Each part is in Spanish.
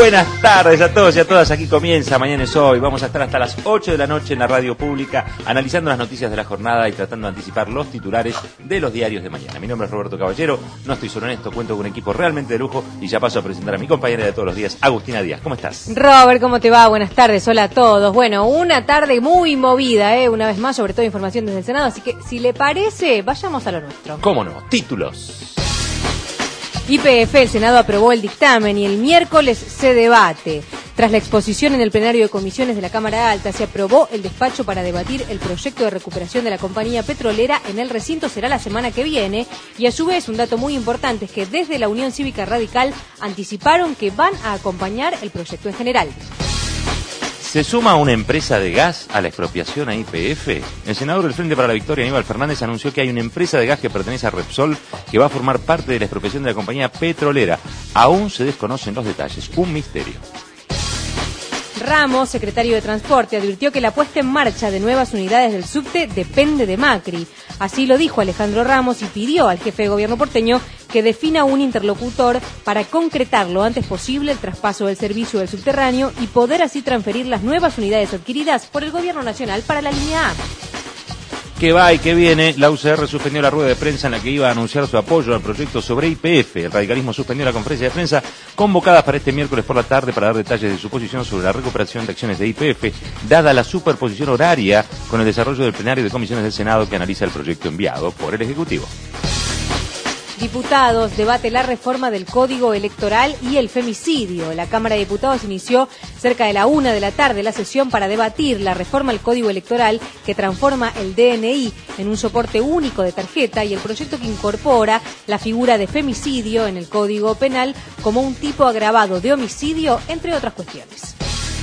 Buenas tardes a todos y a todas. Aquí comienza Mañana es Hoy. Vamos a estar hasta las 8 de la noche en la radio pública analizando las noticias de la jornada y tratando de anticipar los titulares de los diarios de mañana. Mi nombre es Roberto Caballero, no estoy solo en esto, cuento con un equipo realmente de lujo y ya paso a presentar a mi compañera de todos los días, Agustina Díaz. ¿Cómo estás? Robert, ¿cómo te va? Buenas tardes, hola a todos. Bueno, una tarde muy movida, una vez más, sobre todo información desde el Senado, así que si le parece, vayamos a lo nuestro. ¿Cómo no? Títulos. YPF, el Senado aprobó el dictamen y el miércoles se debate. Tras la exposición en el plenario de comisiones de la Cámara Alta, se aprobó el despacho para debatir el proyecto de recuperación de la compañía petrolera en el recinto. Será la semana que viene. Y a su vez, un dato muy importante es que desde la Unión Cívica Radical anticiparon que van a acompañar el proyecto en general. ¿Se suma una empresa de gas a la expropiación a YPF? El senador del Frente para la Victoria, Aníbal Fernández, anunció que hay una empresa de gas que pertenece a Repsol que va a formar parte de la expropiación de la compañía petrolera. Aún se desconocen los detalles, un misterio. Ramos, secretario de Transporte, advirtió que la puesta en marcha de nuevas unidades del subte depende de Macri. Así lo dijo Alejandro Ramos y pidió al jefe de gobierno porteño que defina un interlocutor para concretar lo antes posible el traspaso del servicio del subterráneo y poder así transferir las nuevas unidades adquiridas por el gobierno nacional para la línea A. Que va y que viene, la UCR suspendió la rueda de prensa en la que iba a anunciar su apoyo al proyecto sobre YPF. El radicalismo suspendió la conferencia de prensa convocada para este miércoles por la tarde para dar detalles de su posición sobre la recuperación de acciones de YPF, dada la superposición horaria con el desarrollo del plenario de comisiones del Senado que analiza el proyecto enviado por el Ejecutivo. Diputados debate la reforma del Código Electoral y el femicidio. La Cámara de Diputados inició cerca de la 1 de la tarde la sesión para debatir la reforma al Código Electoral que transforma el DNI en un soporte único de tarjeta y el proyecto que incorpora la figura de femicidio en el Código Penal como un tipo agravado de homicidio, entre otras cuestiones.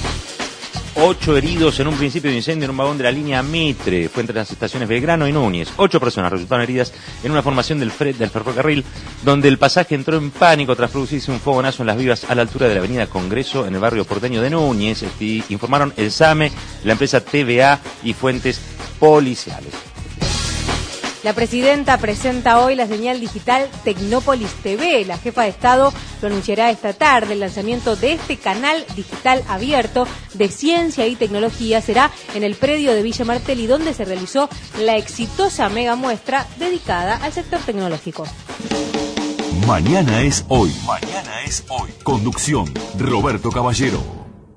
8 heridos en un principio de incendio en un vagón de la línea Mitre. Fue entre las estaciones Belgrano y Núñez. 8 personas resultaron heridas en una formación del ferrocarril, donde el pasaje entró en pánico tras producirse un fogonazo en las vivas a la altura de la avenida Congreso, en el barrio porteño de Núñez. Informaron el SAME, la empresa TVA y fuentes policiales. La presidenta presenta hoy la señal digital Tecnópolis TV. La jefa de Estado lo anunciará esta tarde. El lanzamiento de este canal digital abierto de ciencia y tecnología será en el predio de Villa Martelli, donde se realizó la exitosa mega muestra dedicada al sector tecnológico. Mañana es hoy. Mañana es hoy. Conducción, Roberto Caballero.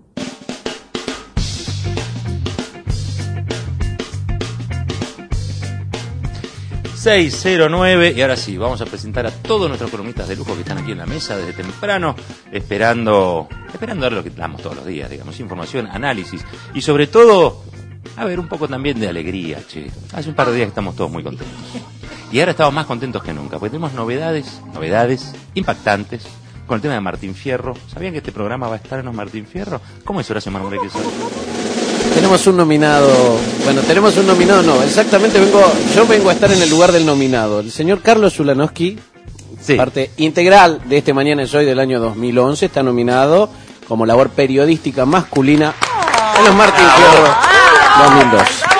609, y ahora sí, vamos a presentar a todos nuestros columnistas de lujo que están aquí en la mesa desde temprano, esperando ver lo que damos todos los días, digamos, información, análisis, y sobre todo, a ver, un poco también de alegría, che. Hace un par de días que estamos todos muy contentos. Y ahora estamos más contentos que nunca, porque tenemos novedades impactantes, con el tema de Martín Fierro. ¿Sabían que este programa va a estar en los Martín Fierro? ¿Cómo es Horacio Manuel que sabe? Tenemos un nominado, exactamente yo vengo a estar en el lugar del nominado. El señor Carlos Ulanowski, sí, parte integral de este Mañana es Hoy del año 2011, está nominado como labor periodística masculina en los Martín Fierro 2002.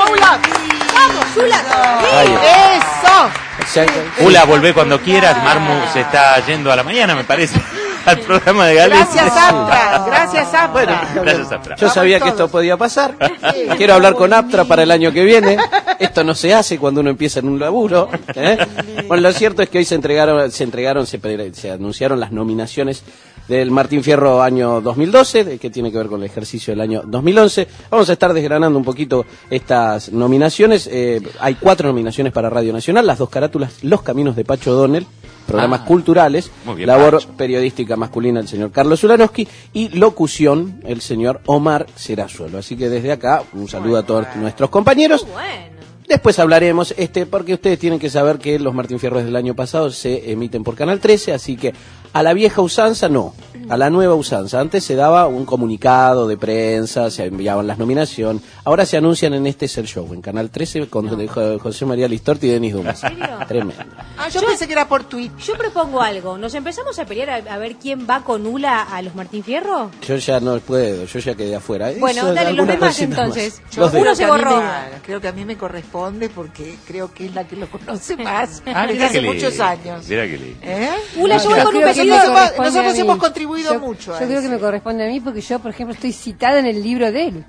¡Eso! Ula, volvé cuando quieras, Marmu se está yendo a la mañana, me parece, al programa de Gales. Gracias, Aptra. Bueno, gracias, Aptra. Yo sabía que esto podía pasar. Quiero hablar con Aptra para el año que viene. Esto no se hace cuando uno empieza en un laburo. Bueno, lo cierto es que hoy se anunciaron las nominaciones del Martín Fierro año 2012, que tiene que ver con el ejercicio del año 2011. Vamos a estar desgranando un poquito estas nominaciones. Hay 4 nominaciones para Radio Nacional, las 2 carátulas, Los Caminos de Pacho O'Donnell, programas culturales, bien, labor Pacho, periodística masculina el señor Carlos Ulanowski y locución el señor Omar Serazuelo. Así que desde acá un saludo a todos nuestros compañeros. Después hablaremos, porque ustedes tienen que saber que los Martín Fierros del año pasado se emiten por Canal 13, así que a la vieja usanza no, a la nueva usanza. Antes se daba un comunicado de prensa, se enviaban las nominaciones, ahora se anuncian en este Ser Show, en Canal 13, con José María Listorti y Denis Dumas. ¿En serio? Tremendo. Yo pensé que era por Twitch. Yo propongo algo, ¿nos empezamos a pelear a ver quién va con Ula a los Martín Fierro? Yo ya no puedo, yo ya quedé afuera. Bueno, dale, los demás entonces. Uno se borró. Creo que a mí me corresponde porque creo que es la que lo conoce más Desde hace muchos años. Mira que lindo. Ula, yo voy con un beso me corresponde nosotros a mí. hemos contribuido mucho a Yo creo que eso. me corresponde a mí porque yo, por ejemplo, estoy citada en el libro de él.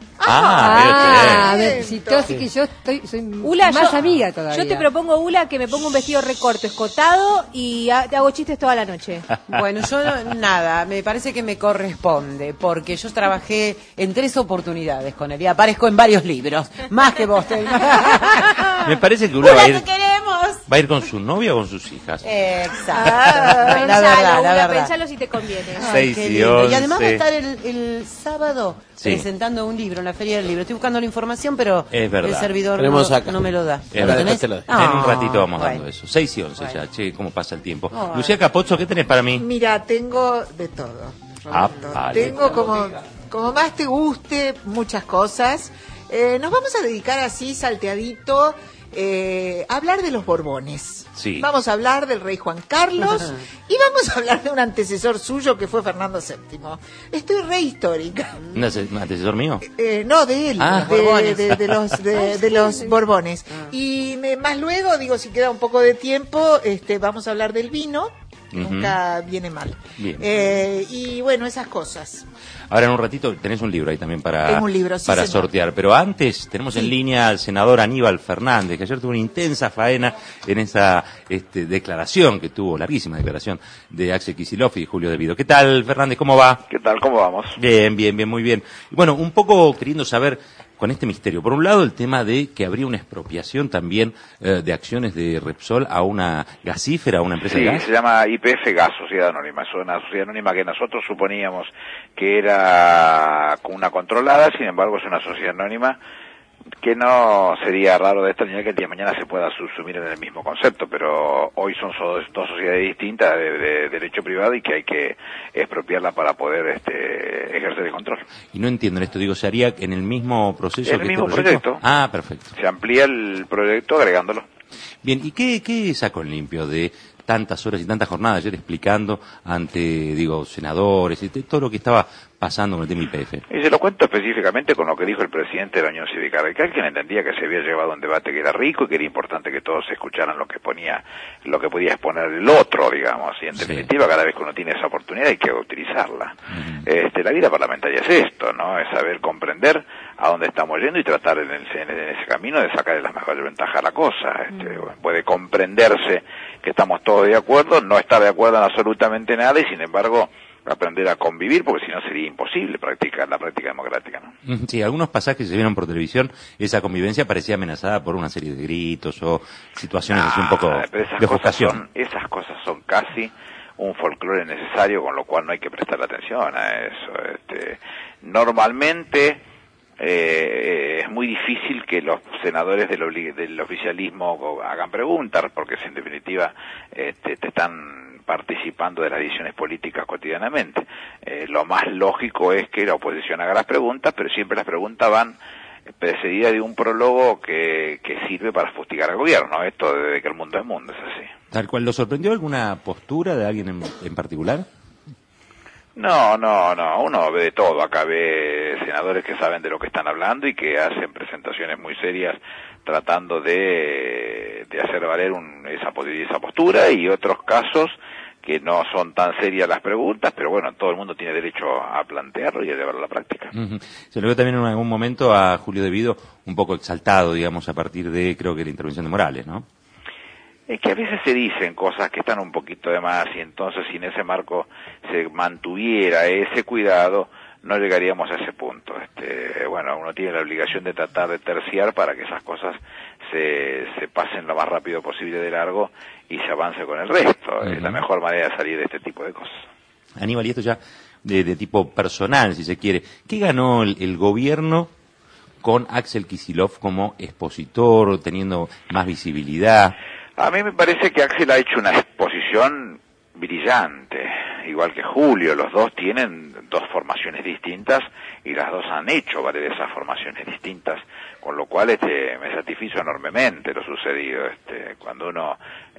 Ah, me citó, así que yo soy Ula, más yo- amiga todavía. Yo te propongo, Ula, que me ponga un vestido recorto, escotado y te hago chistes toda la noche. Bueno, yo nada, me parece que me corresponde, porque yo trabajé en 3 oportunidades con él y aparezco en varios libros, más que vos. Me parece que uno va a ir, ¡Te queremos! va a ir con su novia o con sus hijas. Exacto. Pensalo, la verdad, Ula, la verdad. pensalo si te conviene. Ay, 6 qué y lindo. Y además va a 11. estar el sábado Sí. presentando un libro en la Feria del Libro. Estoy buscando la información, pero Es verdad. el servidor Tenemos acá. no me lo da. Es ¿Lo verdad. tenés? Después te lo doy. En un Ah, ratito vamos dando bueno. eso. 6 y 11 Bueno. ya, che, cómo pasa el tiempo. Bueno. Lucía Capozzo, ¿qué tenés para mí? Mira, tengo de todo. Ah, Roberto. vale. Tengo como más te guste muchas cosas. Nos vamos a dedicar así, salteadito, a hablar de los Borbones. Sí. Vamos a hablar del rey Juan Carlos y vamos a hablar de un antecesor suyo que fue Fernando VII. Estoy re histórica. ¿Un antecesor mío? No, de él, Ah. de los Borbones. Y más luego, digo, si queda un poco de tiempo, vamos a hablar del vino. Nunca viene mal. Bien. Y bueno, esas cosas. Ahora en un ratito tenés un libro ahí también para, Tengo un libro, sí, para señor. sortear. Pero antes tenemos Sí. en línea al senador Aníbal Fernández, que ayer tuvo una intensa faena en esa declaración que tuvo, larguísima declaración, de Axel Kicillof y Julio De Vido. ¿Qué tal, Fernández? ¿Cómo va? ¿Qué tal? ¿Cómo vamos? Bien, bien, bien, muy bien. Y bueno, un poco queriendo saber con este misterio. Por un lado, el tema de que habría una expropiación también de acciones de Repsol a una gasífera, a una empresa de Sí, gas. se llama IPF Gas, Sociedad Anónima. Es una sociedad anónima que nosotros suponíamos que era una controlada, sin embargo es una sociedad anónima que no sería raro de extrañar que el día de mañana se pueda subsumir en el mismo concepto, pero hoy son dos sociedades distintas de derecho privado y que hay que expropiarla para poder ejercer el control. Y no entiendo esto, digo, ¿se haría en el mismo proceso En el que mismo este proyecto? proyecto. Ah, perfecto. Se amplía el proyecto agregándolo. Bien, ¿y qué sacó en limpio de tantas horas y tantas jornadas ayer explicando ante, digo, senadores y todo lo que estaba pasando con el tema IPF? Y se lo cuento específicamente con lo que dijo el presidente de la Unión Cívica Radical, quien entendía que se había llevado un debate que era rico y que era importante que todos escucharan lo que podía exponer el otro, digamos, y en Sí. definitiva cada vez que uno tiene esa oportunidad hay que utilizarla. La vida parlamentaria es esto, ¿no? Es saber comprender a dónde estamos yendo y tratar en ese camino de sacar las mejores ventajas a la cosa. Puede comprenderse que estamos todos de acuerdo, no estar de acuerdo en absolutamente nada y sin embargo aprender a convivir, porque si no sería imposible practicar la práctica democrática, ¿no? Sí, algunos pasajes se vieron por televisión, esa convivencia parecía amenazada por una serie de gritos o situaciones así un poco Pero esas de cosas ofuscación. esas cosas son casi un folclore necesario, con lo cual no hay que prestar atención a eso. Normalmente es muy difícil que los senadores del oficialismo hagan preguntas, porque en definitiva te están participando de las decisiones políticas cotidianamente. Lo más lógico es que la oposición haga las preguntas, pero siempre las preguntas van precedidas de un prólogo que sirve para fustigar al gobierno. Esto desde que el mundo es mundo, es así. Tal cual, ¿lo sorprendió alguna postura de alguien en particular? No, uno ve de todo, acá ve senadores que saben de lo que están hablando y que hacen presentaciones muy serias tratando de hacer valer esa postura, y otros casos que no son tan serias las preguntas, pero bueno, todo el mundo tiene derecho a plantearlo y a llevarlo a la práctica. Se lo veo también en algún momento a Julio De Vido un poco exaltado, digamos, a partir de, creo que la intervención de Morales, ¿no? Es que a veces se dicen cosas que están un poquito de más, y entonces si en ese marco se mantuviera ese cuidado, no llegaríamos a ese punto. Bueno, uno tiene la obligación de tratar de terciar para que esas cosas se pasen lo más rápido posible de largo y se avance con el resto. Es la mejor manera de salir de este tipo de cosas. Aníbal, y esto ya de tipo personal, si se quiere. ¿Qué ganó el gobierno con Axel Kicillof como expositor, teniendo más visibilidad? A mí me parece que Axel ha hecho una exposición brillante, igual que Julio. Los dos tienen dos formaciones distintas y las dos han hecho valer esas formaciones distintas, con lo cual me satisfizo enormemente lo sucedido. Cuando uno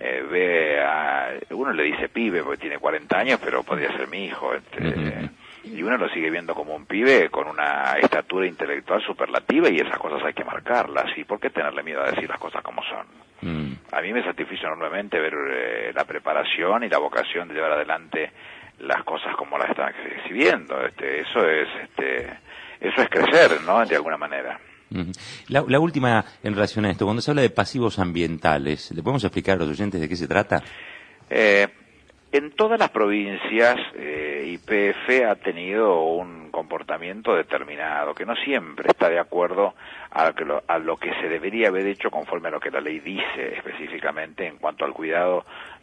uno le dice pibe porque tiene 40 años, pero podría ser mi hijo. Y uno lo sigue viendo como un pibe con una estatura intelectual superlativa, y esas cosas hay que marcarlas. ¿Y por qué tenerle miedo a decir las cosas como son? a mí me satisfizo enormemente ver la preparación y la vocación de llevar adelante las cosas como las están exhibiendo. Eso es crecer, ¿no? De alguna manera. La última en relación a esto, cuando se habla de pasivos ambientales, ¿le podemos explicar a los oyentes de qué se trata? En todas las provincias, YPF ha tenido un comportamiento determinado, que no siempre está de acuerdo a lo que se debería haber hecho conforme a lo que la ley dice específicamente en cuanto al cuidado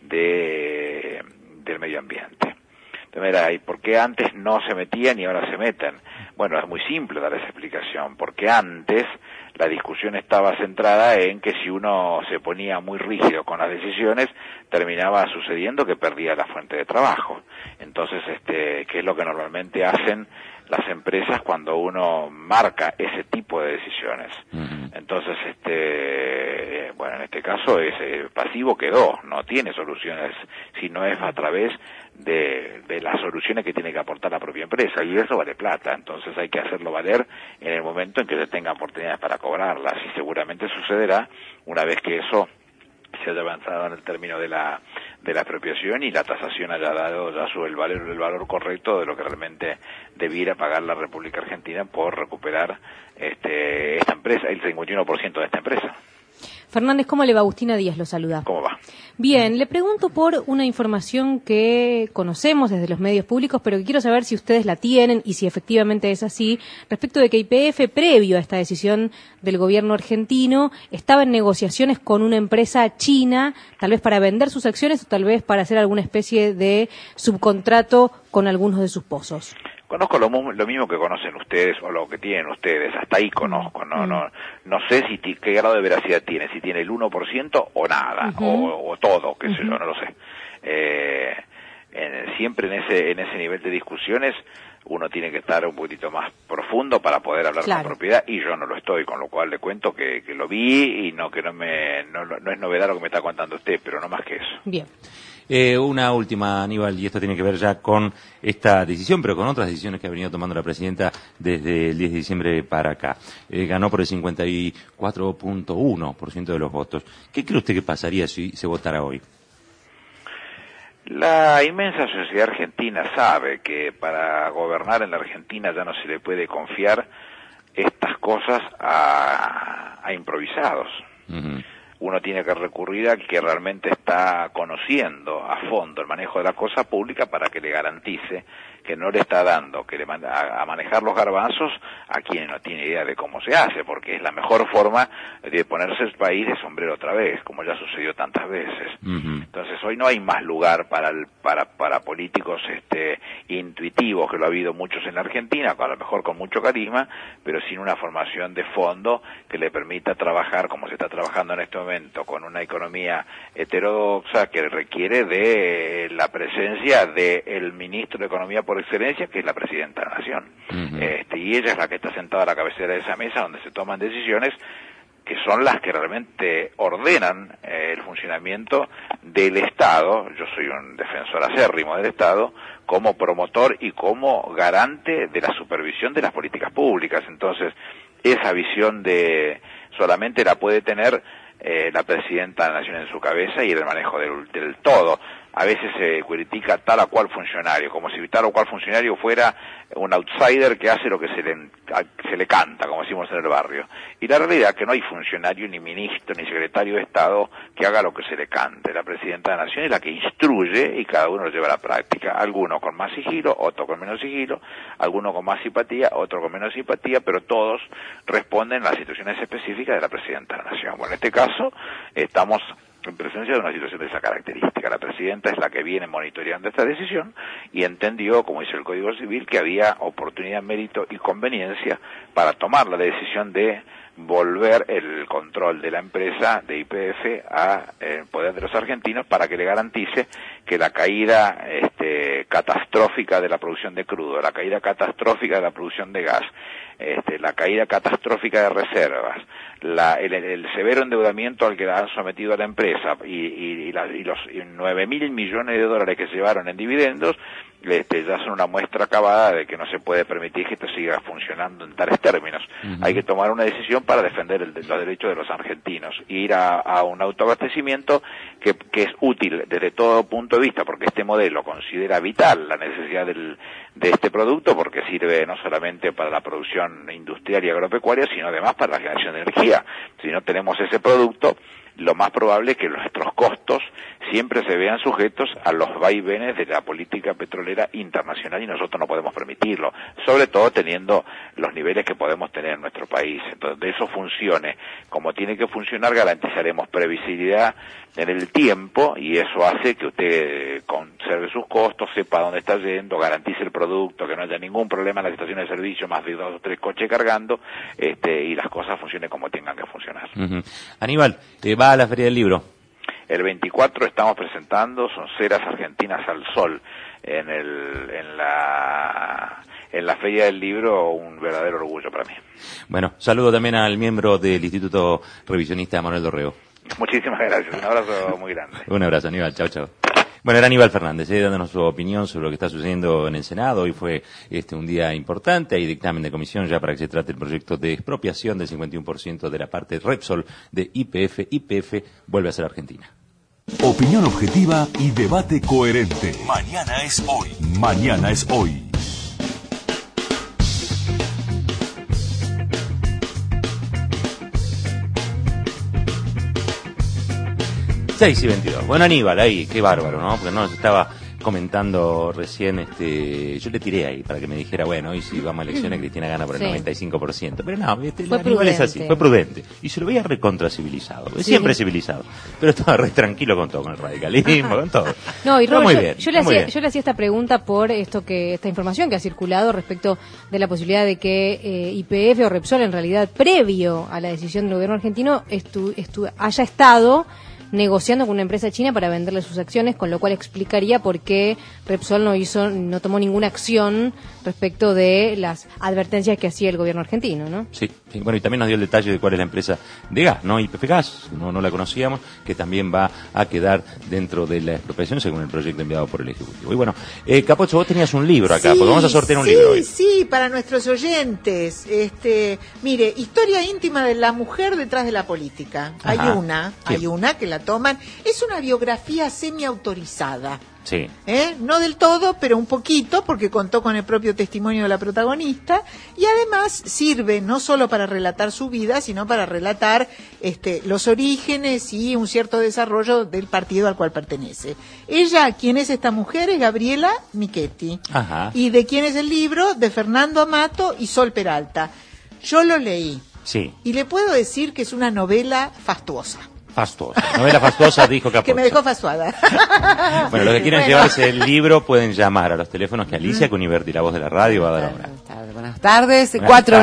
del medio ambiente. ¿Y por qué antes no se metían y ahora se meten? Bueno, es muy simple dar esa explicación, porque antes la discusión estaba centrada en que si uno se ponía muy rígido con las decisiones, terminaba sucediendo que perdía la fuente de trabajo. Entonces, ¿qué es lo que normalmente hacen las empresas cuando uno marca ese tipo de decisiones? Entonces, bueno, en este caso ese pasivo quedó, no tiene soluciones si no es a través de las soluciones que tiene que aportar la propia empresa, y eso vale plata. Entonces hay que hacerlo valer en el momento en que se tengan oportunidades para cobrarlas, y seguramente sucederá una vez que eso se haya avanzado en el término de la expropiación y la tasación haya dado ya el valor correcto de lo que realmente debiera pagar la República Argentina por recuperar esta empresa, el 51% de esta empresa. Fernández, ¿cómo le va? Agustina Díaz lo saluda. ¿Cómo va? Bien, le pregunto por una información que conocemos desde los medios públicos, pero que quiero saber si ustedes la tienen y si efectivamente es así, respecto de que YPF, previo a esta decisión del gobierno argentino, estaba en negociaciones con una empresa china, tal vez para vender sus acciones o tal vez para hacer alguna especie de subcontrato con algunos de sus pozos. Conozco lo mismo que conocen ustedes o lo que tienen ustedes, hasta ahí conozco, no sé qué grado de veracidad tiene, si tiene el 1% o nada, o todo, qué sé yo, no lo sé. Siempre en ese nivel de discusiones uno tiene que estar un poquitito más profundo para poder hablar con propiedad, y yo no lo estoy, con lo cual le cuento que lo vi y no es novedad lo que me está contando usted, pero no más que eso. Bien. Una última, Aníbal, y esto tiene que ver ya con esta decisión, pero con otras decisiones que ha venido tomando la presidenta desde el 10 de diciembre para acá. Ganó por el 54.1% de los votos. ¿Qué cree usted que pasaría si se votara hoy? La inmensa sociedad argentina sabe que para gobernar en la Argentina ya no se le puede confiar estas cosas a improvisados. Uno tiene que recurrir a que realmente está conociendo a fondo el manejo de la cosa pública para que le garantice que no le está dando que le manda a manejar los garbanzos a quien no tiene idea de cómo se hace, porque es la mejor forma de ponerse el país de sombrero otra vez, como ya sucedió tantas veces. Entonces hoy no hay más lugar para políticos intuitivos, que lo ha habido muchos en la Argentina, a lo mejor con mucho carisma, pero sin una formación de fondo que le permita trabajar como se está trabajando en este momento, con una economía heterodoxa que requiere de la presencia del ministro de Economía por excelencia, que es la presidenta de la Nación. Y ella es la que está sentada a la cabecera de esa mesa donde se toman decisiones que son las que realmente ordenan el funcionamiento del Estado. Yo soy un defensor acérrimo del Estado como promotor y como garante de la supervisión de las políticas públicas. Entonces, esa visión solamente la puede tener la presidenta de la Nación en su cabeza y el manejo del todo. A veces se critica tal o cual funcionario, como si tal o cual funcionario fuera un outsider que hace lo que se le canta, como decimos en el barrio. Y la realidad es que no hay funcionario, ni ministro, ni secretario de Estado que haga lo que se le cante. La presidenta de la Nación es la que instruye y cada uno lo lleva a la práctica. Algunos con más sigilo, otros con menos sigilo, algunos con más simpatía, otros con menos simpatía, pero todos responden a las situaciones específicas de la presidenta de la Nación. Bueno, en este caso estamos en presencia de una situación de esa característica. La presidenta es la que viene monitoreando esta decisión y entendió, como dice el Código Civil, que había oportunidad, mérito y conveniencia para tomar la decisión de volver el control de la empresa de YPF a poder de los argentinos, para que le garantice que la caída catastrófica de la producción de crudo, la caída catastrófica de la producción de gas, la caída catastrófica de reservas, el severo endeudamiento al que la han sometido a la empresa y los 9.000 millones de dólares que se llevaron en dividendos, ya son una muestra acabada de que no se puede permitir que esto siga funcionando en tales términos. Hay que tomar una decisión para defender los derechos de los argentinos e ir a un autoabastecimiento que es útil desde todo punto de vista, porque este modelo considera vital la necesidad de este producto, porque sirve no solamente para la producción industrial y agropecuaria, sino además para la generación de energía. Si no tenemos ese producto, lo más probable es que nuestros costos siempre se vean sujetos a los vaivenes de la política petrolera internacional, y nosotros no podemos permitirlo, sobre todo teniendo los niveles que podemos tener en nuestro país. Entonces, de eso funcione como tiene que funcionar, garantizaremos previsibilidad en el tiempo, y eso hace que usted conserve sus costos, sepa dónde está yendo, garantice el producto, que no haya ningún problema en las estaciones de servicio, más de 2 o 3 coches cargando, y las cosas funcionen como tengan que funcionar. Aníbal, va a la Feria del Libro. El 24 estamos presentando, son ceras argentinas al sol, en la Feria del Libro, un verdadero orgullo para mí. Bueno, saludo también al miembro del Instituto Revisionista, Manuel Dorrego. Muchísimas gracias, un abrazo muy grande. Un abrazo, Aníbal, chao, chao. Bueno, era Aníbal Fernández, dándonos su opinión sobre lo que está sucediendo en el Senado. Hoy fue un día importante, hay dictamen de comisión ya para que se trate el proyecto de expropiación del 51% de la parte Repsol de YPF. YPF vuelve a ser Argentina. Opinión objetiva y debate coherente. Mañana es hoy. Mañana es hoy. Sí, 22. Bueno, Aníbal, ahí, qué bárbaro, ¿no? Porque no estaba comentando recién, yo le tiré ahí para que me dijera, bueno, hoy si vamos a elecciones Cristina gana por el 95%. Pero no, Aníbal es así, fue prudente. Y se lo veía recontra civilizado, siempre civilizado. Pero estaba re tranquilo con todo, con el radicalismo, con todo. No, y Robert, muy bien, yo le hacía esta pregunta por esta información que ha circulado respecto de la posibilidad de que YPF o Repsol, en realidad, previo a la decisión del gobierno argentino, haya estado negociando con una empresa china para venderle sus acciones, con lo cual explicaría por qué Repsol no tomó ninguna acción respecto de las advertencias que hacía el gobierno argentino, ¿no? Sí, bueno, y también nos dio el detalle de cuál es la empresa de gas, ¿no? YPF Gas, no la conocíamos, que también va a quedar dentro de la expropiación según el proyecto enviado por el Ejecutivo. Y bueno, Capocho, vos tenías un libro acá, porque vamos a sortear un libro hoy. Sí, para nuestros oyentes. Mire, historia íntima de la mujer detrás de la política. Ajá. Hay una que la toman. Es una biografía semi-autorizada. Sí. No del todo, pero un poquito, porque contó con el propio testimonio de la protagonista, y además sirve no solo para relatar su vida, sino para relatar los orígenes y un cierto desarrollo del partido al cual pertenece. Ella, ¿quién es esta mujer? Es Gabriela Michetti. Ajá. ¿Y de quién es el libro? De Fernando Amato y Sol Peralta. Yo lo leí. Sí. Y le puedo decir que es una novela fastuosa. Fastuosa. Novela fastuosa, dijo Capocho. Que me dejó fastuada. Bueno, los que quieran llevarse el libro pueden llamar a los teléfonos que Alicia Cuniverti, la voz de la radio, va a dar ahora. Buenas tardes.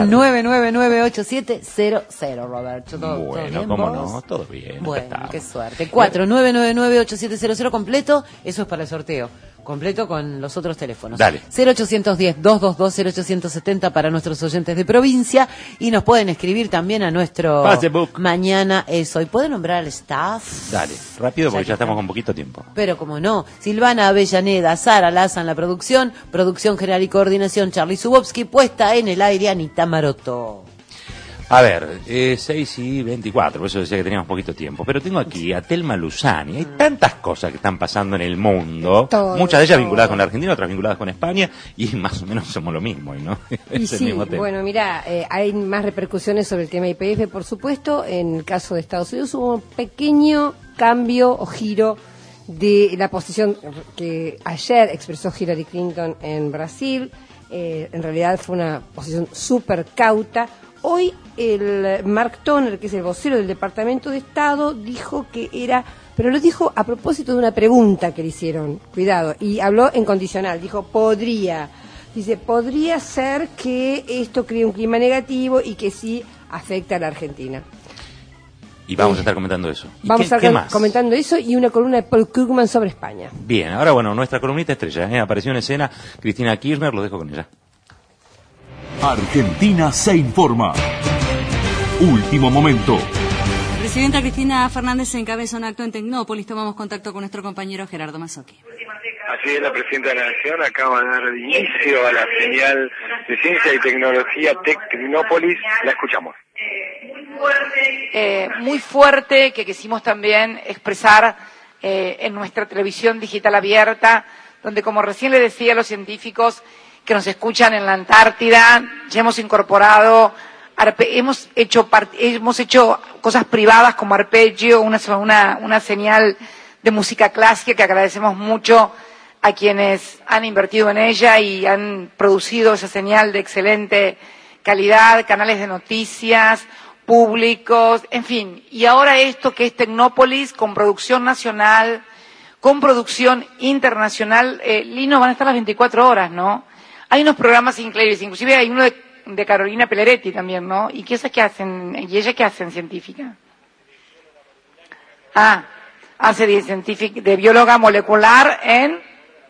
49998700, Roberto. Bueno, cómo no, todo bien. Bueno, qué suerte. 49998700 completo, eso es para el sorteo. Completo con los otros teléfonos. Dale. 0810-222-0870 para nuestros oyentes de provincia, y nos pueden escribir también a nuestro Facebook. Mañana es hoy. ¿Puede nombrar al staff? Dale, rápido porque ya estamos con poquito tiempo. Pero como no, Silvana Avellaneda, Sara Laza en la producción general y coordinación, Charly Zubovsky, puesta en el aire, Anita Maroto. A ver, 6:24, por eso decía que teníamos poquito tiempo. Pero tengo aquí a Telma Luzani. Hay tantas cosas que están pasando en el mundo. Muchas de ellas vinculadas con la Argentina, otras vinculadas con España. Y más o menos somos lo mismo, ¿no? Y es el sí, mismo tema. bueno, mira, hay más repercusiones sobre el tema YPF, por supuesto. En el caso de Estados Unidos hubo un pequeño cambio o giro de la posición que ayer expresó Hillary Clinton en Brasil. En realidad fue una posición súper cauta. Hoy el Mark Toner, que es el vocero del Departamento de Estado, dijo que era, pero lo dijo a propósito de una pregunta que le hicieron, cuidado, y habló en condicional, dijo podría ser que esto cree un clima negativo y que sí afecta a la Argentina. Y vamos a estar comentando eso. Vamos a estar comentando eso y una columna de Paul Krugman sobre España. Bien, ahora bueno, nuestra columnista estrella, apareció en escena Cristina Kirchner, lo dejo con ella. Argentina se informa. Último momento. presidenta Cristina Fernández encabeza un acto en Tecnópolis. Tomamos contacto con nuestro compañero Gerardo Mazzocchi. Así es, la presidenta de la Nación acaba de dar inicio a la señal de ciencia y tecnología Tecnópolis. La escuchamos. Muy fuerte que quisimos también expresar en nuestra televisión digital abierta, donde, como recién le decía a los científicos que nos escuchan en la Antártida, ya hemos incorporado, hemos hecho cosas privadas como arpegio, una señal de música clásica que agradecemos mucho a quienes han invertido en ella y han producido esa señal de excelente calidad, canales de noticias, públicos, en fin. Y ahora esto que es Tecnópolis, con producción nacional, con producción internacional. Lino, van a estar las 24 horas, ¿no? Hay unos programas increíbles, inclusive hay uno de Carolina Pelleretti también, ¿no? ¿Y qué hacen? ¿Y ella qué hacen, científica? Hace de bióloga molecular en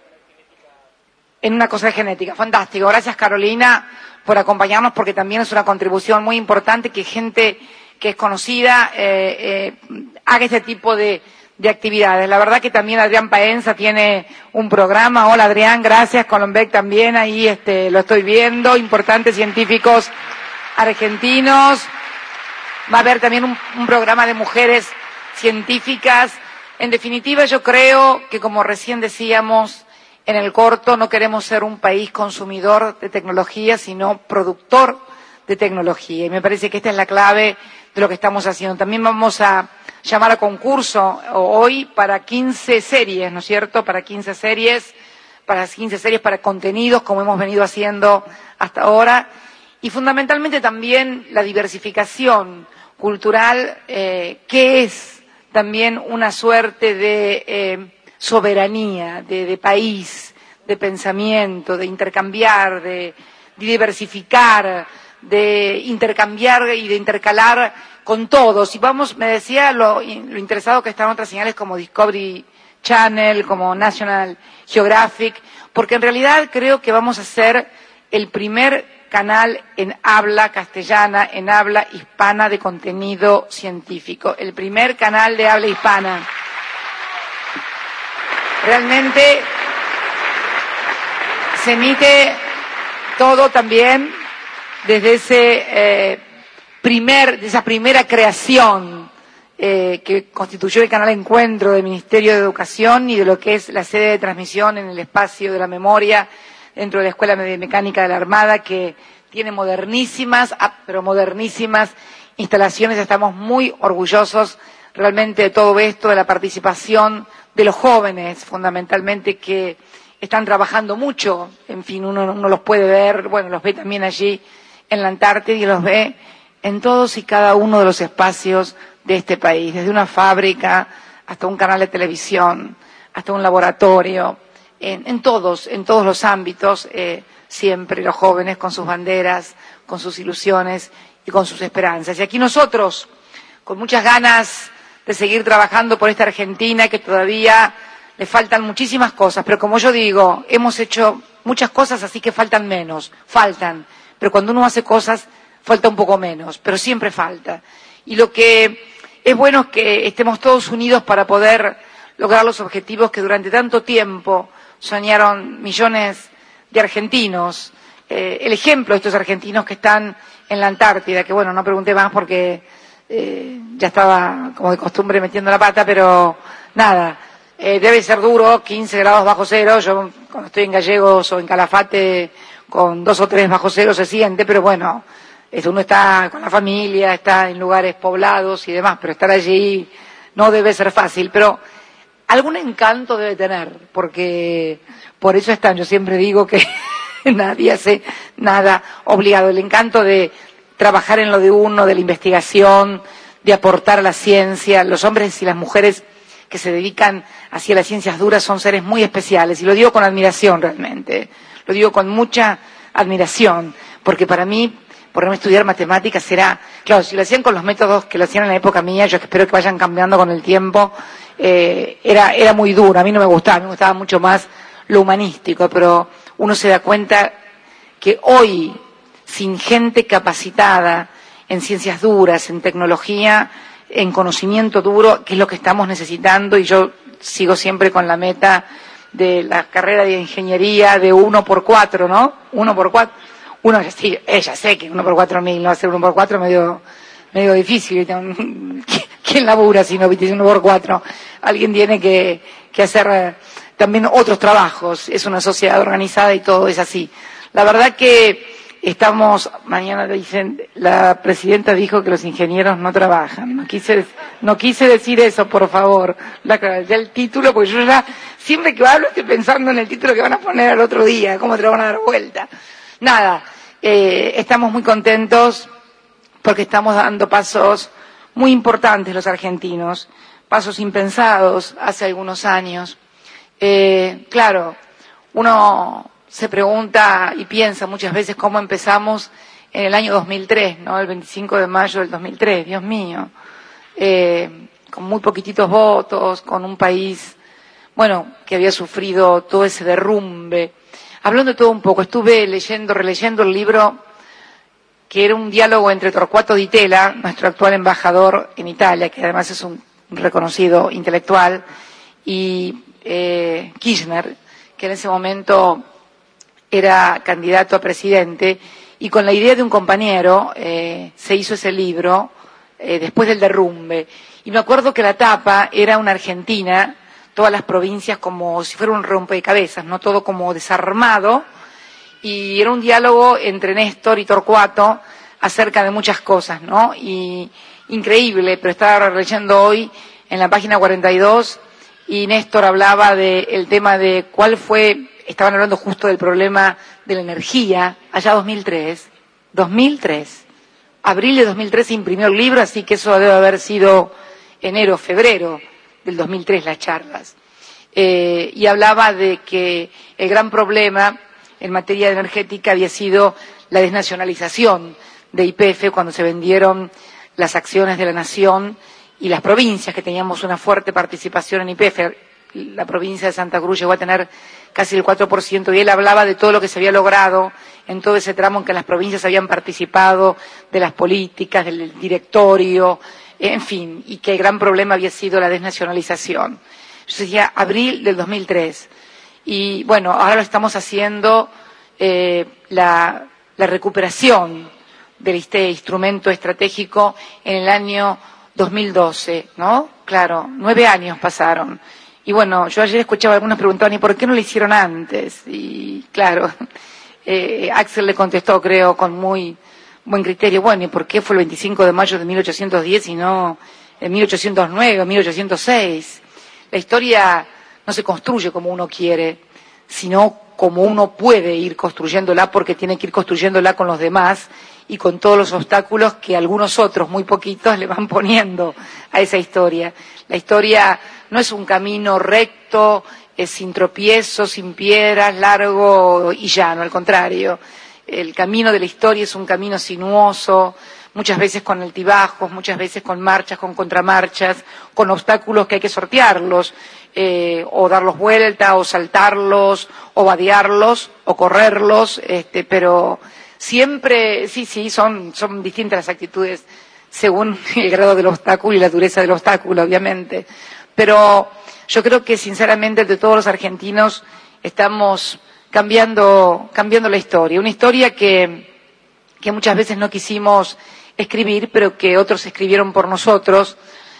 una cosa de genética. Fantástico. Gracias, Carolina, por acompañarnos, porque también es una contribución muy importante que gente que es conocida haga este tipo de actividades. La verdad que también Adrián Paenza tiene un programa. Hola, Adrián, gracias. Colombek también, ahí lo estoy viendo. Importantes científicos argentinos. Va a haber también un programa de mujeres científicas. En definitiva, yo creo que, como recién decíamos en el corto, no queremos ser un país consumidor de tecnología, sino productor de tecnología. Y me parece que esta es la clave de lo que estamos haciendo. También vamos a llamar a concurso hoy para 15 series, ¿no es cierto? Para 15 series, para contenidos, como hemos venido haciendo hasta ahora. Y fundamentalmente también la diversificación cultural, que es también una suerte de soberanía, de país, de pensamiento, de intercambiar, de diversificar, de intercambiar y de intercalar con todos. Y me decía lo interesado que están otras señales como Discovery Channel, como National Geographic, porque en realidad creo que vamos a ser el primer canal en habla castellana, en habla hispana de contenido científico. El primer canal de habla hispana. Realmente se emite todo también desde de esa primera creación que constituyó el canal Encuentro del Ministerio de Educación y de lo que es la sede de transmisión en el espacio de la memoria dentro de la Escuela Mecánica de la Armada, que tiene modernísimas instalaciones. Estamos muy orgullosos realmente de todo esto, de la participación de los jóvenes, fundamentalmente, que están trabajando mucho. En fin, uno los puede ver, los ve también allí en la Antártida y los ve en todos y cada uno de los espacios de este país, desde una fábrica hasta un canal de televisión, hasta un laboratorio, en todos los ámbitos, siempre los jóvenes con sus banderas, con sus ilusiones y con sus esperanzas. Y aquí nosotros, con muchas ganas de seguir trabajando por esta Argentina, que todavía le faltan muchísimas cosas, pero como yo digo, hemos hecho muchas cosas, así que faltan, pero cuando uno hace cosas, falta un poco menos, pero siempre falta. Y lo que es bueno es que estemos todos unidos para poder lograr los objetivos que durante tanto tiempo soñaron millones de argentinos. El ejemplo de estos argentinos que están en la Antártida, que no pregunté más porque ya estaba como de costumbre metiendo la pata, pero nada, debe ser duro, 15 grados bajo cero. Yo cuando estoy en Gallegos o en Calafate con 2 o 3 bajo cero se siente, pero uno está con la familia, está en lugares poblados y demás, pero estar allí no debe ser fácil, pero algún encanto debe tener, porque por eso están. Yo siempre digo que nadie hace nada obligado. El encanto de trabajar en lo de uno, de la investigación, de aportar a la ciencia. Los hombres y las mujeres que se dedican hacia las ciencias duras son seres muy especiales, y lo digo con admiración realmente, lo digo con mucha admiración, porque para mí ponerme a estudiar matemáticas claro, si lo hacían con los métodos que lo hacían en la época mía, yo espero que vayan cambiando con el tiempo, era muy duro. A mí no me gustaba mucho más lo humanístico, pero uno se da cuenta que hoy, sin gente capacitada en ciencias duras, en tecnología, en conocimiento duro, que es lo que estamos necesitando, y yo sigo siempre con la meta de la carrera de ingeniería de 1x4, ¿no? 1x4. Sí, ella sé que 1x4.000 no va a ser 1x4 medio difícil. ¿Quién labura si no viste 1x4? Alguien tiene que hacer también otros trabajos. Es una sociedad organizada y todo es así. La verdad que mañana dicen, la presidenta dijo que los ingenieros no trabajan. No quise decir eso, por favor. Ya el título, porque yo ya, siempre que hablo estoy pensando en el título que van a poner al otro día, cómo te lo van a dar vuelta. Nada, estamos muy contentos porque estamos dando pasos muy importantes los argentinos, pasos impensados hace algunos años. Claro, uno se pregunta y piensa muchas veces cómo empezamos en el año 2003, ¿no? El 25 de mayo del 2003, Dios mío, con muy poquititos votos, con un país, que había sufrido todo ese derrumbe. Hablando de todo un poco, estuve releyendo el libro que era un diálogo entre Torquato Di Tella, nuestro actual embajador en Italia, que además es un reconocido intelectual, y Kirchner, que en ese momento era candidato a presidente, y con la idea de un compañero se hizo ese libro después del derrumbe. Y me acuerdo que la tapa era una Argentina, todas las provincias como si fuera un rompecabezas, no todo como desarmado, y era un diálogo entre Néstor y Torquato acerca de muchas cosas, ¿no? Y increíble, pero estaba leyendo hoy en la página 42 y Néstor hablaba del tema de estaban hablando justo del problema de la energía, allá 2003, abril de 2003 se imprimió el libro, así que eso debe haber sido enero, febrero del 2003 las charlas. Y hablaba de que el gran problema en materia energética había sido la desnacionalización de YPF cuando se vendieron las acciones de la nación y las provincias que teníamos una fuerte participación en YPF. La provincia de Santa Cruz llegó a tener casi el 4%, y él hablaba de todo lo que se había logrado en todo ese tramo en que las provincias habían participado, de las políticas, del directorio, en fin, y que el gran problema había sido la desnacionalización. Yo decía abril del 2003. Y ahora lo estamos haciendo, la recuperación de este instrumento estratégico en el año 2012, ¿no? Claro, 9 años pasaron. Y yo ayer escuchaba algunos preguntaban, ¿y por qué no lo hicieron antes? Y claro, Axel le contestó, creo, con muy buen criterio, ¿y por qué fue el 25 de mayo de 1810 y no en 1809 o 1806? La historia no se construye como uno quiere, sino como uno puede ir construyéndola, porque tiene que ir construyéndola con los demás y con todos los obstáculos que algunos otros, muy poquitos, le van poniendo a esa historia. La historia no es un camino recto, sin tropiezos, sin piedras, largo y llano, al contrario. El camino de la historia es un camino sinuoso, muchas veces con altibajos, muchas veces con marchas, con contramarchas, con obstáculos que hay que sortearlos, o darlos vuelta, o saltarlos, o vadearlos, o correrlos, pero siempre, son distintas las actitudes según el grado del obstáculo y la dureza del obstáculo, obviamente. Pero yo creo que, sinceramente, entre todos los argentinos estamos cambiando la historia. Una historia que muchas veces no quisimos escribir, pero que otros escribieron por nosotros,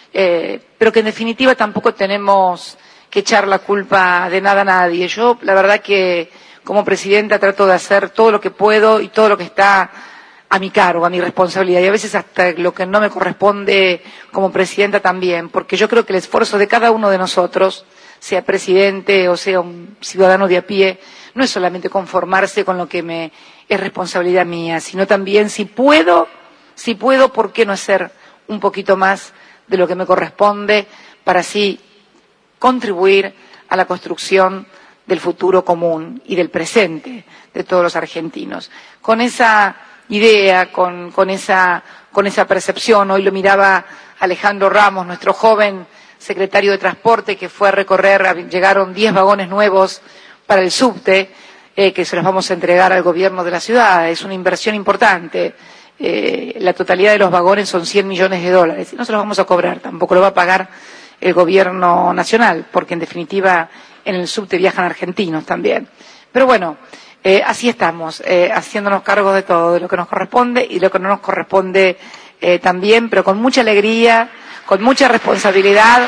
pero que en definitiva tampoco tenemos que echar la culpa de nada a nadie. Yo, la verdad que como presidenta trato de hacer todo lo que puedo y todo lo que está a mi cargo, a mi responsabilidad, y a veces hasta lo que no me corresponde como presidenta también, porque yo creo que el esfuerzo de cada uno de nosotros, sea presidente o sea un ciudadano de a pie, no es solamente conformarse con lo que es responsabilidad mía, sino también si puedo, ¿por qué no hacer un poquito más de lo que me corresponde para así contribuir a la construcción del futuro común y del presente de todos los argentinos? Con esa idea, con esa percepción, hoy lo miraba Alejandro Ramos, nuestro joven secretario de Transporte, que fue a recorrer, llegaron 10 vagones nuevos para el subte, que se los vamos a entregar al gobierno de la ciudad. Es una inversión importante. la totalidad de los vagones son $100 millones, y no se los vamos a cobrar, tampoco lo va a pagar el gobierno nacional, porque en definitiva en el subte viajan argentinos también. Pero bueno, así estamos, haciéndonos cargo de todo, de lo que nos corresponde y lo que no nos corresponde también, pero con mucha alegría, con mucha responsabilidad.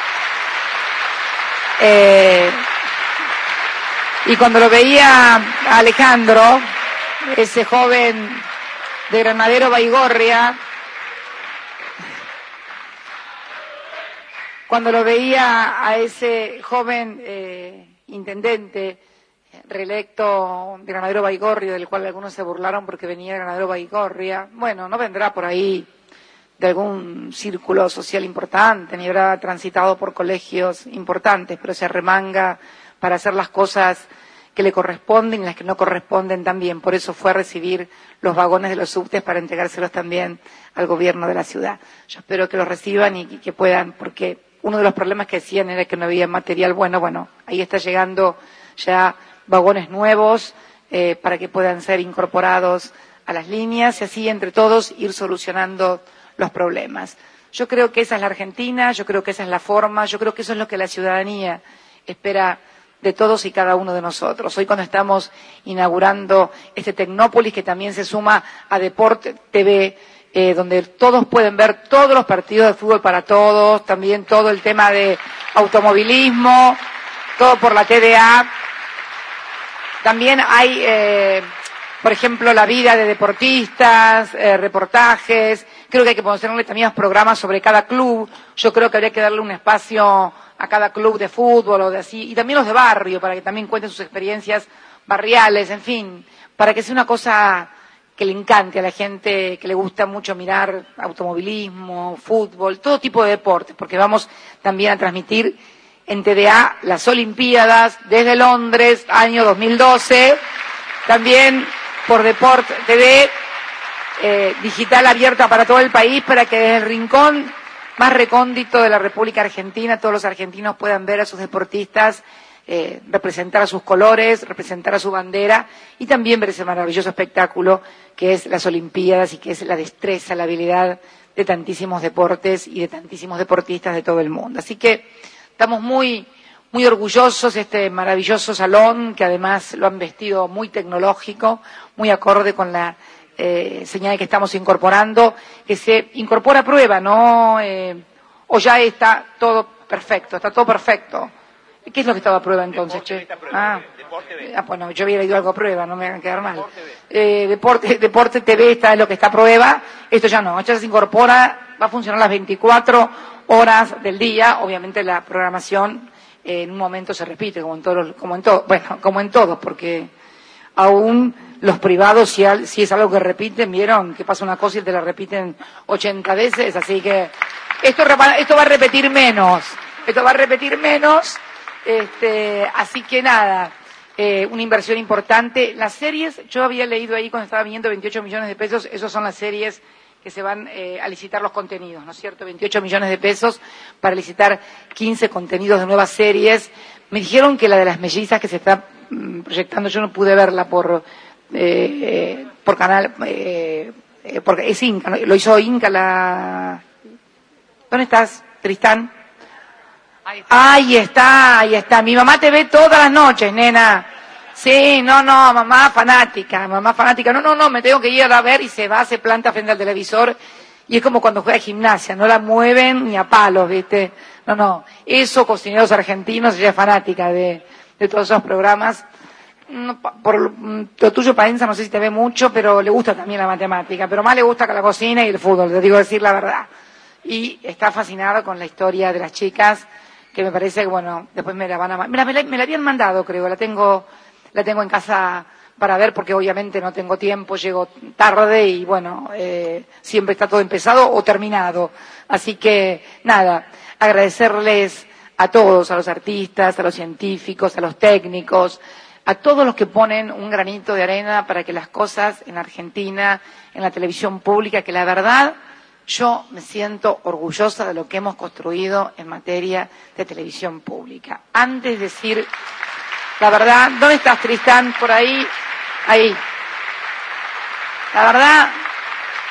Y cuando lo veía a Alejandro, ese joven de Granadero Baigorria, cuando lo veía a ese joven intendente reelecto de Granadero Baigorria, del cual algunos se burlaron porque venía de Granadero Baigorria, bueno, no vendrá por ahí de algún círculo social importante, ni habrá transitado por colegios importantes, pero se arremanga para hacer las cosas que le corresponden y las que no corresponden también. Por eso fue a recibir los vagones de los subtes para entregárselos también al gobierno de la ciudad. Yo espero que los reciban y que puedan, porque uno de los problemas que decían era que no había material bueno. Bueno, ahí está llegando ya vagones nuevos para que puedan ser incorporados a las líneas y así entre todos ir solucionando los problemas. Yo creo que esa es la Argentina, yo creo que esa es la forma, yo creo que eso es lo que la ciudadanía espera de todos y cada uno de nosotros. Hoy cuando estamos inaugurando este Tecnópolis, que también se suma a Deporte TV, donde todos pueden ver todos los partidos de fútbol para todos, también todo el tema de automovilismo, todo por la TDA. También hay, por ejemplo, la vida de deportistas, reportajes. Creo que hay que ponerle también programas sobre cada club. Yo creo que habría que darle un espacio a cada club de fútbol o de así, y también los de barrio, para que también cuenten sus experiencias barriales, en fin, para que sea una cosa que le encante a la gente, que le gusta mucho mirar automovilismo, fútbol, todo tipo de deportes, porque vamos también a transmitir en TDA las Olimpiadas desde Londres, año 2012, también por Deporte TV, digital abierta para todo el país, para que desde el rincón más recóndito de la República Argentina todos los argentinos puedan ver a sus deportistas representar a sus colores, representar a su bandera y también ver ese maravilloso espectáculo que es las Olimpiadas y que es la destreza, la habilidad de tantísimos deportes y de tantísimos deportistas de todo el mundo. Así que estamos muy orgullosos de este maravilloso salón, que además lo han vestido muy tecnológico, muy acorde con la señal que estamos incorporando, que se incorpora a prueba, ¿no? O ya está todo perfecto, está todo perfecto. ¿Qué es lo que estaba a prueba entonces, che? Bueno, yo había leído algo a prueba, no me hagan quedar mal. Deporte TV está en lo que está a prueba, esto ya no, esto se incorpora, va a funcionar las 24 horas del día, obviamente la programación en un momento se repite, como en todos, porque aún los privados, si es algo que repiten, vieron que pasa una cosa y te la repiten 80 veces, así que esto va a repetir menos, así que nada, una inversión importante. Las series, yo había leído ahí cuando estaba viendo 28 millones de pesos, esos son las series que se van a licitar los contenidos, ¿no es cierto? 28 millones de pesos para licitar 15 contenidos de nuevas series. Me dijeron que la de las mellizas que se está proyectando, yo no pude verla por canal, porque es Inca, ¿no? Lo hizo Inca ¿Dónde estás, Tristán? Ahí está. Mi mamá te ve todas las noches, nena. Sí, mamá fanática. No, me tengo que ir a ver y se planta frente al televisor y es como cuando juega gimnasia, no la mueven ni a palos, ¿viste? No, eso, cocineros argentinos, ella es fanática de todos esos programas. Por lo tuyo, Paenza, no sé si te ve mucho, pero le gusta también la matemática, pero más le gusta que la cocina y el fútbol, te digo decir la verdad. Y está fascinado con la historia de las chicas, que me parece que, bueno, después me la van a... Me la habían mandado, creo, la tengo en casa para ver, porque obviamente no tengo tiempo, llego tarde y, bueno, siempre está todo empezado o terminado. Así que, nada, agradecerles a todos, a los artistas, a los científicos, a los técnicos, a todos los que ponen un granito de arena para que las cosas en Argentina, en la televisión pública, que la verdad, yo me siento orgullosa de lo que hemos construido en materia de televisión pública. Antes de decir la verdad, ¿dónde estás, Tristán? Por ahí. Ahí. La verdad,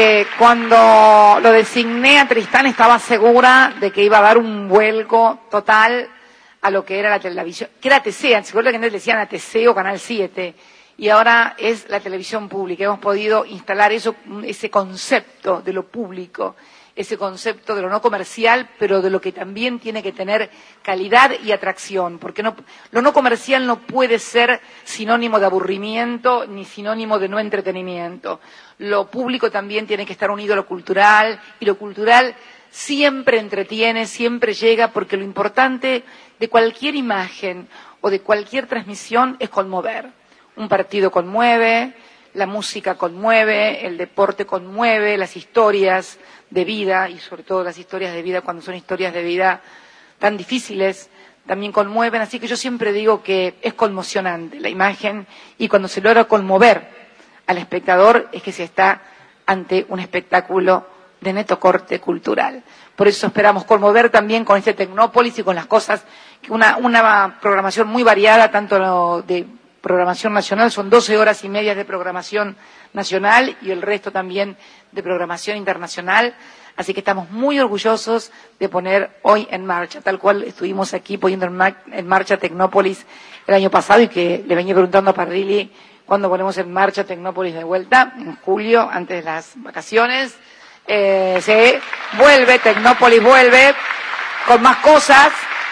que cuando lo designé a Tristán estaba segura de que iba a dar un vuelco total a lo que era la televisión, que era TC, se acuerda que antes le decían ATC o Canal 7, y ahora es la televisión pública. Hemos podido instalar ese concepto de lo público, ese concepto de lo no comercial, pero de lo que también tiene que tener calidad y atracción, porque lo no comercial no puede ser sinónimo de aburrimiento ni sinónimo de no entretenimiento. Lo público también tiene que estar unido a lo cultural, y lo cultural siempre entretiene, siempre llega, porque lo importante de cualquier imagen o de cualquier transmisión es conmover. Un partido conmueve, la música conmueve, el deporte conmueve, las historias de vida, y sobre todo las historias de vida, cuando son historias de vida tan difíciles, también conmueven. Así que yo siempre digo que es conmocionante la imagen, y cuando se logra conmover al espectador es que se está ante un espectáculo de neto corte cultural. Por eso esperamos conmover también con este Tecnópolis y con las cosas, una programación muy variada, tanto de programación nacional, son 12 horas y media de programación nacional y el resto también de programación internacional. Así que estamos muy orgullosos de poner hoy en marcha, tal cual estuvimos aquí poniendo en marcha Tecnópolis el año pasado, y que le venía preguntando a Parrilli cuándo ponemos en marcha Tecnópolis de vuelta, en julio, antes de las vacaciones. Se vuelve, Tecnópolis vuelve con más cosas.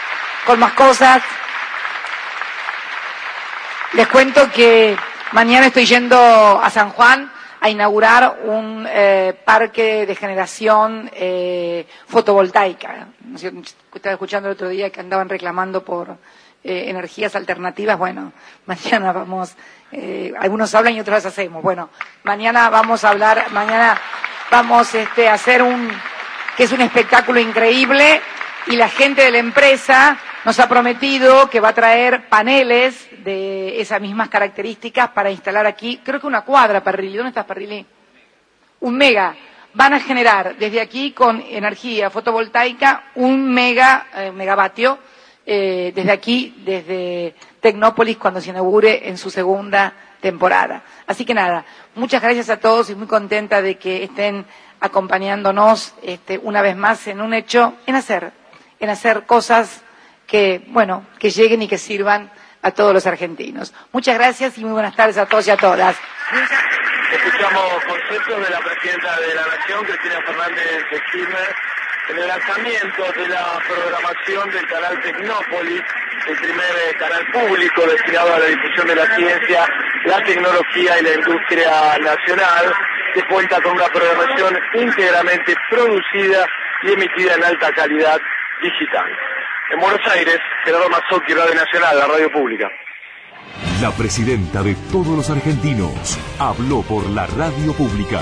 Les cuento que mañana estoy yendo a San Juan a inaugurar un parque de generación fotovoltaica. Estaba escuchando el otro día que andaban reclamando por energías alternativas. Bueno, mañana vamos, algunos hablan y otros las hacemos. Bueno, mañana vamos a hablar, mañana vamos a hacer que es un espectáculo increíble, y la gente de la empresa nos ha prometido que va a traer paneles de esas mismas características para instalar aquí, creo que una cuadra, Parrilli. ¿Dónde estás, Parrilli? Un mega. Van a generar desde aquí con energía fotovoltaica un megavatio, desde aquí, desde Tecnópolis, cuando se inaugure en su segunda temporada. Así que nada, muchas gracias a todos y muy contenta de que estén acompañándonos una vez más en un hecho, en hacer cosas que lleguen y que sirvan a todos los argentinos. Muchas gracias y muy buenas tardes a todos y a todas. Escuchamos conceptos de la presidenta de la Nación, Cristina Fernández de Kirchner, en el lanzamiento de la programación del canal Tecnópolis, el primer canal público destinado a la difusión de la ciencia, la tecnología y la industria nacional, que cuenta con una programación íntegramente producida y emitida en alta calidad digital. En Buenos Aires, Gerardo Mazzocchi, Radio Nacional, la radio pública. La presidenta de todos los argentinos habló por la radio pública.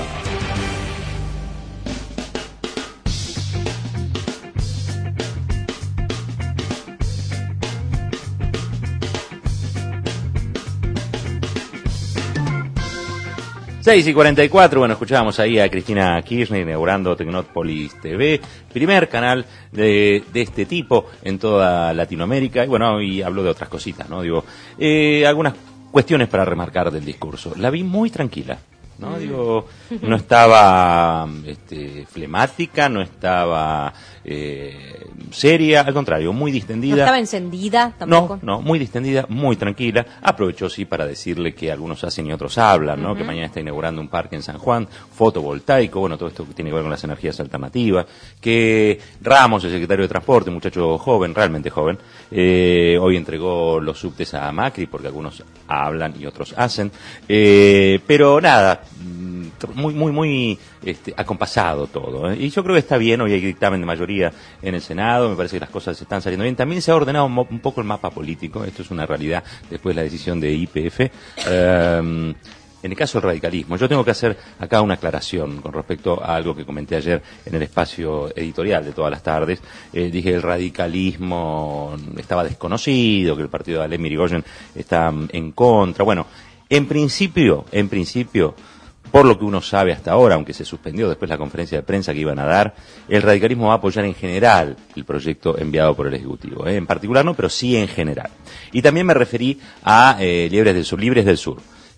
Seis y 44, bueno, escuchábamos ahí a Cristina Kirchner inaugurando Tecnópolis TV, primer canal de este tipo en toda Latinoamérica, y bueno, y habló de otras cositas, ¿no? Digo, algunas cuestiones para remarcar del discurso. La vi muy tranquila, ¿no? Digo, no estaba flemática, no estaba seria, al contrario, muy distendida. ¿No estaba encendida tampoco? No, muy distendida, muy tranquila. Aprovechó, sí, para decirle que algunos hacen y otros hablan, ¿no? Que mañana está inaugurando un parque en San Juan, fotovoltaico, bueno, todo esto que tiene que ver con las energías alternativas, que Ramos, el secretario de Transporte, un muchacho joven, realmente joven, hoy entregó los subtes a Macri, porque algunos hablan y otros hacen, pero nada, muy acompasado todo, y yo creo que está bien. Hoy hay dictamen de mayoría en el Senado, me parece que las cosas están saliendo bien. También se ha ordenado un poco el mapa político, esto es una realidad después de la decisión de YPF. En el caso del radicalismo, yo tengo que hacer acá una aclaración con respecto a algo que comenté ayer en el espacio editorial de todas las tardes. Dije el radicalismo estaba desconocido, que el partido de Alem Irigoyen está en contra. Bueno, en principio, por lo que uno sabe hasta ahora, aunque se suspendió después la conferencia de prensa que iban a dar, el radicalismo va a apoyar en general el proyecto enviado por el Ejecutivo. En particular no, pero sí en general. Y también me referí a Libres del Sur,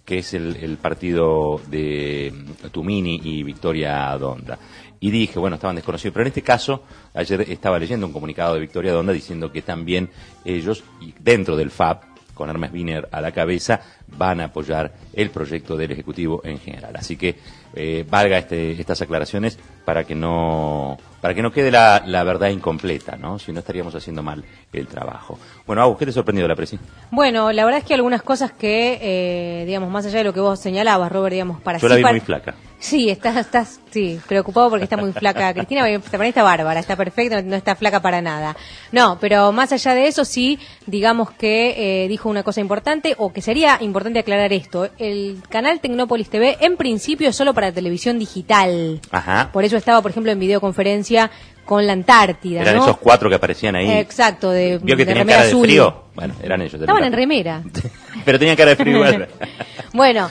que es el partido de Tumini y Victoria Donda. Y dije, bueno, estaban desconocidos, pero en este caso, ayer estaba leyendo un comunicado de Victoria Donda diciendo que también ellos, dentro del FAP, con Hermes Wiener a la cabeza, van a apoyar el proyecto del Ejecutivo en general. Así que valga estas aclaraciones para que no quede la verdad incompleta, ¿no? Si no estaríamos haciendo mal el trabajo. Bueno, Agus, ¿qué te ha sorprendido la presi? Bueno, la verdad es que algunas cosas que, digamos, más allá de lo que vos señalabas, Robert, digamos, para Yo la vi muy flaca. Sí, estás preocupado porque está muy flaca Cristina, para mí está bárbara, está perfecta, no está flaca para nada. No, pero más allá de eso, sí, digamos que dijo una cosa importante, o que sería importante aclarar esto. El canal Tecnópolis TV, en principio, es solo para televisión digital. Ajá. Por eso estaba, por ejemplo, en videoconferencia con la Antártida, Eran ¿no? esos 4 que aparecían ahí. Exacto, ¿Vio que de tenían remera cara de azul. frío? Bueno, eran ellos. Estaban en remera. Pero tenían cara de frío igual. Bueno,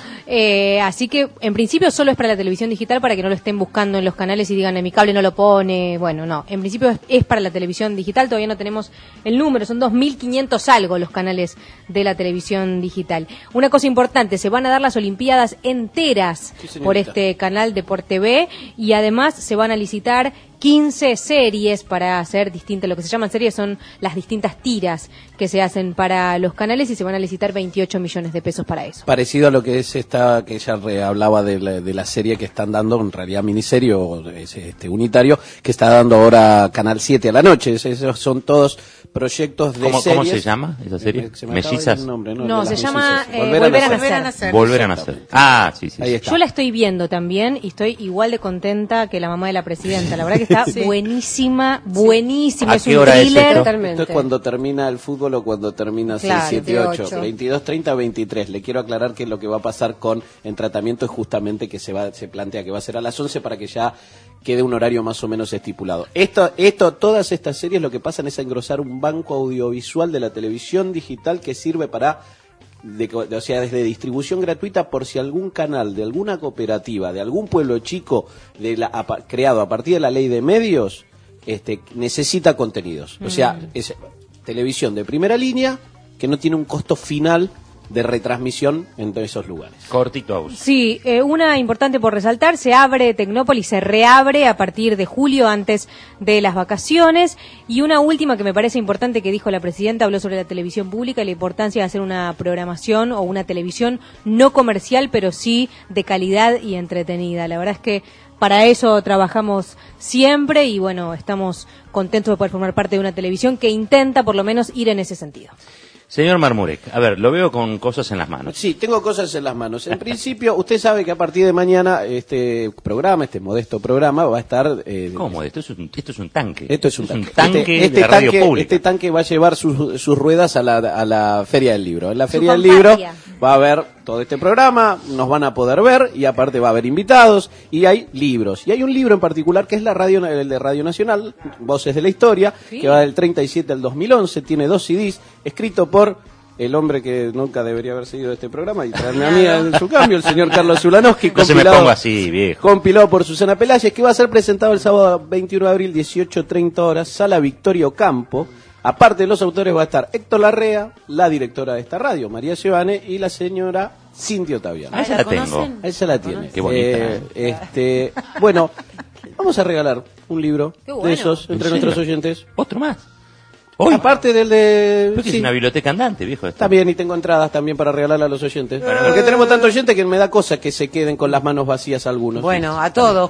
así que en principio solo es para la televisión digital, para que no lo estén buscando en los canales y digan, mi cable no lo pone. Bueno, no, en principio es para la televisión digital, todavía no tenemos el número, son 2.500 algo los canales de la televisión digital. Una cosa importante, se van a dar las Olimpiadas enteras por este canal Deport TV, y además se van a licitar 15 series para hacer distintas, lo que se llaman series son las distintas tiras que se hacen para los canales, y se van a licitar 28 millones de pesos para eso. Parecido a lo que es esta, que ella hablaba de la serie que están dando, en realidad miniserie o unitario, que está dando ahora Canal 7 a la noche. Esos son todos proyectos de series. ¿Cómo se llama esa serie? ¿Mellizas? No, se llama Volver a nacer. Volver a nacer. Ah, sí. Ahí está. Yo la estoy viendo también y estoy igual de contenta que la mamá de la presidenta. La verdad que está buenísima. ¿A Es qué un hora es thriller. esto? Totalmente. Esto es cuando termina el fútbol o cuando termina 6, Claro, 7, 8, 8. 22, 30, 23. Le quiero aclarar que lo que va a pasar con En Tratamiento es justamente que se plantea que va a ser a las 11 para que ya quede un horario más o menos estipulado. Todas estas series lo que pasan es a engrosar un banco audiovisual de la televisión digital que sirve para, o sea, desde distribución gratuita por si algún canal de alguna cooperativa, de algún pueblo chico creado a partir de la ley de medios, necesita contenidos. O sea, es televisión de primera línea que no tiene un costo final de retransmisión en todos esos lugares. Cortito, Agus. Sí, una importante por resaltar, se abre Tecnópolis, se reabre a partir de julio, antes de las vacaciones. Y una última que me parece importante que dijo la presidenta, habló sobre la televisión pública y la importancia de hacer una programación o una televisión no comercial, pero sí de calidad y entretenida. La verdad es que para eso trabajamos siempre y bueno, estamos contentos de poder formar parte de una televisión que intenta por lo menos ir en ese sentido. Señor Marmurek, a ver, lo veo con cosas en las manos. Sí, tengo cosas en las manos. En principio, usted sabe que a partir de mañana este modesto programa va a estar... ¿Cómo? Esto es un tanque. Esto es un tanque. Tanque de la radio pública. Este tanque va a llevar sus ruedas a la Feria del Libro. En la Feria del fantasía. Libro va a haber todo este programa, nos van a poder ver y aparte va a haber invitados y hay libros. Y hay un libro en particular que es el de Radio Nacional, Voces de la Historia, que va del 37 al 2011, tiene 2 CDs, escrito por el hombre que nunca debería haber seguido este programa y traerme a mí en su cambio, el señor Carlos Zulanowski, No se me ponga así, viejo. compilado por Susana Pelayes, que va a ser presentado el sábado 21 de abril, 18:30 horas, Sala Victoria Ocampo. Aparte de los autores va a estar Héctor Larrea, la directora de esta radio, María Giovane, y la señora Cintia Ottaviano. Ah, esa la tengo. Esa la tiene. Qué bonita. Bueno, vamos a regalar un libro de esos entre nuestros oyentes. ¿Otro más? Hoy. Aparte del de... Creo que es una biblioteca andante, viejo. Esto. También, y tengo entradas también para regalarle a los oyentes. Porque tenemos tantos oyentes que me da cosa que se queden con las manos vacías algunos. Bueno, a todos,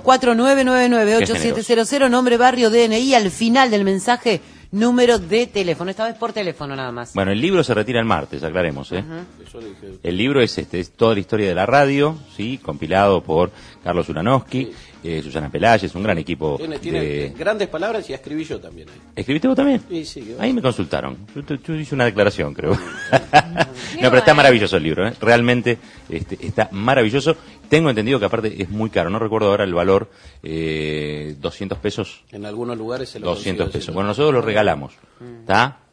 4999-8700, nombre, barrio, DNI, al final del mensaje, número de teléfono, esta vez por teléfono nada más. Bueno, el libro se retira el martes, aclaremos, ¿eh? El libro es es toda la historia de la radio, sí, compilado por Carlos Zulanowski, Susana Pelayes, un gran equipo. Tiene grandes palabras y escribí yo también. ¿Escribiste vos también? Sí, ahí me consultaron. Yo hice una declaración, creo. No, pero está maravilloso el libro, ¿eh? Realmente está maravilloso. Tengo entendido que aparte es muy caro, no recuerdo ahora el valor, 200 pesos. En algunos lugares se lo 200 pesos. Bueno, nosotros lo regalamos, ¿está?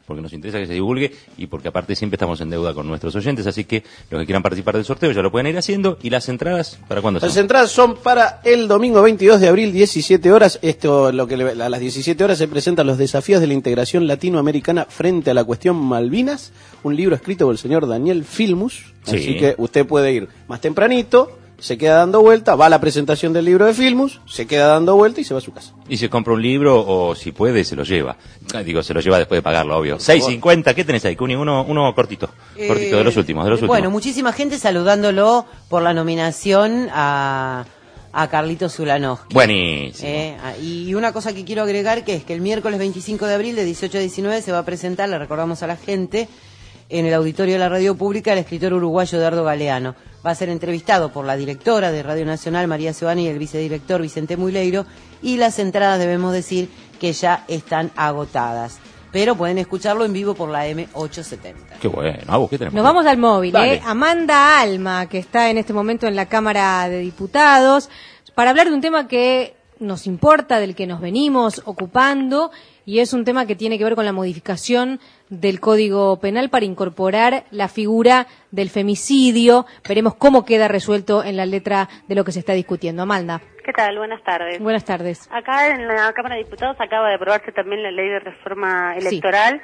porque nos interesa que se divulgue y porque aparte siempre estamos en deuda con nuestros oyentes, así que los que quieran participar del sorteo ya lo pueden ir haciendo. ¿Y las entradas para cuándo son? Las entradas son para el domingo 22 de abril, 17 horas. A las 17 horas se presentan los desafíos de la integración latinoamericana frente a la cuestión Malvinas, un libro escrito por el señor Daniel Filmus. Sí. Así que usted puede ir más tempranito, se queda dando vuelta, va a la presentación del libro de Filmus, se queda dando vuelta y se va a su casa. Y se compra un libro o si puede se lo lleva. Digo, se lo lleva después de pagarlo, obvio. 6.50, ¿qué tenés ahí, Cuni? Uno cortito de los últimos. Bueno, muchísima gente saludándolo por la nominación a Carlitos Zulanowski. Buenísimo. Y una cosa que quiero agregar, que es que el miércoles 25 de abril de 18 a 19 se va a presentar, le recordamos a la gente, en el auditorio de la radio pública, el escritor uruguayo Eduardo Galeano. Va a ser entrevistado por la directora de Radio Nacional, María Sebani, y el vicedirector Vicente Muileiro, y las entradas debemos decir que ya están agotadas. Pero pueden escucharlo en vivo por la M870. Qué bueno. ¿Qué tenemos? Nos vamos al móvil, Dale. Amanda Alma, que está en este momento en la Cámara de Diputados, para hablar de un tema que nos importa, del que nos venimos ocupando, y es un tema que tiene que ver con la modificación del Código Penal para incorporar la figura del femicidio. Veremos cómo queda resuelto en la letra de lo que se está discutiendo. Amanda. ¿Qué tal? Buenas tardes. Buenas tardes. Acá en la Cámara de Diputados acaba de aprobarse también la ley de reforma electoral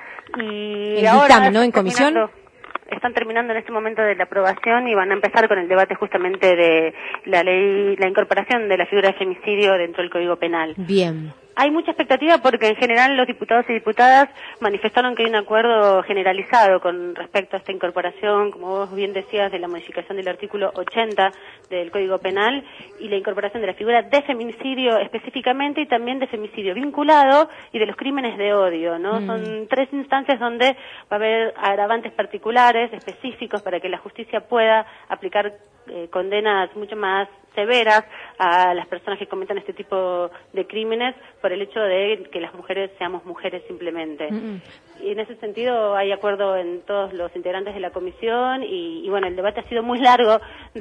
y El ahora dictamen, ¿no? En comisión. Están terminando en este momento de la aprobación y van a empezar con el debate justamente de la ley, la incorporación de la figura de femicidio dentro del Código Penal. Bien. Hay mucha expectativa porque en general los diputados y diputadas manifestaron que hay un acuerdo generalizado con respecto a esta incorporación, como vos bien decías, de la modificación del artículo 80 del Código Penal y la incorporación de la figura de feminicidio específicamente y también de femicidio vinculado y de los crímenes de odio, ¿no? Son tres instancias donde va a haber agravantes particulares, específicos, para que la justicia pueda aplicar condenas mucho más severas a las personas que cometan este tipo de crímenes por el hecho de que las mujeres seamos mujeres simplemente. Y en ese sentido hay acuerdo en todos los integrantes de la comisión y bueno, el debate ha sido muy largo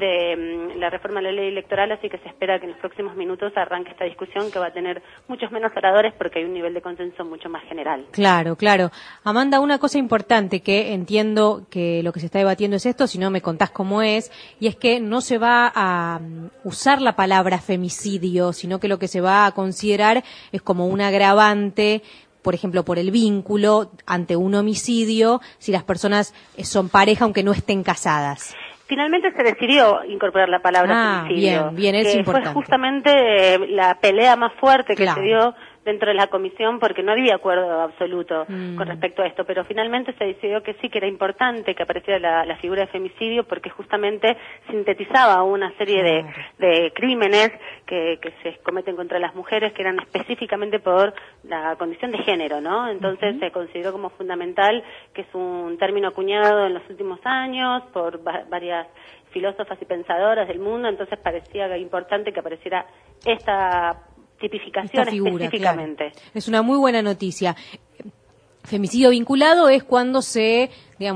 de la reforma de la ley electoral, así que se espera que en los próximos minutos arranque esta discusión que va a tener muchos menos oradores porque hay un nivel de consenso mucho más general. Claro, claro. Amanda, una cosa importante que entiendo que lo que se está debatiendo es esto, si no me contás cómo es, y es que no se va a usar la palabra femicidio, sino que lo que se va a considerar es como un agravante, por ejemplo, por el vínculo ante un homicidio, si las personas son pareja aunque no estén casadas. Finalmente se decidió incorporar la palabra femicidio. Bien, es que importante. fue justamente la pelea más fuerte que se dio dentro de la comisión porque no había acuerdo absoluto con respecto a esto, pero finalmente se decidió que sí, que era importante que apareciera la figura de femicidio porque justamente sintetizaba una serie de crímenes que se cometen contra las mujeres que eran específicamente por la condición de género, ¿no? Entonces se consideró como fundamental, que es un término acuñado en los últimos años por varias filósofas y pensadoras del mundo, entonces parecía importante que apareciera esta tipificación esta figura, específicamente. Claro. Es una muy buena noticia. Femicidio vinculado es cuando se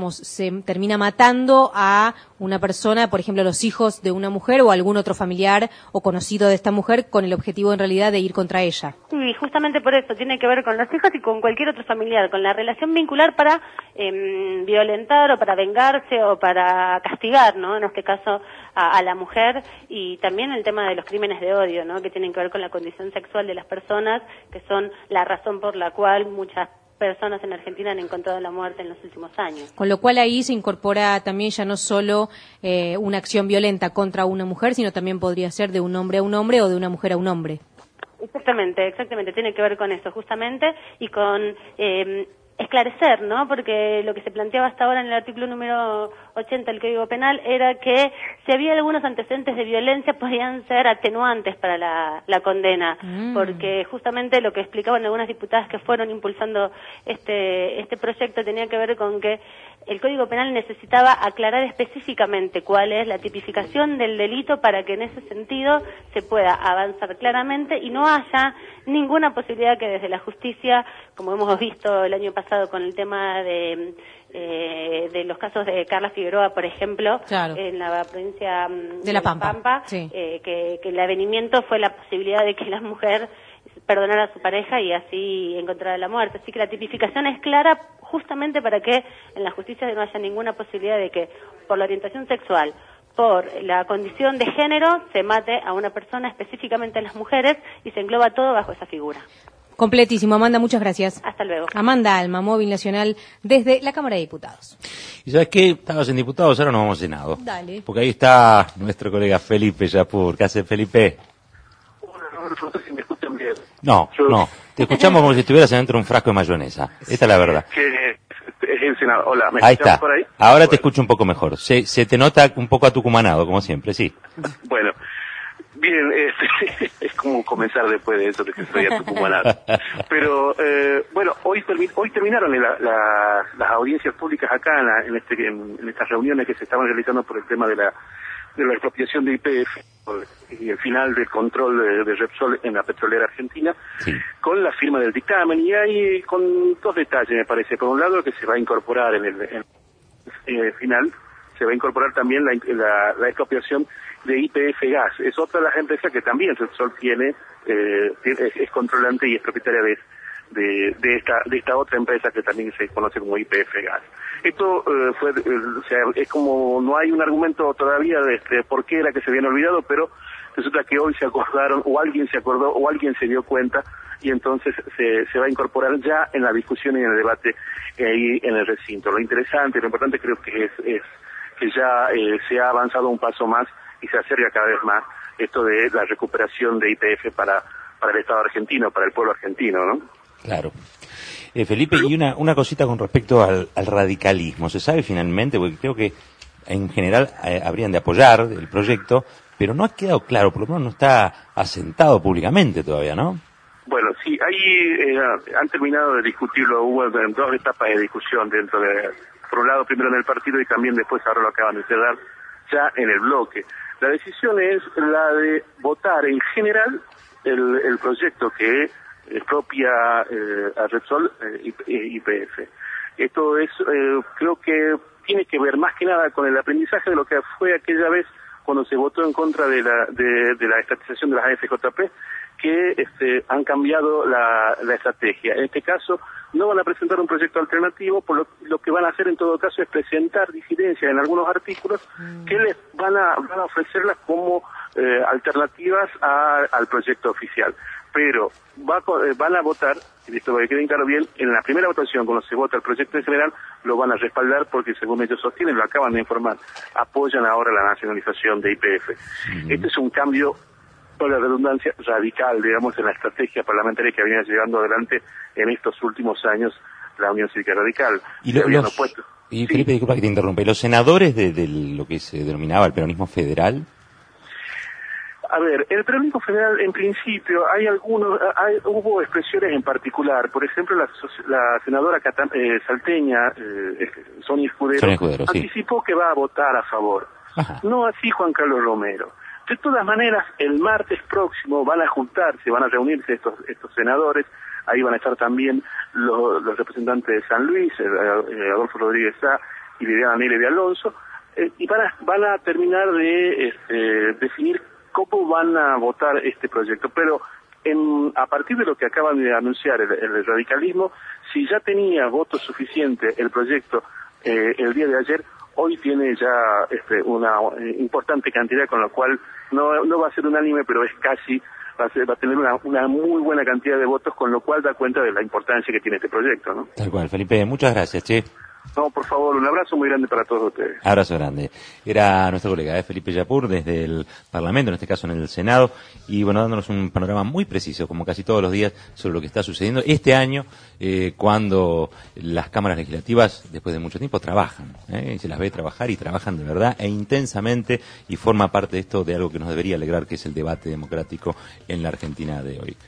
termina matando a una persona, por ejemplo, los hijos de una mujer o algún otro familiar o conocido de esta mujer con el objetivo en realidad de ir contra ella. Sí, justamente por eso tiene que ver con los hijos y con cualquier otro familiar, con la relación vincular para violentar o para vengarse o para castigar, ¿no? En este caso a la mujer, y también el tema de los crímenes de odio, ¿no? Que tienen que ver con la condición sexual de las personas, que son la razón por la cual muchas personas en Argentina han encontrado la muerte en los últimos años. Con lo cual ahí se incorpora también ya no solo una acción violenta contra una mujer, sino también podría ser de un hombre a un hombre o de una mujer a un hombre. Exactamente, tiene que ver con eso justamente y con esclarecer, ¿no? Porque lo que se planteaba hasta ahora en el artículo número 80 del Código Penal era que si había algunos antecedentes de violencia podían ser atenuantes para la condena, porque justamente lo que explicaban algunas diputadas que fueron impulsando este proyecto tenía que ver con que el Código Penal necesitaba aclarar específicamente cuál es la tipificación del delito para que en ese sentido se pueda avanzar claramente y no haya ninguna posibilidad que desde la justicia, como hemos visto el año pasado con el tema de los casos de Carla Figueroa, por ejemplo, en la provincia de La Pampa, que el avenimiento fue la posibilidad de que la mujer perdonar a su pareja y así encontrar la muerte. Así que la tipificación es clara justamente para que en la justicia no haya ninguna posibilidad de que por la orientación sexual, por la condición de género, se mate a una persona, específicamente a las mujeres, y se engloba todo bajo esa figura. Completísimo, Amanda, muchas gracias. Hasta luego. Amanda Alma, Móvil Nacional, desde la Cámara de Diputados. ¿Y sabes qué? Estabas en Diputados, ahora nos vamos a Senado. Dale. Porque ahí está nuestro colega Felipe Yapur. ¿Qué hace, Felipe? No sé si me escuchan bien. No. Te escuchamos como si estuvieras dentro de un frasco de mayonesa. Esta es la verdad. Que es el Senado. Hola, ¿me Ahí escuchan está. por ahí? Ahora Bueno. te escucho un poco mejor. Se te nota un poco atucumanado, como siempre, sí. Bueno, bien, es como comenzar después de eso, de que estoy atucumanado. Pero, bueno, hoy terminaron las audiencias públicas acá en estas reuniones que se estaban realizando por el tema de la expropiación de YPF y el final del control de Repsol en la petrolera argentina, Sí. con la firma del dictamen. Y hay con dos detalles, me parece. Por un lado, que se va a incorporar en el final, se va a incorporar también la expropiación de YPF Gas. Es otra de las empresas que también Repsol es controlante y es propietaria de esta otra empresa que también se conoce como YPF Gas. Esto es como no hay un argumento todavía de por qué era que se habían olvidado, pero resulta que hoy se acordaron, o alguien se acordó, o alguien se dio cuenta, y entonces se va a incorporar ya en la discusión y en el debate ahí en el recinto. Lo interesante, lo importante creo que es que ya se ha avanzado un paso más y se acerca cada vez más esto de la recuperación de YPF para el Estado argentino, para el pueblo argentino, ¿no? Claro. Felipe, y una cosita con respecto al radicalismo. ¿Se sabe finalmente? Porque creo que en general habrían de apoyar el proyecto, pero no ha quedado claro, por lo menos no está asentado públicamente todavía, ¿no? Bueno, sí, ahí han terminado de discutirlo, hubo dos etapas de discusión dentro de, por un lado primero en el partido y también después ahora lo acaban de cerrar ya en el bloque. La decisión es la de votar en general el proyecto que expropia a Repsol YPF. Esto es, creo que tiene que ver más que nada con el aprendizaje de lo que fue aquella vez cuando se votó en contra de la estatización de las AFJP, que han cambiado la estrategia. En este caso, no van a presentar un proyecto alternativo, por lo que van a hacer en todo caso es presentar disidencias en algunos artículos que les van a ofrecerlas como alternativas al proyecto oficial. Pero van a votar, y esto para que quede claro bien, en la primera votación, cuando se vota el proyecto en general, lo van a respaldar porque, según ellos sostienen, lo acaban de informar, apoyan ahora la nacionalización de YPF. Este es un cambio, por la redundancia, radical, digamos, en la estrategia parlamentaria que venía llevando adelante en estos últimos años la Unión Cívica Radical. Y Felipe, disculpa que te interrumpa, ¿y los senadores de lo que se denominaba el peronismo federal? A ver, el peronismo federal, en principio, hubo expresiones en particular. Por ejemplo, la senadora salteña, Sonia Escudero, anticipó que va a votar a favor. Ajá. No así Juan Carlos Romero. De todas maneras, el martes próximo van a juntarse, van a reunirse estos senadores. Ahí van a estar también los representantes de San Luis, Adolfo Rodríguez Sá y Viviana Nele de Alonso, y van a terminar de definir cómo van a votar este proyecto. Pero a partir de lo que acaban de anunciar el radicalismo, si ya tenía votos suficientes el proyecto el día de ayer, hoy tiene ya una importante cantidad, con lo cual no va a ser unánime, pero es casi, va a tener una muy buena cantidad de votos, con lo cual da cuenta de la importancia que tiene este proyecto, ¿no? Tal cual, Felipe, muchas gracias, che. No, por favor, un abrazo muy grande para todos ustedes. Abrazo grande. Era nuestro colega, Felipe Yapur, desde el Parlamento, en este caso en el Senado, y bueno, dándonos un panorama muy preciso, como casi todos los días, sobre lo que está sucediendo este año, cuando las cámaras legislativas, después de mucho tiempo, trabajan, y se las ve trabajar y trabajan de verdad e intensamente, y forma parte de esto de algo que nos debería alegrar, que es el debate democrático en la Argentina de hoy.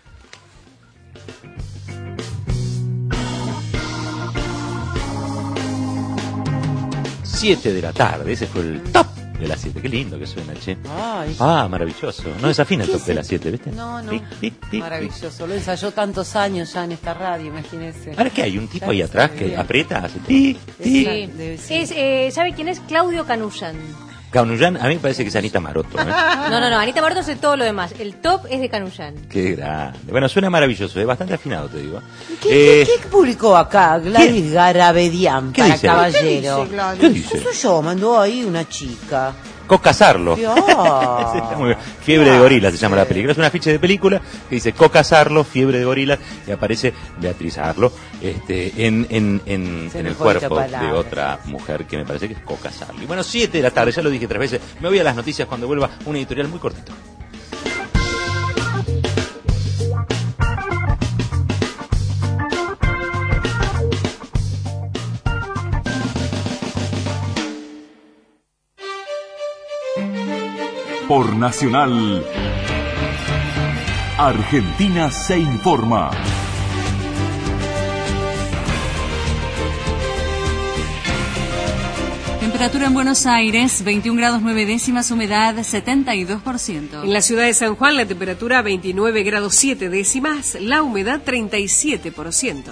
7 de la tarde, ese fue el top de las 7. Qué lindo que suena, che. Ay. Maravilloso. No desafina el top de las 7, ¿viste? No. Pic, Maravilloso. Lo ensayó tantos años ya en esta radio, imagínese. Ahora que hay un tipo ahí atrás que aprieta, hace tic, tic. Sí. ¿Sabe quién es? Claudio Canullan. Canullán, a mí me parece que es Anita Maroto. ¿eh? No, Anita Maroto hace todo lo demás. El top es de Canullán. Qué grande. Bueno, suena maravilloso, es bastante afinado, te digo. ¿Qué publicó acá Gladys Garabedian para dice? Caballero? ¿Qué dice? Eso yo, mandó ahí una chica. Coca Sarlo. Ah. Está muy bien. Fiebre de gorilas se llama la película. Es un afiche de película que dice Coca Sarlo, fiebre de gorilas, y aparece Beatriz Arlo en el cuerpo de otra mujer que me parece que es Coca Sarlo. Y bueno, 7 de la tarde, ya lo dije 3 veces. Me voy a las noticias cuando vuelva, un editorial muy cortito. Por Nacional, Argentina se informa. Temperatura en Buenos Aires, 21 grados 9 décimas, humedad 72%. En la ciudad de San Juan, la temperatura 29 grados 7 décimas, la humedad 37%.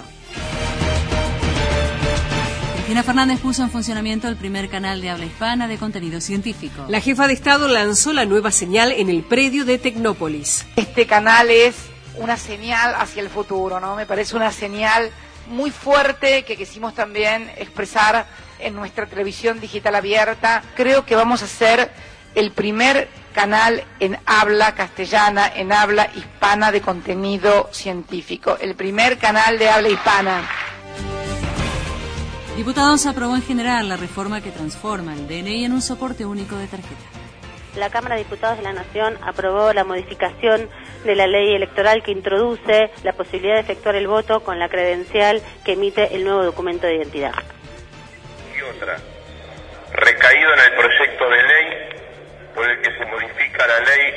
Cristina Fernández puso en funcionamiento el primer canal de habla hispana de contenido científico. La jefa de Estado lanzó la nueva señal en el predio de Tecnópolis. Este canal es una señal hacia el futuro, ¿no? Me parece una señal muy fuerte que quisimos también expresar en nuestra televisión digital abierta. Creo que vamos a ser el primer canal en habla castellana, en habla hispana de contenido científico. El primer canal de habla hispana. Diputados aprobó en general la reforma que transforma el DNI en un soporte único de tarjeta. La Cámara de Diputados de la Nación aprobó la modificación de la ley electoral que introduce la posibilidad de efectuar el voto con la credencial que emite el nuevo documento de identidad. Y otra, recaído en el proyecto de ley por el que se modifica la ley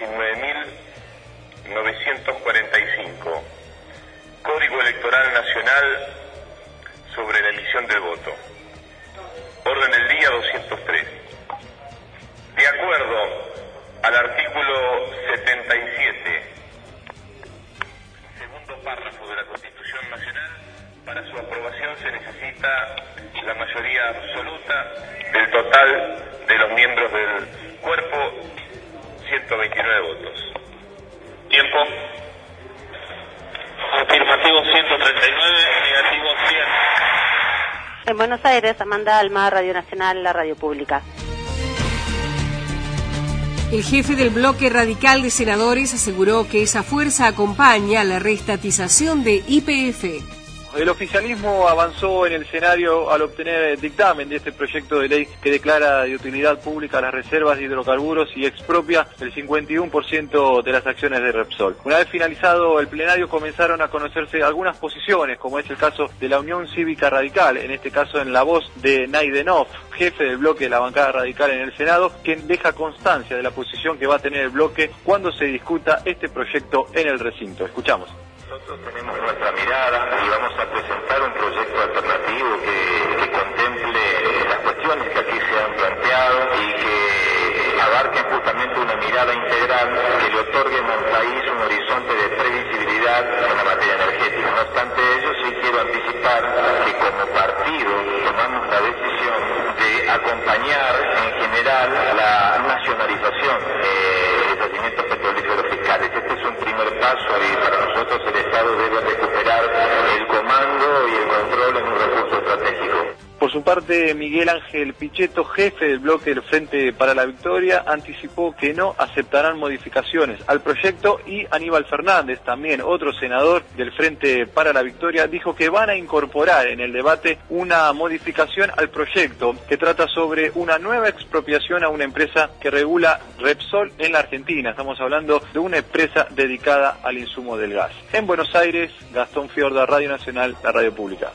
19.945, Código Electoral Nacional sobre la emisión del voto. Orden del día 203. De acuerdo al artículo 77, segundo párrafo de la Constitución Nacional, para su aprobación se necesita la mayoría absoluta del total de los miembros del cuerpo, 129 votos. Tiempo. Afirmativo 139, negativo 100. En Buenos Aires, Amanda Alma, Radio Nacional, la radio pública. El jefe del bloque radical de senadores aseguró que esa fuerza acompaña la reestatización de YPF. El oficialismo avanzó en el Senado al obtener el dictamen de este proyecto de ley que declara de utilidad pública las reservas de hidrocarburos y expropia el 51% de las acciones de Repsol. Una vez finalizado el plenario comenzaron a conocerse algunas posiciones, como es el caso de la Unión Cívica Radical, en este caso en la voz de Naidenov, jefe del bloque de la bancada radical en el Senado, quien deja constancia de la posición que va a tener el bloque cuando se discuta este proyecto en el recinto. Escuchamos. Nosotros tenemos nuestra mirada y vamos a presentar un proyecto alternativo que contemple las cuestiones que aquí se han planteado y que abarque justamente una mirada integral que le otorgue al país un horizonte de previsibilidad en la materia energética. No obstante ello, sí quiero anticipar que como partido tomamos la decisión de acompañar en general la nacionalización de los yacimientos petrolíferos fiscales. Este es un primer paso y para nosotros el Estado debe recuperar el comando y el control en un recurso estratégico. Por su parte, Miguel Ángel Pichetto, jefe del bloque del Frente para la Victoria, anticipó que no aceptarán modificaciones al proyecto, y Aníbal Fernández, también otro senador del Frente para la Victoria, dijo que van a incorporar en el debate una modificación al proyecto que trata sobre una nueva expropiación a una empresa que regula Repsol en la Argentina. Estamos hablando de una empresa dedicada al insumo del gas. En Buenos Aires, Gastón Fiorda, Radio Nacional, la radio pública.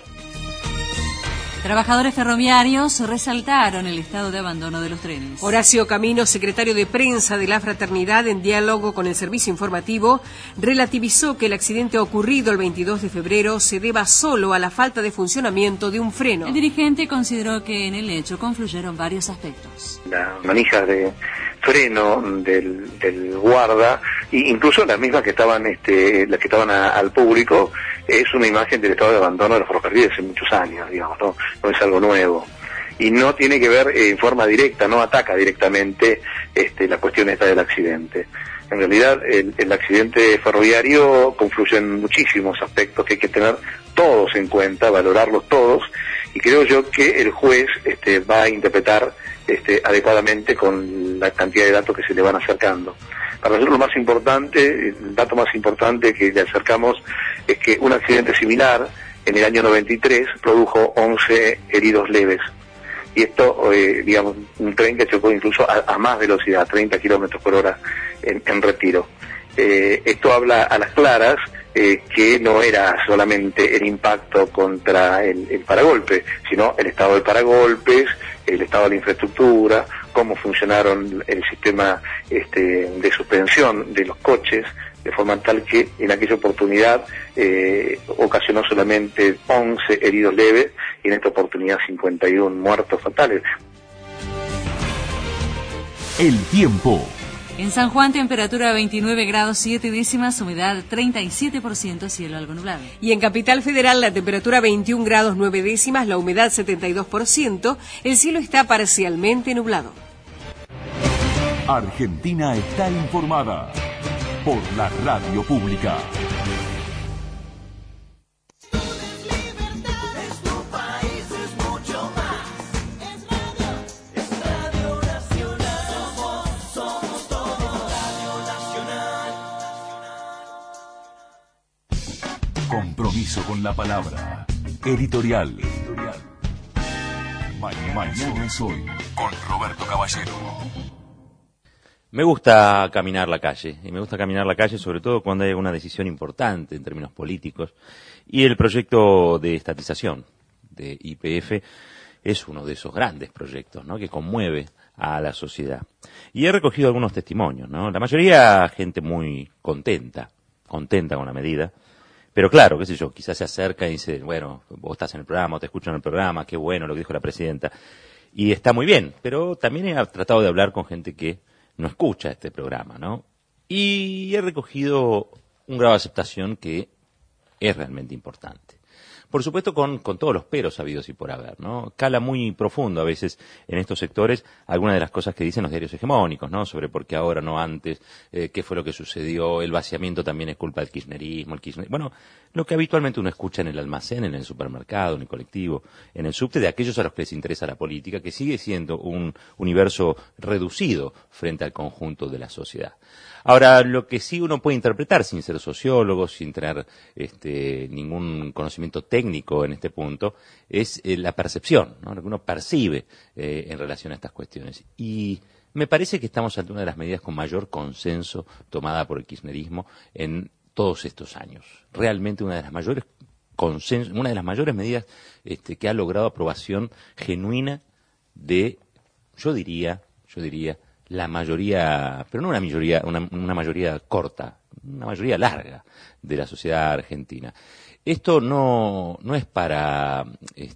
Trabajadores ferroviarios resaltaron el estado de abandono de los trenes. Horacio Camino, secretario de prensa de la Fraternidad, en diálogo con el servicio informativo, relativizó que el accidente ocurrido el 22 de febrero se deba solo a la falta de funcionamiento de un freno. El dirigente consideró que en el hecho confluyeron varios aspectos. Las manijas de freno del guarda, e incluso las mismas que estaban las que estaban al público, es una imagen del estado de abandono de los ferrocarriles hace muchos años, digamos, no es algo nuevo. y no tiene que ver en forma directa, no ataca directamente la cuestión esta del accidente. En realidad el accidente ferroviario confluye en muchísimos aspectos que hay que tener todos en cuenta, valorarlos todos, y creo yo que el juez va a interpretar adecuadamente con la cantidad de datos que se le van acercando. Para nosotros lo más importante, el dato más importante que le acercamos es que un accidente similar en el año 93 produjo 11 heridos leves. Y esto, digamos, un tren que chocó incluso a más velocidad, 30 kilómetros por hora en retiro. Esto habla a las claras que no era solamente el impacto contra el paragolpe, sino el estado del paragolpes, el estado de la infraestructura, cómo funcionaron el sistema de suspensión de los coches, de forma tal que en aquella oportunidad ocasionó solamente 11 heridos leves y en esta oportunidad 51 muertos fatales. El tiempo. En San Juan, temperatura 29 grados 7 décimas, humedad 37%, cielo algo nublado. Y en Capital Federal, la temperatura 21 grados 9 décimas, la humedad 72%, el cielo está parcialmente nublado. Argentina está informada por la radio pública. Compromiso con la palabra. Editorial. Mañana es hoy. Con Roberto Caballero. Me gusta caminar la calle, y me gusta caminar la calle sobre todo cuando hay una decisión importante en términos políticos, y el proyecto de estatización de YPF es uno de esos grandes proyectos, ¿no?, que conmueve a la sociedad. Y he recogido algunos testimonios, ¿no? La mayoría gente muy contenta con la medida, pero claro, qué sé yo, quizás se acerca y dice, bueno, vos estás en el programa, te escucho en el programa, qué bueno lo que dijo la presidenta, y está muy bien, pero también he tratado de hablar con gente que no escucha este programa, ¿no? Y he recogido un grado de aceptación que es realmente importante. Por supuesto con todos los peros habidos y por haber, ¿no? Cala muy profundo a veces en estos sectores algunas de las cosas que dicen los diarios hegemónicos, ¿no? Sobre por qué ahora, no antes, qué fue lo que sucedió, el vaciamiento también es culpa del kirchnerismo, bueno, lo que habitualmente uno escucha en el almacén, en el supermercado, en el colectivo, en el subte, de aquellos a los que les interesa la política, que sigue siendo un universo reducido frente al conjunto de la sociedad. Ahora, lo que sí uno puede interpretar, sin ser sociólogo, sin tener ningún conocimiento técnico en este punto, es la percepción, ¿no?, lo que uno percibe en relación a estas cuestiones. Y me parece que estamos ante una de las medidas con mayor consenso tomada por el kirchnerismo en todos estos años. Realmente una de las mayores medidas que ha logrado aprobación genuina de, yo diría, la mayoría, pero no una mayoría corta, una mayoría larga de la sociedad argentina. Esto no es para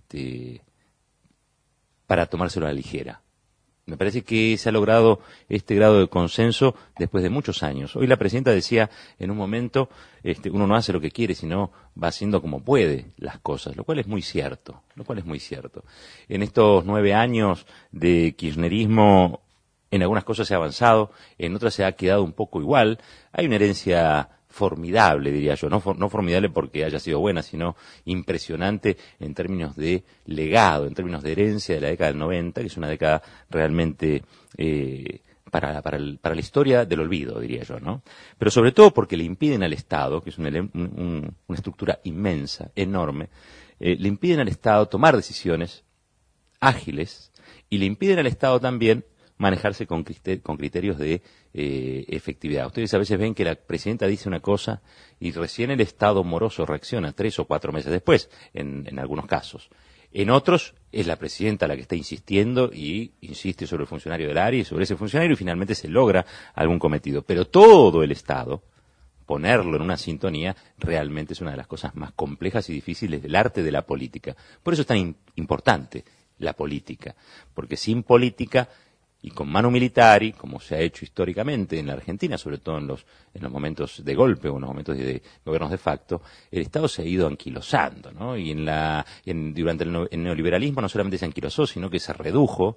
tomárselo a la ligera. Me parece que se ha logrado este grado de consenso después de muchos años. Hoy la presidenta decía en un momento, uno no hace lo que quiere, sino va haciendo como puede las cosas, lo cual es muy cierto. En estos 9 años de kirchnerismo, en algunas cosas se ha avanzado, en otras se ha quedado un poco igual. Hay una herencia formidable, diría yo, no formidable porque haya sido buena, sino impresionante en términos de legado, en términos de herencia de la década del 90, que es una década realmente para la historia del olvido, diría yo, ¿no? Pero sobre todo porque le impiden al Estado, que es una estructura inmensa, enorme, le impiden al Estado tomar decisiones ágiles y le impiden al Estado también manejarse con criterios de efectividad. Ustedes a veces ven que la presidenta dice una cosa y recién el Estado moroso reacciona 3 o 4 meses después, en algunos casos. En otros es la presidenta la que está insistiendo y insiste sobre el funcionario del área y sobre ese funcionario y finalmente se logra algún cometido. Pero todo el Estado, ponerlo en una sintonía, realmente es una de las cosas más complejas y difíciles del arte de la política. Por eso es tan importante la política, porque sin política y con manu militari, como se ha hecho históricamente en la Argentina, sobre todo en los momentos de golpe o en los momentos de gobiernos de facto, el Estado se ha ido anquilosando, ¿no? Y durante el neoliberalismo no solamente se anquilosó, sino que se redujo,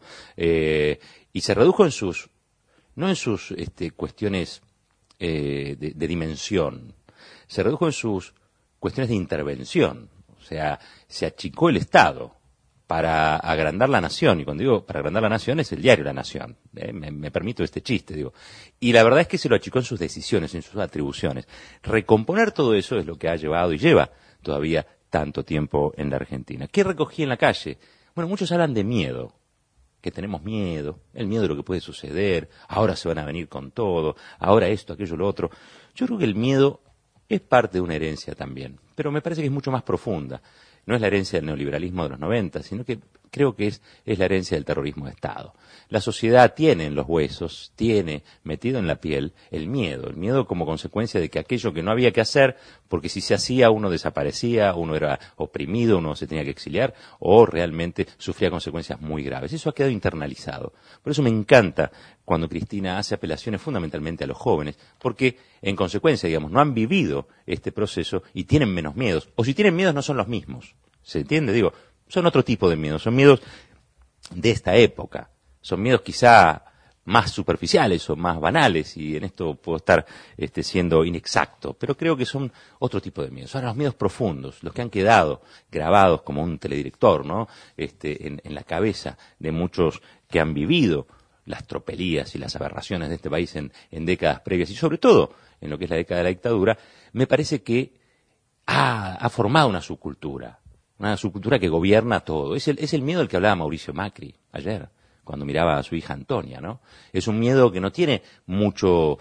y se redujo no en sus cuestiones de dimensión, se redujo en sus cuestiones de intervención. O sea, se achicó el Estado para agrandar la nación, y cuando digo para agrandar la nación es el diario La Nación, me permito este chiste, digo, y la verdad es que se lo achicó en sus decisiones, en sus atribuciones. Recomponer todo eso es lo que ha llevado y lleva todavía tanto tiempo en la Argentina. ¿Qué recogí en la calle? Bueno, muchos hablan de miedo, que tenemos miedo, el miedo de lo que puede suceder, ahora se van a venir con todo, ahora esto, aquello, lo otro. Yo creo que el miedo es parte de una herencia también, pero me parece que es mucho más profunda. No es la herencia del neoliberalismo de los 90, sino que creo que es la herencia del terrorismo de Estado. La sociedad tiene en los huesos, tiene metido en la piel el miedo como consecuencia de que aquello que no había que hacer, porque si se hacía uno desaparecía, uno era oprimido, uno se tenía que exiliar, o realmente sufría consecuencias muy graves. Eso ha quedado internalizado. Por eso me encanta cuando Cristina hace apelaciones fundamentalmente a los jóvenes, porque en consecuencia, digamos, no han vivido este proceso y tienen menos miedos, o si tienen miedos no son los mismos. ¿Se entiende? Digo, son otro tipo de miedos, son miedos de esta época, son miedos quizá más superficiales o más banales, y en esto puedo estar siendo inexacto, pero creo que son otro tipo de miedos. Ahora, los miedos profundos, los que han quedado grabados como un teledirector, ¿no? En la cabeza de muchos que han vivido las tropelías y las aberraciones de este país en décadas previas, y sobre todo en lo que es la década de la dictadura, me parece que ha formado una subcultura que gobierna todo. Es el miedo del que hablaba Mauricio Macri ayer, cuando miraba a su hija Antonia, ¿no? Es un miedo que no tiene mucha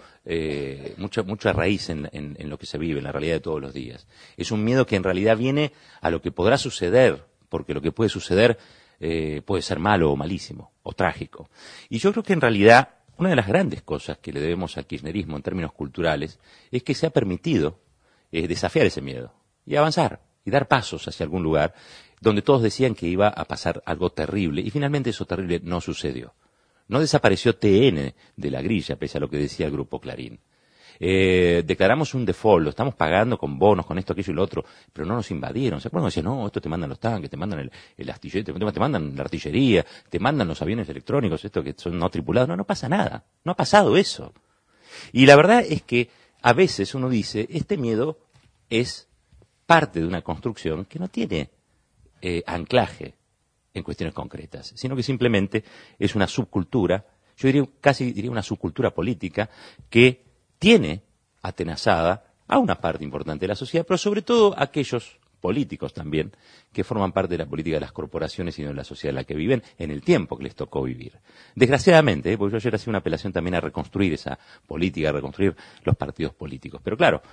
raíz en lo que se vive, en la realidad de todos los días. Es un miedo que en realidad viene a lo que podrá suceder, porque lo que puede suceder puede ser malo o malísimo, o trágico. Y yo creo que en realidad una de las grandes cosas que le debemos al kirchnerismo en términos culturales es que se ha permitido desafiar ese miedo y avanzar y dar pasos hacia algún lugar donde todos decían que iba a pasar algo terrible, y finalmente eso terrible no sucedió. No desapareció TN de la grilla, pese a lo que decía el Grupo Clarín. Declaramos un default, lo estamos pagando con bonos, con esto, aquello y lo otro, pero no nos invadieron. ¿Se acuerdan? Decían, no, esto te mandan los tanques, te mandan el astillero, te mandan la artillería, te mandan los aviones electrónicos, esto que son no tripulados. No pasa nada, no ha pasado eso. Y la verdad es que a veces uno dice, este miedo es parte de una construcción que no tiene anclaje en cuestiones concretas, sino que simplemente es una subcultura, yo diría una subcultura política que tiene atenazada a una parte importante de la sociedad, pero sobre todo a aquellos políticos también que forman parte de la política de las corporaciones y de la sociedad en la que viven en el tiempo que les tocó vivir. Desgraciadamente, porque yo ayer hacía una apelación también a reconstruir esa política, a reconstruir los partidos políticos, pero claro,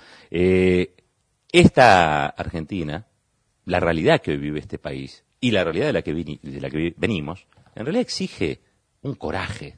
esta Argentina, la realidad que hoy vive este país y la realidad de la que venimos, en realidad exige un coraje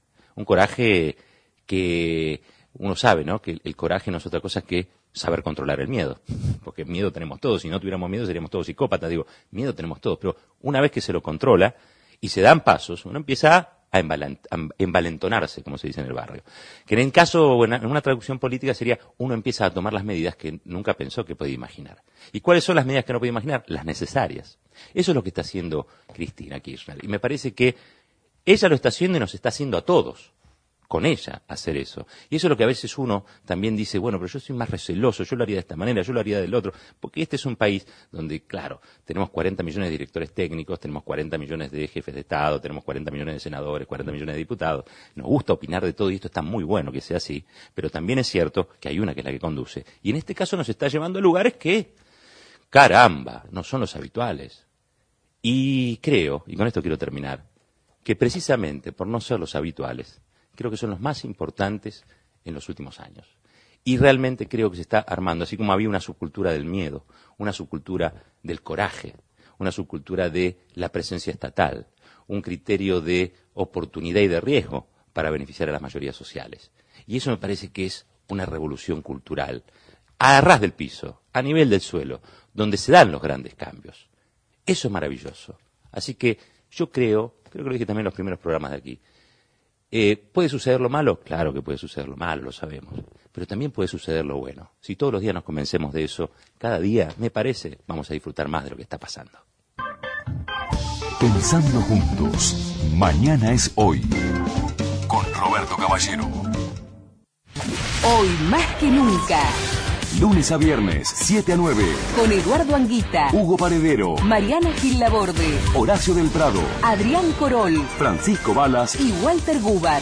que uno sabe, ¿no? Que el coraje no es otra cosa que saber controlar el miedo, porque miedo tenemos todos, si no tuviéramos miedo seríamos todos psicópatas, miedo tenemos todos, pero una vez que se lo controla y se dan pasos, uno empieza a envalentonarse, como se dice en el barrio. Que en caso, en una traducción política sería, uno empieza a tomar las medidas que nunca pensó que podía imaginar. ¿Y cuáles son las medidas que no podía imaginar? Las necesarias. Eso es lo que está haciendo Cristina Kirchner. Y me parece que ella lo está haciendo y nos está haciendo a todos, con ella, hacer eso. Y eso es lo que a veces uno también dice, bueno, pero yo soy más receloso, yo lo haría de esta manera, yo lo haría del otro, porque este es un país donde, claro, tenemos 40 millones de directores técnicos, tenemos 40 millones de jefes de Estado, tenemos 40 millones de senadores, 40 millones de diputados. Nos gusta opinar de todo y esto está muy bueno que sea así, pero también es cierto que hay una que es la que conduce. Y en este caso nos está llevando a lugares que, caramba, no son los habituales. Y creo, y con esto quiero terminar, que precisamente por no ser los habituales, creo que son los más importantes en los últimos años. Y realmente creo que se está armando, así como había una subcultura del miedo, una subcultura del coraje, una subcultura de la presencia estatal, un criterio de oportunidad y de riesgo para beneficiar a las mayorías sociales. Y eso me parece que es una revolución cultural, a ras del piso, a nivel del suelo, donde se dan los grandes cambios. Eso es maravilloso. Así que yo creo que lo dije también en los primeros programas de aquí, ¿Puede suceder lo malo? Claro que puede suceder lo malo, lo sabemos. Pero también puede suceder lo bueno. Si todos los días nos convencemos de eso, cada día, me parece, vamos a disfrutar más de lo que está pasando. Pensando juntos, mañana es hoy. Con Roberto Caballero. Hoy más que nunca. Lunes a viernes, 7 a 9. Con Eduardo Anguita, Hugo Paredero, Mariana Gil Laborde, Horacio del Prado, Adrián Corol, Francisco Balas y Walter Gubar.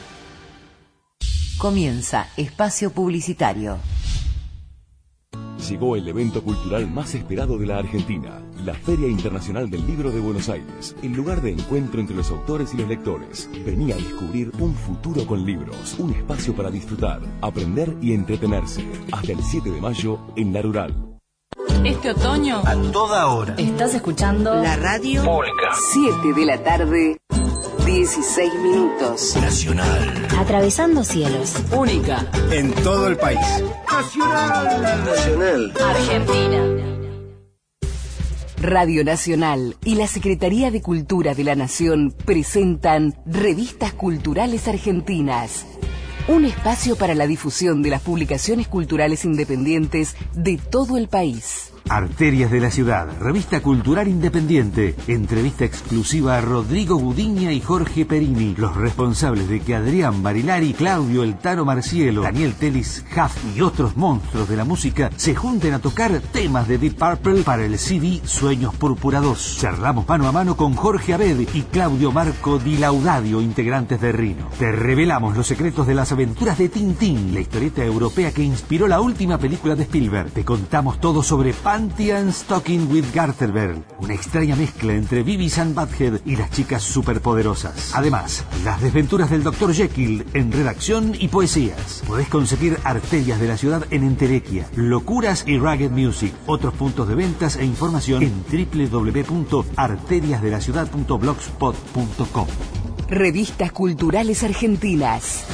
Comienza Espacio Publicitario. Llegó el evento cultural más esperado de la Argentina, la Feria Internacional del Libro de Buenos Aires, el lugar de encuentro entre los autores y los lectores. Vení a descubrir un futuro con libros, un espacio para disfrutar, aprender y entretenerse. Hasta el 7 de mayo en La Rural. Este otoño, a toda hora, estás escuchando la radio pública. 7 de la tarde, 16 minutos. Nacional. Atravesando cielos. Única en todo el país. Nacional. Nacional. Argentina. Radio Nacional y la Secretaría de Cultura de la Nación presentan Revistas Culturales Argentinas. Un espacio para la difusión de las publicaciones culturales independientes de todo el país. Arterias de la Ciudad, revista cultural independiente. Entrevista exclusiva a Rodrigo Gudiña y Jorge Perini, los responsables de que Adrián Barilari, Claudio El Tano Marcielo, Daniel Telis, Huff y otros monstruos de la música se junten a tocar temas de Deep Purple para el CD Sueños Púrpura 2. Charlamos mano a mano con Jorge Abed y Claudio Marco Di Laudadio, integrantes de Rino. Te revelamos los secretos de las aventuras de Tintín, la historieta europea que inspiró la última película de Spielberg. Te contamos todo sobre Panty and Stocking with Garterberg, una extraña mezcla entre Beavis and Butthead y las chicas superpoderosas. Además, las desventuras del Dr. Jekyll en redacción y poesías. Podés conseguir Arterias de la Ciudad en Entelequia, Locuras y Ragged Music. Otros puntos de ventas e información en www.arteriasdelaciudad.blogspot.com. Revistas Culturales Argentinas.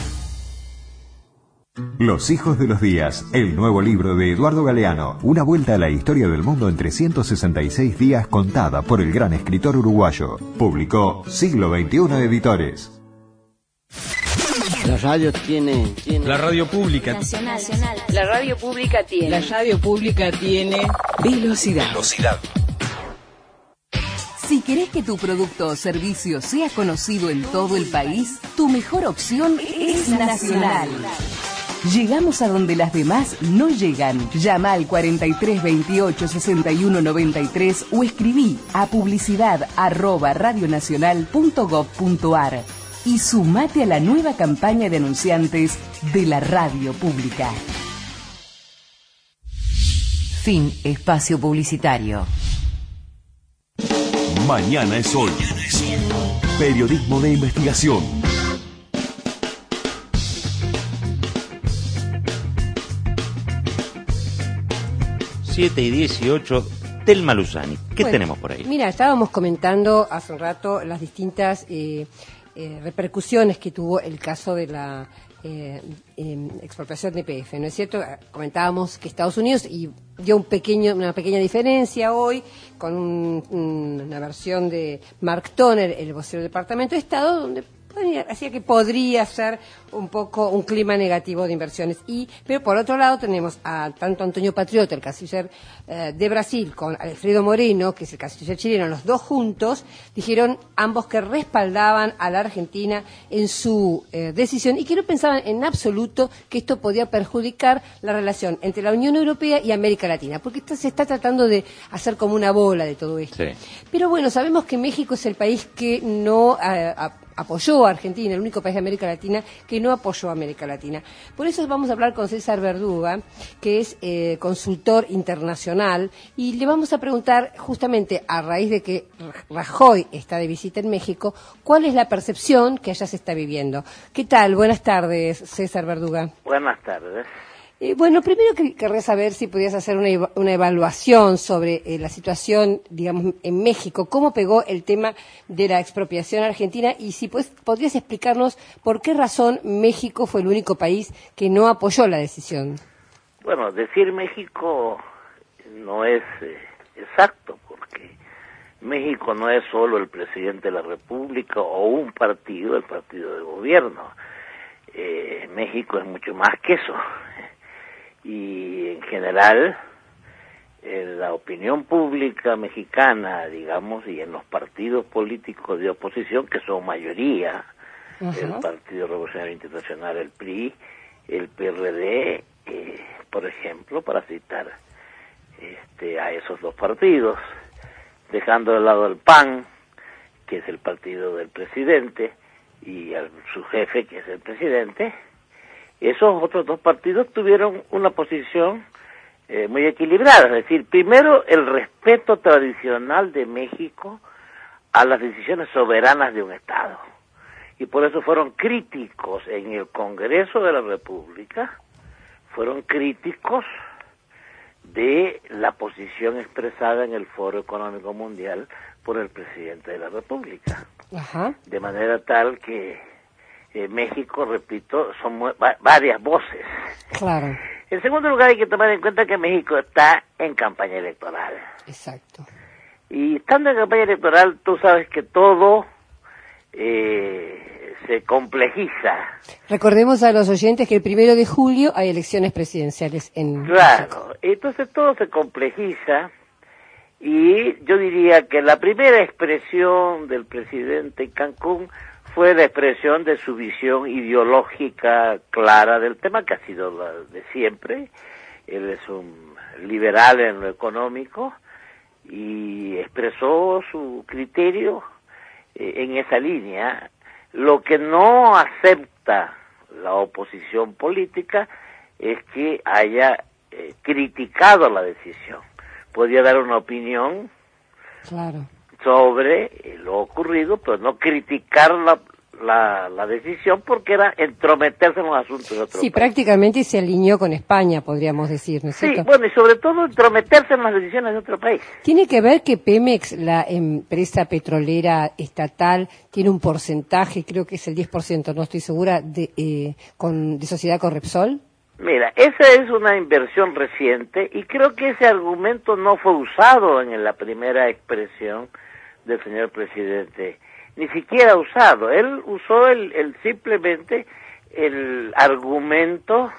Los hijos de los días, el nuevo libro de Eduardo Galeano, una vuelta a la historia del mundo en 366 días contada por el gran escritor uruguayo. Publicó Siglo XXI Editores. La radio tiene... La radio pública. Nacional. La radio pública tiene. La radio pública tiene Velocidad. Velocidad. Si querés que tu producto o servicio sea conocido en todo el país, tu mejor opción es Nacional. Llegamos a donde las demás no llegan. Llama al 43 28 61 93 o escribí a publicidad@radionacional.gov.ar y sumate a la nueva campaña de anunciantes de la radio pública. Fin Espacio Publicitario. Mañana es hoy. Periodismo de investigación. 7:18, Telma Luzani. ¿Qué tenemos por ahí? Mira, estábamos comentando hace un rato las distintas repercusiones que tuvo el caso de la expropiación de YPF, ¿no es cierto? Comentábamos que Estados Unidos dio una pequeña diferencia hoy con una versión de Mark Toner, el vocero del Departamento de Estado, donde hacía que podría ser un poco un clima negativo de inversiones. Pero por otro lado tenemos a tanto Antonio Patriota, el canciller de Brasil, con Alfredo Moreno, que es el canciller chileno, los dos juntos dijeron ambos que respaldaban a la Argentina en su decisión y que no pensaban en absoluto que esto podía perjudicar la relación entre la Unión Europea y América Latina, porque se está tratando de hacer como una bola de todo esto. Sí. Pero bueno, sabemos que México es el país que no apoyó a Argentina, el único país de América Latina que no apoyó a América Latina. Por eso vamos a hablar con César Verduga, que es consultor internacional, y le vamos a preguntar justamente a raíz de que Rajoy está de visita en México, ¿cuál es la percepción que allá se está viviendo? ¿Qué tal? Buenas tardes, César Verduga. Buenas tardes. Bueno, primero querría saber si podías hacer una evaluación sobre la situación, digamos, en México, cómo pegó el tema de la expropiación argentina y si podrías explicarnos por qué razón México fue el único país que no apoyó la decisión. Bueno, decir México no es exacto, porque México no es solo el presidente de la República o un partido, el partido de gobierno. México es mucho más que eso. Y en general, la opinión pública mexicana, digamos, y en los partidos políticos de oposición, que son mayoría, el Partido Revolucionario Institucional, el PRI, el PRD, por ejemplo, para citar a esos dos partidos, dejando de lado el PAN, que es el partido del presidente, y a su jefe, que es el presidente, esos otros dos partidos tuvieron una posición muy equilibrada. Es decir, primero, el respeto tradicional de México a las decisiones soberanas de un Estado. Y por eso fueron críticos en el Congreso de la República, fueron críticos de la posición expresada en el Foro Económico Mundial por el presidente de la República. De manera tal que México, repito, son varias voces. Claro. En segundo lugar, hay que tomar en cuenta que México está en campaña electoral. Exacto. Y estando en campaña electoral, tú sabes que todo se complejiza. Recordemos a los oyentes que el 1 de julio hay elecciones presidenciales en Claro, entonces todo se complejiza, y yo diría que la primera expresión del presidente en Cancún fue la expresión de su visión ideológica clara del tema, que ha sido la de siempre. Él es un liberal en lo económico y expresó su criterio en esa línea. Lo que no acepta la oposición política es que haya criticado la decisión. Podía dar una opinión sobre lo ocurrido, pero no criticar la decisión, porque era entrometerse en los asuntos de otro país. Prácticamente se alineó con España, podríamos decir, ¿no es cierto? Bueno, y sobre todo entrometerse en las decisiones de otro país. ¿Tiene que ver que Pemex, la empresa petrolera estatal, tiene un porcentaje, creo que es el 10%, no estoy segura, de sociedad con Repsol? Mira, esa es una inversión reciente, y creo que ese argumento no fue usado en la primera expresión del señor presidente, ni siquiera usado. Él usó simplemente el argumento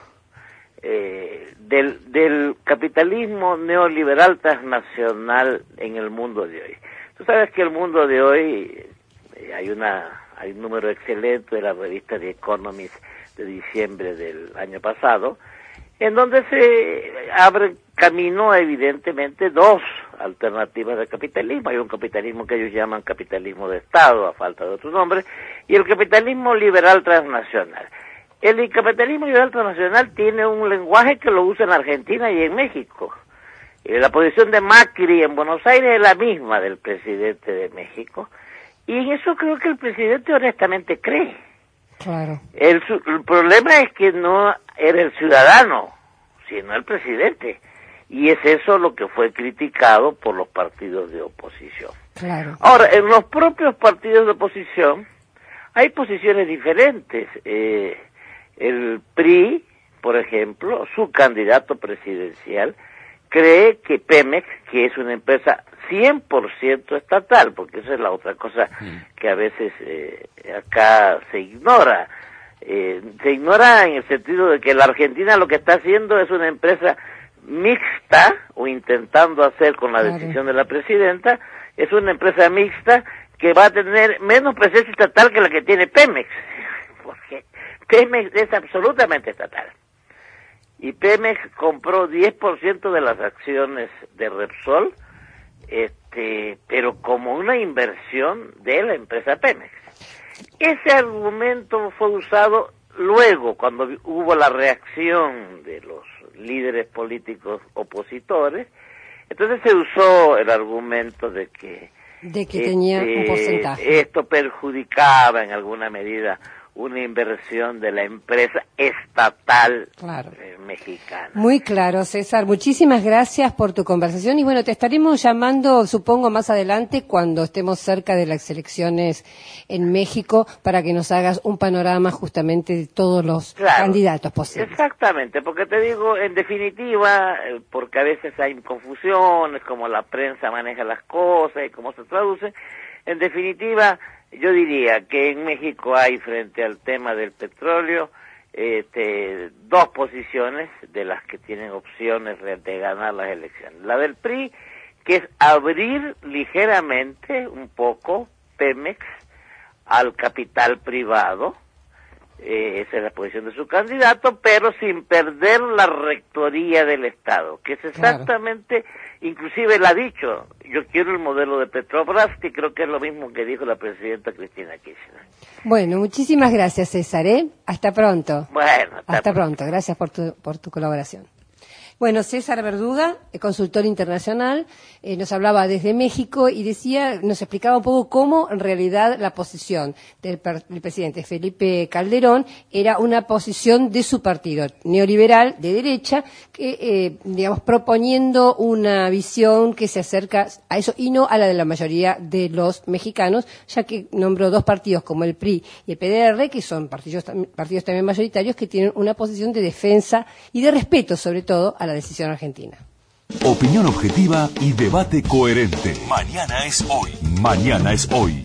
del capitalismo neoliberal transnacional en el mundo de hoy. Tú sabes que el mundo de hoy, hay un número excelente de la revista The Economist de diciembre del año pasado, en donde se abre camino, evidentemente, dos alternativas de capitalismo. Hay un capitalismo que ellos llaman capitalismo de Estado, a falta de otro nombre, y el capitalismo liberal transnacional. El capitalismo liberal transnacional tiene un lenguaje que lo usa en Argentina y en México. La posición de Macri en Buenos Aires es la misma del presidente de México, y en eso creo que el presidente honestamente cree. Claro. El problema es que no era el ciudadano, sino el presidente. Y es eso lo que fue criticado por los partidos de oposición. Claro. Ahora, en los propios partidos de oposición hay posiciones diferentes. El PRI, por ejemplo, su candidato presidencial, cree que Pemex, que es una empresa 100% estatal, porque esa es la otra cosa que a veces acá se ignora. Se ignora en el sentido de que la Argentina lo que está haciendo es una empresa mixta, o intentando hacer con la decisión de la presidenta, es una empresa mixta que va a tener menos presencia estatal que la que tiene Pemex, porque Pemex es absolutamente estatal. Y Pemex compró 10% de las acciones de Repsol, pero como una inversión de la empresa Pemex. Ese argumento fue usado luego, cuando hubo la reacción de los líderes políticos opositores. Entonces se usó el argumento de que tenía un porcentaje. Esto perjudicaba en alguna medida una inversión de la empresa estatal Claro. mexicana. Muy claro, César. Muchísimas gracias por tu conversación y bueno, te estaremos llamando, supongo, más adelante cuando estemos cerca de las elecciones en México para que nos hagas un panorama justamente de todos los candidatos posibles. Exactamente, porque te digo, en definitiva, porque a veces hay confusiones, como la prensa maneja las cosas y cómo se traduce, en definitiva, yo diría que en México hay, frente al tema del petróleo, dos posiciones de las que tienen opciones de ganar las elecciones. La del PRI, que es abrir ligeramente un poco Pemex al capital privado, esa es la posición de su candidato, pero sin perder la rectoría del Estado, que es exactamente, inclusive él ha dicho, yo quiero el modelo de Petrobras, que creo que es lo mismo que dijo la presidenta Cristina Kirchner. Bueno, muchísimas gracias, César, Hasta pronto. Bueno, hasta pronto. Gracias por tu colaboración. Bueno, César Verduga, consultor internacional, nos hablaba desde México y nos explicaba un poco cómo en realidad la posición del presidente Felipe Calderón era una posición de su partido neoliberal de derecha, que, proponiendo una visión que se acerca a eso y no a la de la mayoría de los mexicanos, ya que nombró dos partidos como el PRI y el PDR, que son partidos también mayoritarios, que tienen una posición de defensa y de respeto, sobre todo, a la decisión argentina. Opinión objetiva y debate coherente. Mañana es hoy. Mañana es hoy.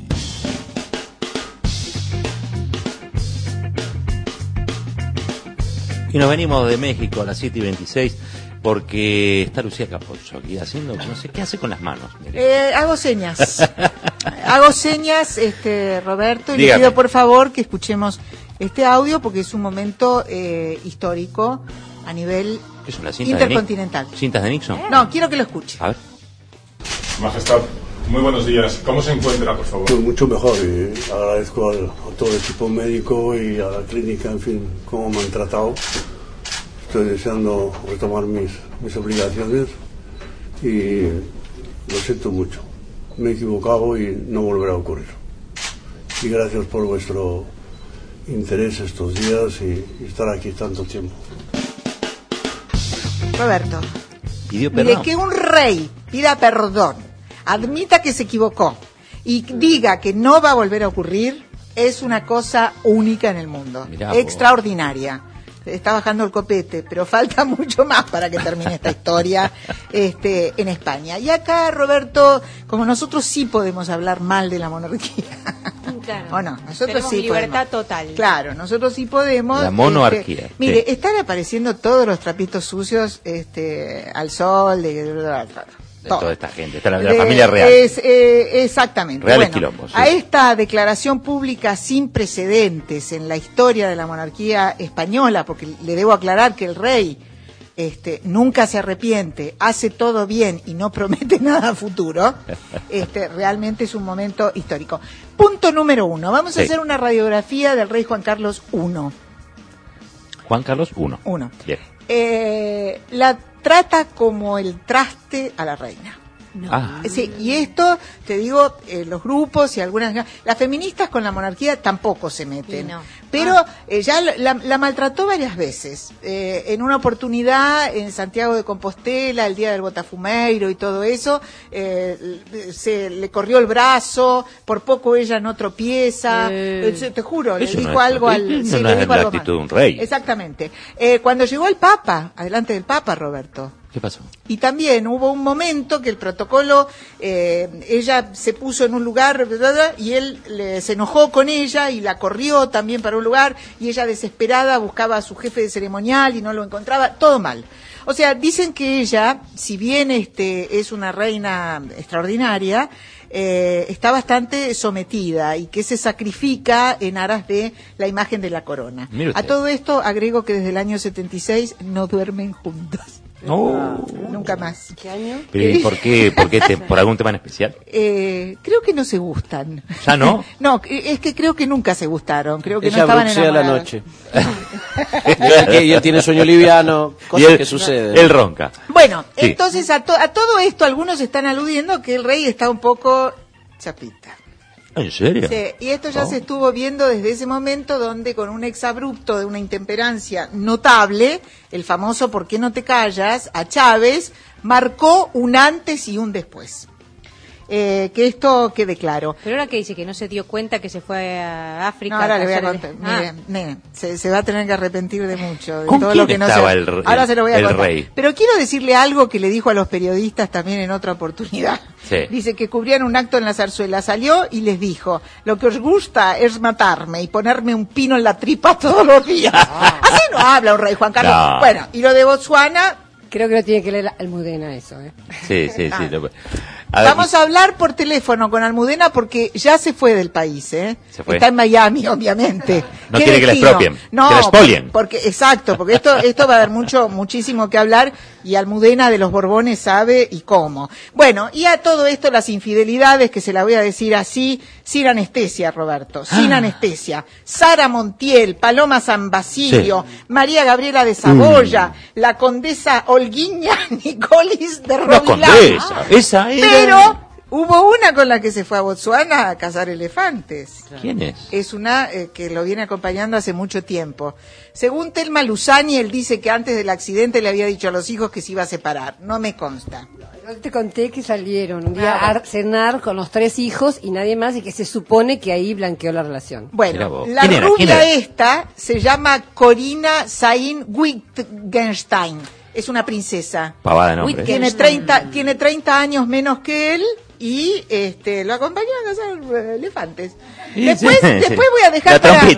Y nos venimos de México a las 7:26 porque está Lucía Capozzo aquí haciendo, no sé qué hace con las manos. Hago señas. Hago señas, Roberto, y Dígame. le pido por favor que escuchemos este audio porque es un momento histórico a nivel ¿Es una cinta intercontinental. ¿Cintas de Nixon? No, quiero que lo escuche. A ver. Majestad, muy buenos días. ¿Cómo se encuentra, por favor? Pues mucho mejor y agradezco a todo el equipo médico y a la clínica, en fin, cómo me han tratado. Estoy deseando retomar mis obligaciones y lo siento mucho. Me he equivocado y no volverá a ocurrir. Y gracias por vuestro interés estos días y estar aquí tanto tiempo. Roberto, pidió mire, perdón. que un rey pida perdón, admita que se equivocó y diga que no va a volver a ocurrir, es una cosa única en el mundo, Mirá vos. extraordinaria. Está bajando el copete, pero falta mucho más para que termine esta historia en España. Y acá, Roberto, como nosotros sí podemos hablar mal de la monarquía. Claro. ¿O no? Nosotros Tenemos sí libertad podemos. total. Claro, nosotros sí podemos. La monarquía. Mire, Sí. están apareciendo todos los trapitos sucios al sol, De todo. toda esta gente, está la familia real. Exactamente. Reales Bueno, quilombos, sí. a esta declaración pública sin precedentes en la historia de la monarquía española, porque le debo aclarar que el rey nunca se arrepiente, hace todo bien y no promete nada a futuro, realmente es un momento histórico. Punto número 1. Vamos a Sí. hacer una radiografía del rey Juan Carlos I. Juan Carlos I. Uno. Bien. La trata como el traste a la reina. Ah. Sí, y esto, te digo, los grupos y algunas... Las feministas con la monarquía tampoco se meten. Sí, no. Pero ya la maltrató varias veces. En una oportunidad, en Santiago de Compostela, el día del Botafumeiro y todo eso, se le corrió el brazo, por poco ella no tropieza. Te juro, le Eso dijo no es algo al... terrible, sí, no le es dijo la algo actitud mal. de un rey. Exactamente. Cuando llegó el Papa, adelante del Papa, Roberto, ¿Qué pasó? y también hubo un momento que el protocolo, ella se puso en un lugar y él se enojó con ella y la corrió también para un lugar y ella desesperada buscaba a su jefe de ceremonial y no lo encontraba, todo mal. O sea, dicen que ella, si bien es una reina extraordinaria, está bastante sometida y que se sacrifica en aras de la imagen de la corona. Mire usted. A todo esto agrego que desde el año 76 no duermen juntos. No. Nunca más. ¿Qué año? Pero ¿y por qué? ¿Por algún tema en especial? Creo que no se gustan. ¿Ya no? No, es que creo que nunca se gustaron. Creo que Ella no estaban bruxea la enamorados. noche. Y él tiene sueño liviano, Y cosas él- que suceden. Él ronca. Bueno, Sí. entonces a todo esto algunos están aludiendo que el rey está un poco chapita. ¿En serio? Sí, y esto ya se estuvo viendo desde ese momento, donde con un exabrupto de una intemperancia notable, el famoso ¿por qué no te callas?, a Chávez, marcó un antes y un después. Que esto quede claro. Pero ahora que dice que no se dio cuenta que se fue a África. No, ahora le voy a contar. Miren, se va a tener que arrepentir de mucho. De todo lo que no estaba ahora se lo voy a contar. Rey? Pero quiero decirle algo que le dijo a los periodistas también en otra oportunidad. Sí. Dice que cubrían un acto en la zarzuela. Salió y les dijo: lo que os gusta es matarme y ponerme un pino en la tripa todos los días. Así no habla un rey, Juan Carlos. No. Bueno, y lo de Botsuana. Creo que lo tiene que leer Almudena eso, Sí. Vamos a hablar por teléfono con Almudena porque ya se fue del país, Se fue. Está en Miami, obviamente. No quiere que la expropien, no, que la expolien. Exacto, porque esto va a haber muchísimo que hablar, y Almudena de los Borbones sabe y cómo. Bueno, y a todo esto las infidelidades, que se la voy a decir así, sin anestesia, Roberto, sin anestesia. Sara Montiel, Paloma San Basilio, María Gabriela de Saboya, la condesa Olguiña Nicolis de La Rovilán. condesa, esa era... Pero hubo una con la que se fue a Botsuana a cazar elefantes. ¿Quién es? Es una que lo viene acompañando hace mucho tiempo. Según Telma Luzani, él dice que antes del accidente le había dicho a los hijos que se iba a separar. No me consta. Yo te conté que salieron un día a cenar con los 3 hijos y nadie más, y que se supone que ahí blanqueó la relación. Bueno, la rubia esta se llama Corina Sain Wittgenstein. Es una princesa. Pavada de nombre. Tiene 30 años menos que él y lo acompañó a cazar elefantes. Después voy a dejar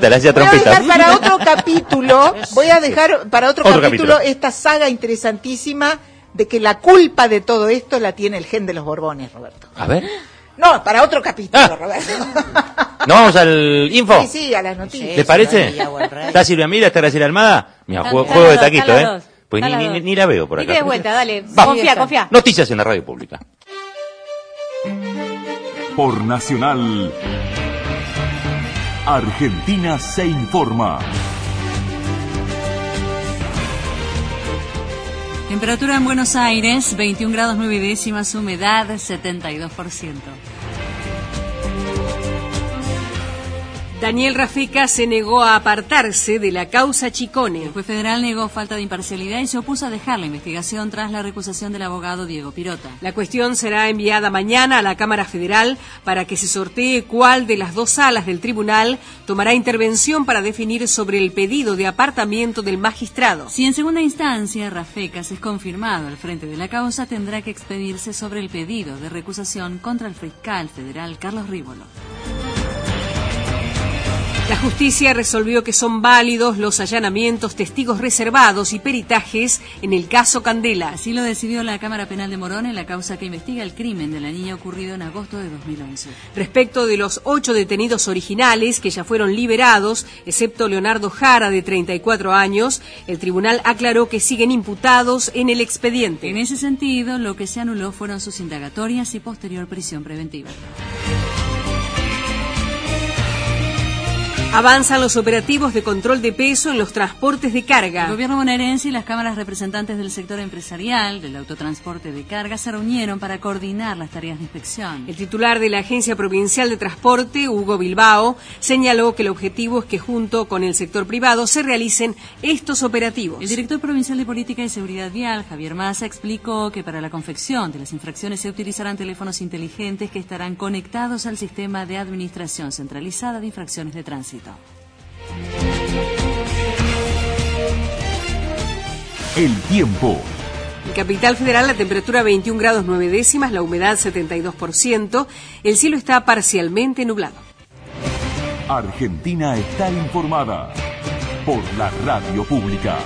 para otro capítulo. Voy a dejar para otro capítulo esta saga interesantísima de que la culpa de todo esto la tiene el gen de los Borbones, Roberto. A ver. No, para otro capítulo, Roberto. ¿No vamos al info? Sí, a las noticias. ¿Les parece? ¿Está Silvia Mira? ¿Está Graciela Almada? Mira, juego de taquito, Pues ni la veo por acá. Ni de vuelta, dale. Vamos. Confía. Noticias en la radio pública. Por Nacional, Argentina se informa. Temperatura en Buenos Aires, 21 grados 9 décimas, humedad 72%. Daniel Rafeca se negó a apartarse de la causa Chicone. El juez federal negó falta de imparcialidad y se opuso a dejar la investigación tras la recusación del abogado Diego Pirota. La cuestión será enviada mañana a la Cámara Federal para que se sortee cuál de las 2 salas del tribunal tomará intervención para definir sobre el pedido de apartamiento del magistrado. Si en segunda instancia Rafecas es confirmado al frente de la causa, tendrá que expedirse sobre el pedido de recusación contra el fiscal federal Carlos Rívolo. La justicia resolvió que son válidos los allanamientos, testigos reservados y peritajes en el caso Candela. Así lo decidió la Cámara Penal de Morón en la causa que investiga el crimen de la niña ocurrido en agosto de 2011. Respecto de los 8 detenidos originales que ya fueron liberados, excepto Leonardo Jara, de 34 años, el tribunal aclaró que siguen imputados en el expediente. En ese sentido, lo que se anuló fueron sus indagatorias y posterior prisión preventiva. Avanzan los operativos de control de peso en los transportes de carga. El gobierno bonaerense y las cámaras representantes del sector empresarial del autotransporte de carga se reunieron para coordinar las tareas de inspección. El titular de la Agencia Provincial de Transporte, Hugo Bilbao, señaló que el objetivo es que junto con el sector privado se realicen estos operativos. El director provincial de Política y Seguridad Vial, Javier Massa, explicó que para la confección de las infracciones se utilizarán teléfonos inteligentes que estarán conectados al sistema de administración centralizada de infracciones de tránsito. El tiempo. En Capital Federal la temperatura 21 grados 9 décimas, la humedad 72%, el cielo está parcialmente nublado. Argentina está informada por la radio pública.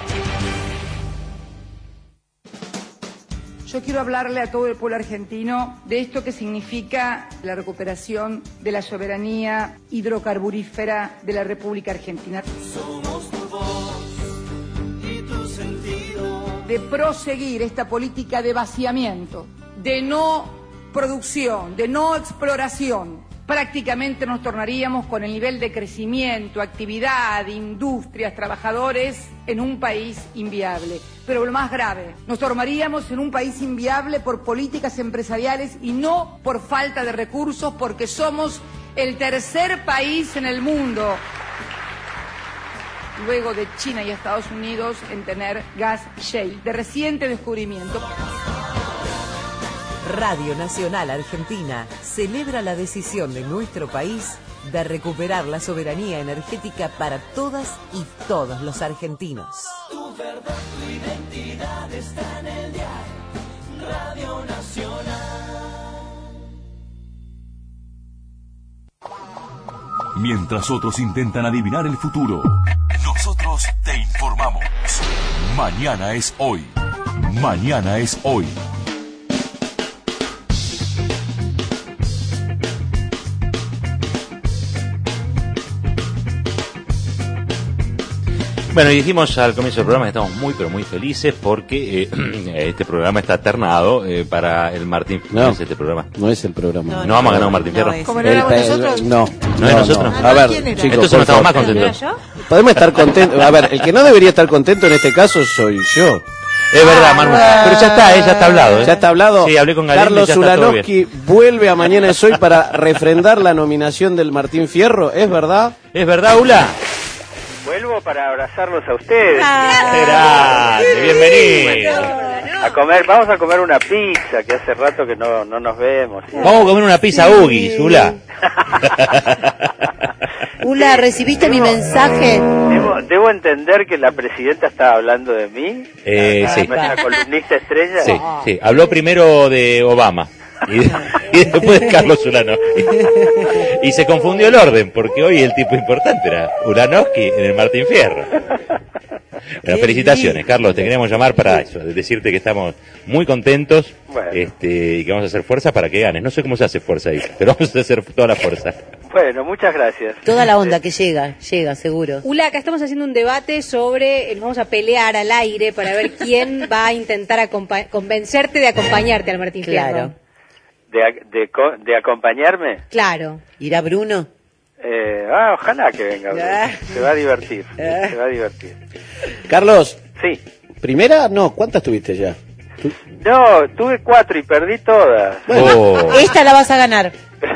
Yo quiero hablarle a todo el pueblo argentino de esto que significa la recuperación de la soberanía hidrocarburífera de la República Argentina. Somos tu voz y tu sentido. De proseguir esta política de vaciamiento, de no producción, de no exploración. Prácticamente nos tornaríamos con el nivel de crecimiento, actividad, industrias, trabajadores en un país inviable. Pero lo más grave, nos tornaríamos en un país inviable por políticas empresariales y no por falta de recursos, porque somos el tercer país en el mundo, luego de China y Estados Unidos, en tener gas shale, de reciente descubrimiento. Radio Nacional Argentina celebra la decisión de nuestro país de recuperar la soberanía energética para todas y todos los argentinos. Tu verdad, tu identidad está en el diario Radio Nacional. Mientras otros intentan adivinar el futuro, nosotros te informamos. Mañana es hoy. Mañana es hoy. Bueno, y dijimos al comienzo del programa que estamos muy, pero muy felices porque este programa está ternado para el Martín Fierro. No, este programa. No es el programa. No vamos a ganar un Martín Fierro. ¿Cómo no éramos nosotros? No. ¿No es nosotros? A ver, ¿Quién era? chicos, Entonces por no estamos favor. más contentos. Podemos estar contentos. A ver, el que no debería estar contento en este caso soy yo. Es verdad, Manu. Pero ya está hablado. Ya está hablado. Sí, hablé con Galindo y Carlos ya está todo Ulanowski vuelve a Mañana es Hoy para refrendar la nominación del Martín Fierro. ¿Es verdad? ¿Es verdad, Ula? Vuelvo para abrazarlos a ustedes. Grande, bienvenido. A comer, vamos a comer una pizza, que hace rato que no nos vemos. ¿Sí? Vamos a comer una pizza Ugis, Ula. Ula, ¿recibiste mi mensaje? Debo entender que la presidenta estaba hablando de mí. Sí. Nuestra columnista estrella. Sí. Habló primero de Obama. Y después de Carlos Ulanowski. Y se confundió el orden, porque hoy el tipo importante era Ulanowski en el Martín Fierro. Bueno, felicitaciones, Carlos, te queríamos llamar para eso, decirte que estamos muy contentos. Bueno. Y que vamos a hacer fuerza para que ganes. No sé cómo se hace fuerza ahí, pero vamos a hacer toda la fuerza. Bueno, muchas gracias. Toda la onda que llega seguro. Ula, acá estamos haciendo un debate sobre, nos vamos a pelear al aire para ver quién va a intentar convencerte de acompañarte al Martín Fierro. ¿De acompañarme? Claro. ¿Irá Bruno? Ojalá que venga Bruno. Se va a divertir. Se va a divertir. Carlos. Sí. ¿Primera? No, ¿cuántas tuviste ya? No, tuve 4 y perdí todas. Esta la vas a ganar.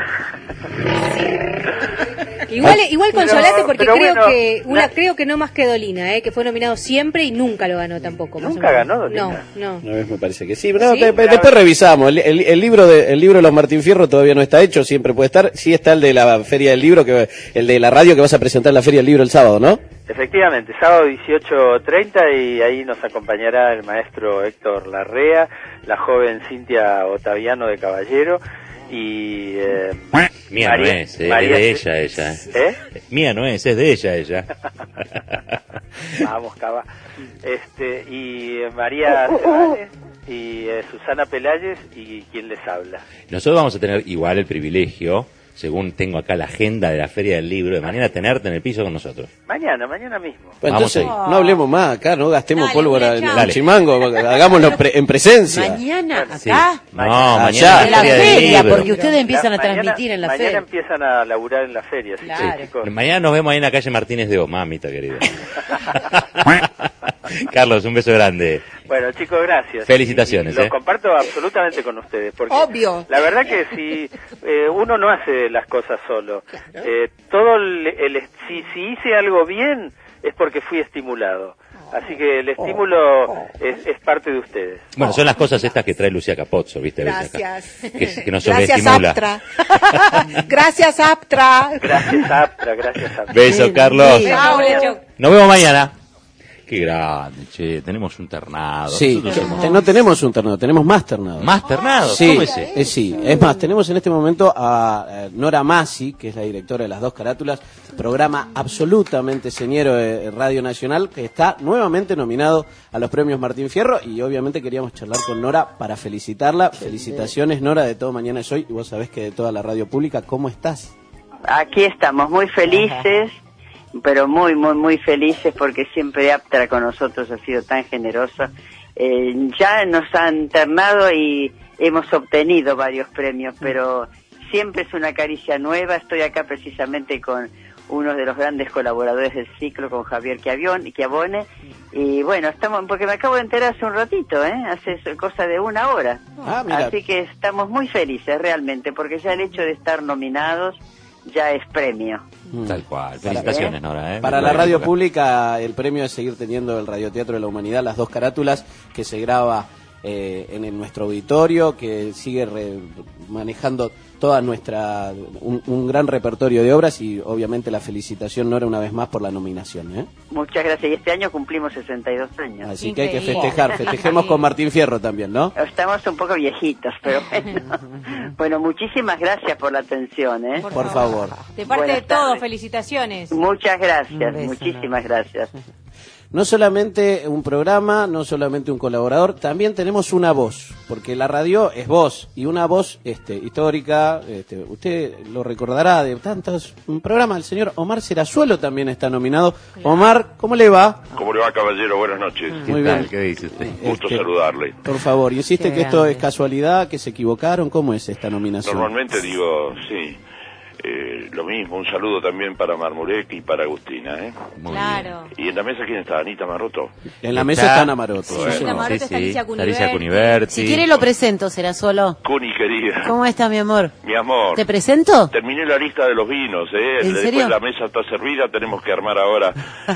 Igual consolate porque bueno, creo que no más que Dolina, que fue nominado siempre y nunca lo ganó tampoco. ¿Nunca ganó Dolina? No. Una vez me parece que sí. No, ¿Sí? Después revisamos. El libro de los Martín Fierro todavía no está hecho, siempre puede estar. Sí está el de la Feria del Libro, el de la radio que vas a presentar en la Feria del Libro el sábado, ¿no? Efectivamente, sábado 18:30 y ahí nos acompañará el maestro Héctor Larrea, la joven Cintia Otaviano de Caballero y... Mía María, no es de ella. Mía no es de ella. Vamos, Cava. Y María Cerrales y Susana Peláez y quien les habla. Nosotros vamos a tener igual el privilegio, según tengo acá la agenda de la Feria del Libro, de mañana tenerte en el piso con nosotros. Mañana mismo. Bueno, entonces, Vamos no hablemos más acá, no gastemos pólvora en Dale. Chimango, hagámoslo en presencia. ¿Mañana acá? Sí. No, mañana en la del feria, Libro. porque ustedes empiezan a transmitir en la Mañana feria. empiezan a laburar en la feria, así Claro. que, chicos. Mañana nos vemos ahí en la calle Martínez de O, mamita querida. Carlos, un beso grande. Bueno, chicos, gracias. Felicitaciones, Y lo comparto absolutamente con ustedes, porque Obvio. la verdad que si uno no hace las cosas solo, si hice algo bien es porque fui estimulado. Así que el estímulo es parte de ustedes. Bueno, son las cosas estas que trae Lucía Capozzo, ¿viste? Gracias. Que nos Gracias, sobreestimula. Aptra. Gracias, Aptra. Gracias, Aptra. Beso, Carlos. Chao. Nos vemos mañana. Qué grande, che. Tenemos un ternado. Sí, Nosotros no tenemos un ternado, tenemos más ternados. ¿Más ternados? Sí, ¿Cómo es eso? sí. Es más, tenemos en este momento a Nora Masi, que es la directora de Las Dos Carátulas, programa absolutamente señero de Radio Nacional, que está nuevamente nominado a los premios Martín Fierro, y obviamente queríamos charlar con Nora para felicitarla. Felicitaciones, Nora, de Todo Mañana es Hoy, y vos sabés que de toda la radio pública. ¿Cómo estás? Aquí estamos, muy felices, pero muy felices porque siempre Aptra con nosotros ha sido tan generosa. Ya nos han ternado y hemos obtenido varios premios, pero siempre es una caricia nueva. Estoy acá precisamente con uno de los grandes colaboradores del ciclo, con Javier Chiavone, y bueno, estamos, porque me acabo de enterar hace un ratito, hace cosa de una hora. Mira. Así que estamos muy felices realmente, porque ya el hecho de estar nominados ya es premio. Tal cual. Felicitaciones, Nora. Para la radio pública, el premio es seguir teniendo el Radioteatro de la Humanidad, las 2 carátulas, que se graba en nuestro auditorio, que sigue manejando toda nuestra un gran repertorio de obras, y obviamente la felicitación, Nora, una vez más por la nominación. Muchas gracias, y este año cumplimos 62 años. Así que hay que festejemos con Martín Fierro también, ¿no? Estamos un poco viejitos, pero bueno. Bueno, muchísimas gracias por la atención, Por favor. De parte de todos, felicitaciones. Muchas gracias, muchísimas gracias. No solamente un programa, no solamente un colaborador, también tenemos una voz, porque la radio es voz, y una voz histórica. Usted lo recordará de tantos programas. El señor Omar Serazuelo también está nominado. Claro. Omar, ¿cómo le va? ¿Cómo le va, caballero? Buenas noches. Muy bien. ¿Qué dice usted? Gusto saludarle. Por favor, insiste que esto es casualidad, que se equivocaron. ¿Cómo es esta nominación? Normalmente digo, sí. Lo mismo, un saludo también para Marmurek y para Agustina, Claro. ¿Y en la mesa quién está? ¿Anita Maroto? En la mesa está Ana Maroto. Sí, Anita Maroto, está Alicia Cuniverti. Si quiere lo presento, Serazuelo. Cuni, querida. ¿Cómo está, mi amor? Mi amor. ¿Te presento? Terminé la lista de los vinos, ¿En Después serio? la mesa está servida, tenemos que armar ahora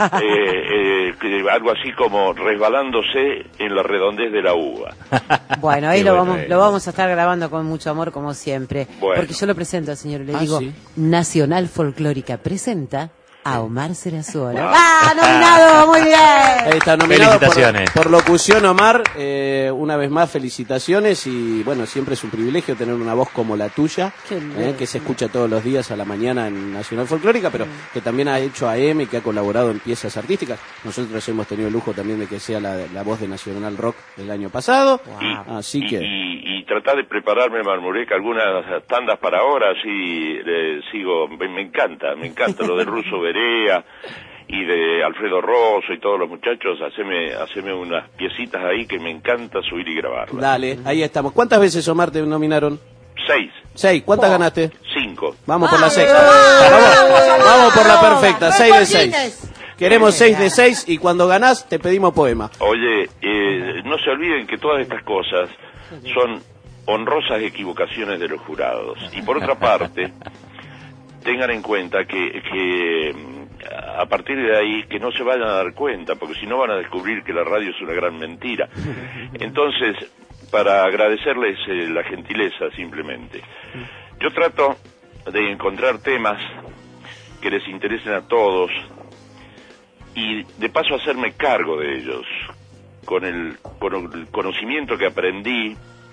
algo así como resbalándose en la redondez de la uva. Bueno, ahí lo vamos a estar grabando con mucho amor, como siempre. Bueno. Porque yo lo presento al señor y le digo, ¿sí? Nacional Folclórica presenta a Omar Serazuelo. ¡Ah, nominado! ¡Muy bien! Ahí está nominado Felicitaciones. por locución, Omar. Una vez más, felicitaciones, y bueno, siempre es un privilegio tener una voz como la tuya, que se escucha todos los días a la mañana en Nacional Folclórica, pero que también ha hecho AM y que ha colaborado en piezas artísticas. Nosotros hemos tenido el lujo también de que sea la voz de Nacional Rock del año pasado. Así que... Y tratar de prepararme, Marmurek, algunas tandas para ahora, así sigo, me encanta lo del Ruso Berea y de Alfredo Rosso y todos los muchachos. Haceme unas piecitas ahí que me encanta subir y grabarlas. Dale, ahí estamos. ¿Cuántas veces, Omar, te nominaron? 6. 6. ¿Cuántas ganaste? 5. Vamos por la sexta. Vamos por la perfecta. 6 de 6. Queremos 6 de 6, y cuando ganás te pedimos poema. Oye, no se olviden que todas estas cosas son honrosas equivocaciones de los jurados. Y por otra parte, tengan en cuenta que a partir de ahí, que no se vayan a dar cuenta, porque si no van a descubrir que la radio es una gran mentira. Entonces, para agradecerles la gentileza, simplemente. Yo trato de encontrar temas que les interesen a todos, y de paso hacerme cargo de ellos, con el conocimiento que aprendí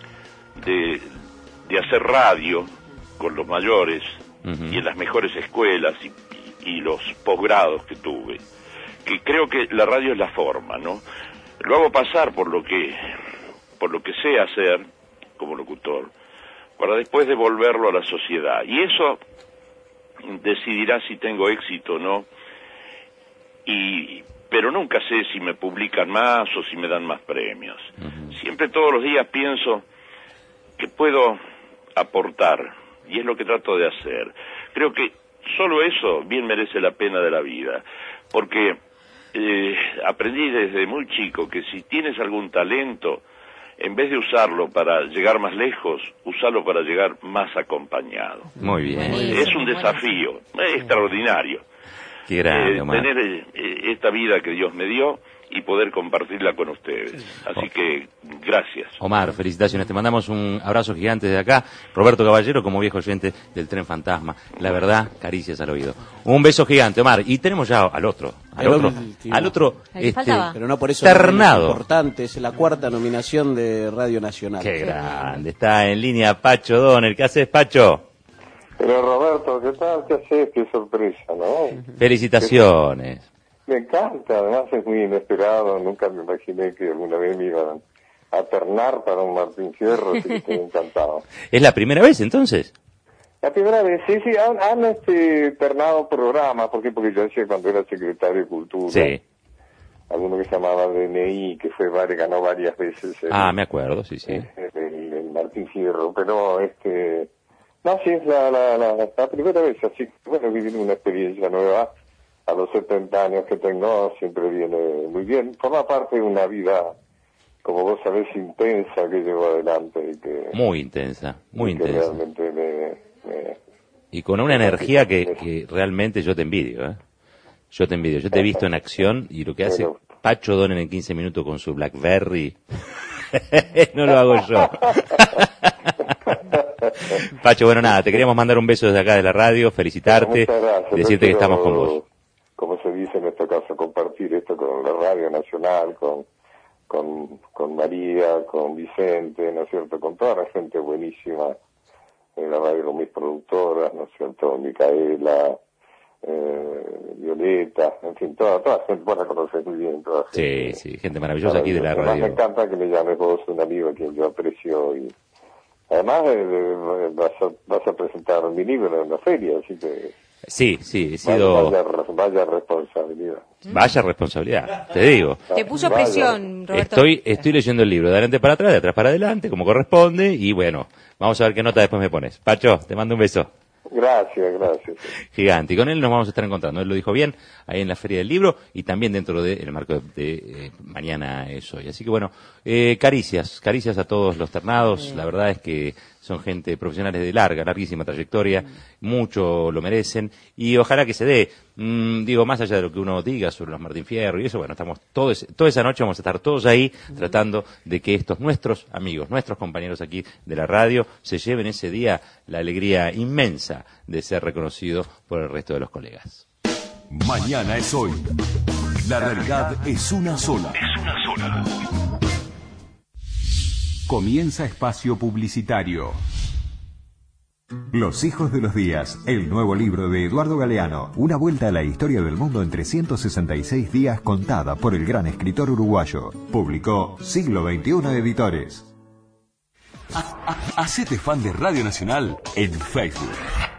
de hacer radio con los mayores y en las mejores escuelas y los posgrados que tuve, que creo que la radio es la forma, ¿no? Lo hago pasar por lo que sé hacer como locutor, para después devolverlo a la sociedad, y eso decidirá si tengo éxito o no, pero nunca sé si me publican más o si me dan más premios. Siempre, todos los días pienso que puedo aportar, y es lo que trato de hacer. Creo que solo eso bien merece la pena de la vida, porque aprendí desde muy chico que si tienes algún talento, en vez de usarlo para llegar más lejos, usarlo para llegar más acompañado. Muy bien. Es un desafío extraordinario. Qué grande, Omar. Tener esta vida que Dios me dio y poder compartirla con ustedes. Así que, gracias. Omar, felicitaciones. Te mandamos un abrazo gigante desde acá. Roberto Caballero, como viejo oyente del Tren Fantasma. La verdad, caricias al oído. Un beso gigante, Omar. Y tenemos ya al otro, pero no por eso ternado. Es importante, es la 4ª nominación de Radio Nacional. Qué grande. Está en línea Pacho Donner. ¿Qué haces, Pacho? Pero Roberto, ¿qué tal? ¿Qué haces? Qué sorpresa, ¿no? Felicitaciones. Me encanta, además es muy inesperado, nunca me imaginé que alguna vez me iban a ternar para un Martín Fierro, así que estoy encantado. ¿Es la primera vez, entonces? La primera vez, sí, han ternado programas, porque yo hacía cuando era secretario de Cultura. Sí. Alguno que se llamaba DNI, que ganó varias veces. Me acuerdo, sí. El Martín Fierro, pero no, sí, es la primera vez, así que bueno, vivir una experiencia nueva a los 70 años que tengo siempre viene muy bien. Forma parte de una vida, como vos sabés, intensa que llevo adelante y que... Muy intensa, muy y que intensa. realmente Y con una energía que realmente yo te envidio, ¿eh? Yo te envidio. Yo te he visto en acción y lo que hace Pacho Donel en 15 minutos con su BlackBerry, no lo hago yo. Pacho, bueno, nada, te queríamos mandar un beso desde acá de la radio, felicitarte, Muchas gracias. decirte que estamos con vos. Como se dice en este caso, compartir esto con la Radio Nacional, con María, con Vicente, ¿no es cierto?, con toda la gente buenísima en la radio, con mis productoras, ¿no es cierto?, Micaela, Violeta, en fin, toda gente, vos la conocés muy bien, toda gente. Sí, gente maravillosa aquí de la radio. Me encanta que me llames vos, un amigo a quien yo aprecio, y además vas a presentar mi libro en la feria, así que... Sí, he sido... Vaya responsabilidad. Vaya responsabilidad, te digo. Te puso presión, Roberto. Estoy leyendo el libro de adelante para atrás, de atrás para adelante, como corresponde, y bueno, vamos a ver qué nota después me pones. Pacho, te mando un beso. Gracias. Gigante. Y con él nos vamos a estar encontrando. Él lo dijo bien, ahí en la Feria del Libro y también dentro del marco de Mañana es Hoy. Así que bueno, caricias a todos los ternados. La verdad es que son gente profesionales de larguísima trayectoria, mucho lo merecen y ojalá que se dé, más allá de lo que uno diga sobre los Martín Fierro y eso, bueno, estamos toda esa noche vamos a estar todos ahí tratando de que estos nuestros amigos, nuestros compañeros aquí de la radio se lleven ese día la alegría inmensa de ser reconocidos por el resto de los colegas. Mañana es Hoy. La realidad es una sola. Comienza espacio publicitario. Los hijos de los días, el nuevo libro de Eduardo Galeano, una vuelta a la historia del mundo en 366 días contada por el gran escritor uruguayo. Publicó Siglo XXI Editores. Hacete fan de Radio Nacional en Facebook.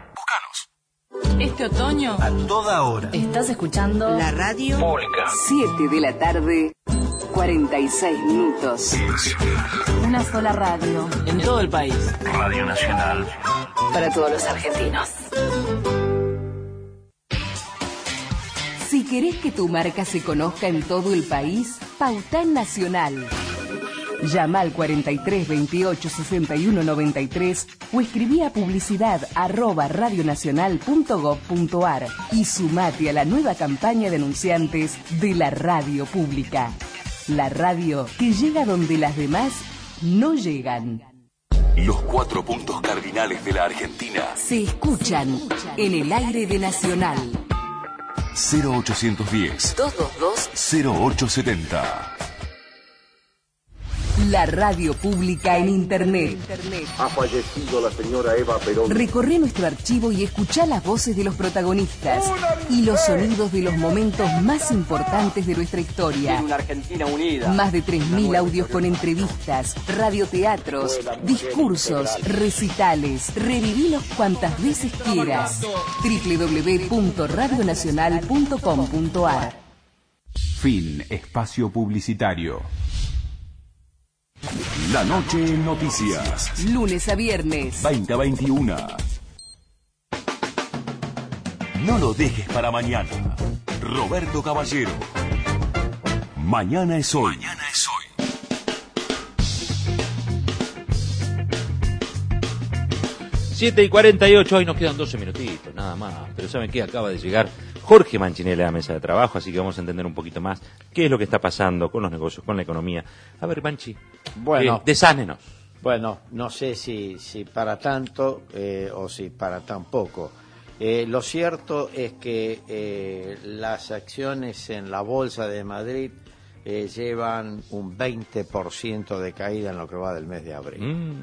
Este otoño, A toda hora. estás escuchando la radio Pública. 7 de la tarde, 46 minutos. Una sola radio. En todo el país. Radio Nacional. Para todos los argentinos. Si querés que tu marca se conozca en todo el país, pauta en Nacional. Llama al 43 28 61 93 o escribí a publicidad@radionacional.gov.ar y sumate a la nueva campaña de anunciantes de la radio pública. La radio que llega donde las demás no llegan. Los 4 puntos cardinales de la Argentina. Se escuchan en el aire de Nacional. 0810 222 0870. La radio pública en Internet. Ha fallecido la señora Eva Perón. Recorre nuestro archivo y escuchá las voces de los protagonistas y los sonidos de los momentos más importantes de nuestra historia. Una Argentina unida. Más de 3.000 audios con entrevistas, radioteatros, discursos, recitales. Revivilos cuantas veces quieras. www.radionacional.com.ar. Fin espacio publicitario. La noche en noticias. Lunes a viernes. 20 a 21. No lo dejes para mañana. Roberto Caballero. Mañana es Hoy. 7:48, hoy nos quedan 12 minutitos, nada más. Pero ¿saben qué? Acaba de llegar Jorge Manchinelli a la mesa de trabajo, así que vamos a entender un poquito más qué es lo que está pasando con los negocios, con la economía. A ver, Manchi, desánenos. Bueno, no sé si para tanto o si para tan poco. Lo cierto es que las acciones en la Bolsa de Madrid llevan un 20% de caída en lo que va del mes de abril.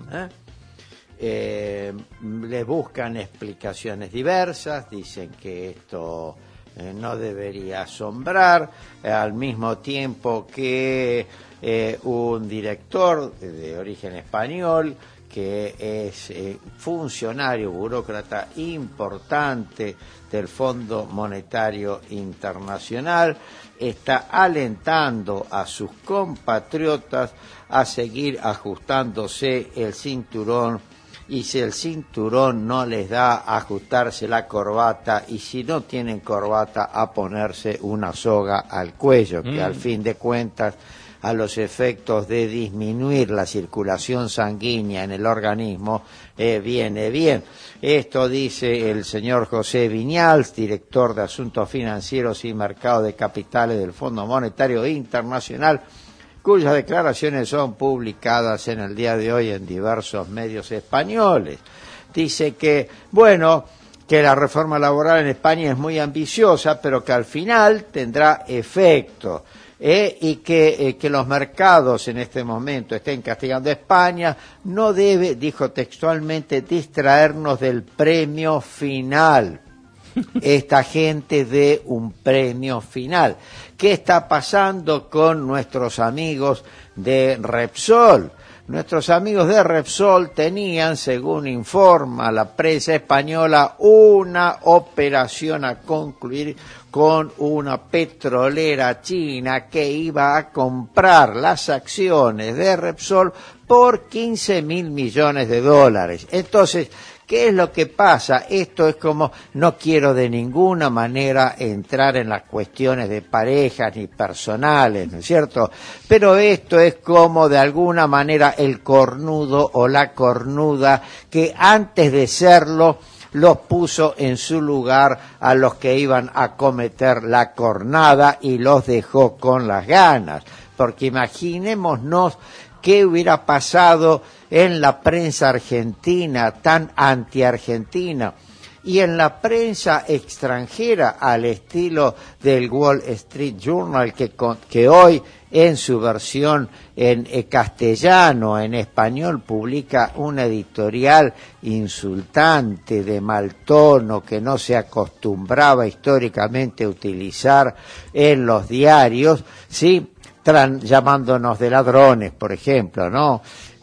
Le buscan explicaciones diversas, dicen que esto no debería asombrar, al mismo tiempo que un director de origen español que es funcionario, burócrata importante del Fondo Monetario Internacional, está alentando a sus compatriotas a seguir ajustándose el cinturón, y si el cinturón no les da, ajustarse la corbata, y si no tienen corbata, a ponerse una soga al cuello, que al fin de cuentas a los efectos de disminuir la circulación sanguínea en el organismo, viene bien. Esto dice el señor José Viñals, director de Asuntos Financieros y Mercado de Capitales del Fondo Monetario Internacional, cuyas declaraciones son publicadas en el día de hoy en diversos medios españoles. Dice que, bueno, que la reforma laboral en España es muy ambiciosa, pero que al final tendrá efecto. Y que los mercados en este momento estén castigando a España no debe, dijo textualmente, distraernos del premio final. Esta gente de un premio final. ¿Qué está pasando con nuestros amigos de Repsol? Nuestros amigos de Repsol tenían, según informa la prensa española, una operación a concluir con una petrolera china que iba a comprar las acciones de Repsol por 15.000 millones de dólares. Entonces, ¿qué es lo que pasa? Esto es como, no quiero de ninguna manera entrar en las cuestiones de parejas ni personales, ¿no es cierto? Pero esto es como de alguna manera el cornudo o la cornuda que antes de serlo los puso en su lugar a los que iban a cometer la cornada y los dejó con las ganas. Porque imaginémonos qué hubiera pasado en la prensa argentina, tan anti-argentina, y en la prensa extranjera, al estilo del Wall Street Journal, que hoy en su versión en castellano, en español, publica un editorial insultante, de mal tono, que no se acostumbraba históricamente a utilizar en los diarios, ¿sí? Llamándonos de ladrones, por ejemplo, ¿no?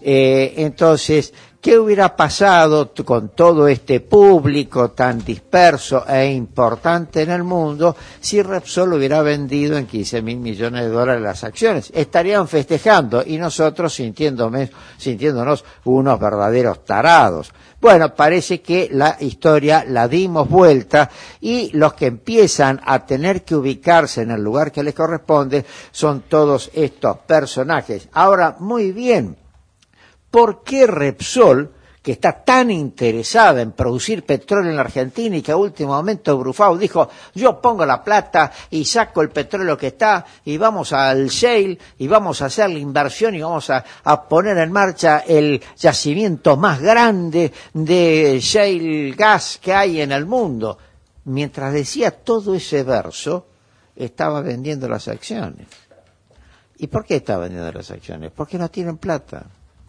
Entonces, ¿qué hubiera pasado con todo este público tan disperso e importante en el mundo si Repsol hubiera vendido en 15.000 millones de dólares las acciones? Estarían festejando y nosotros sintiéndonos unos verdaderos tarados. Bueno, parece que la historia la dimos vuelta y los que empiezan a tener que ubicarse en el lugar que les corresponde son todos estos personajes. Ahora, muy bien, ¿por qué Repsol, que está tan interesada en producir petróleo en la Argentina y que a último momento Brufau dijo, yo pongo la plata y saco el petróleo que está y vamos al shale y vamos a hacer la inversión y vamos a poner en marcha el yacimiento más grande de shale gas que hay en el mundo? Mientras decía todo ese verso, estaba vendiendo las acciones. ¿Y por qué estaba vendiendo las acciones? Porque no tienen plata.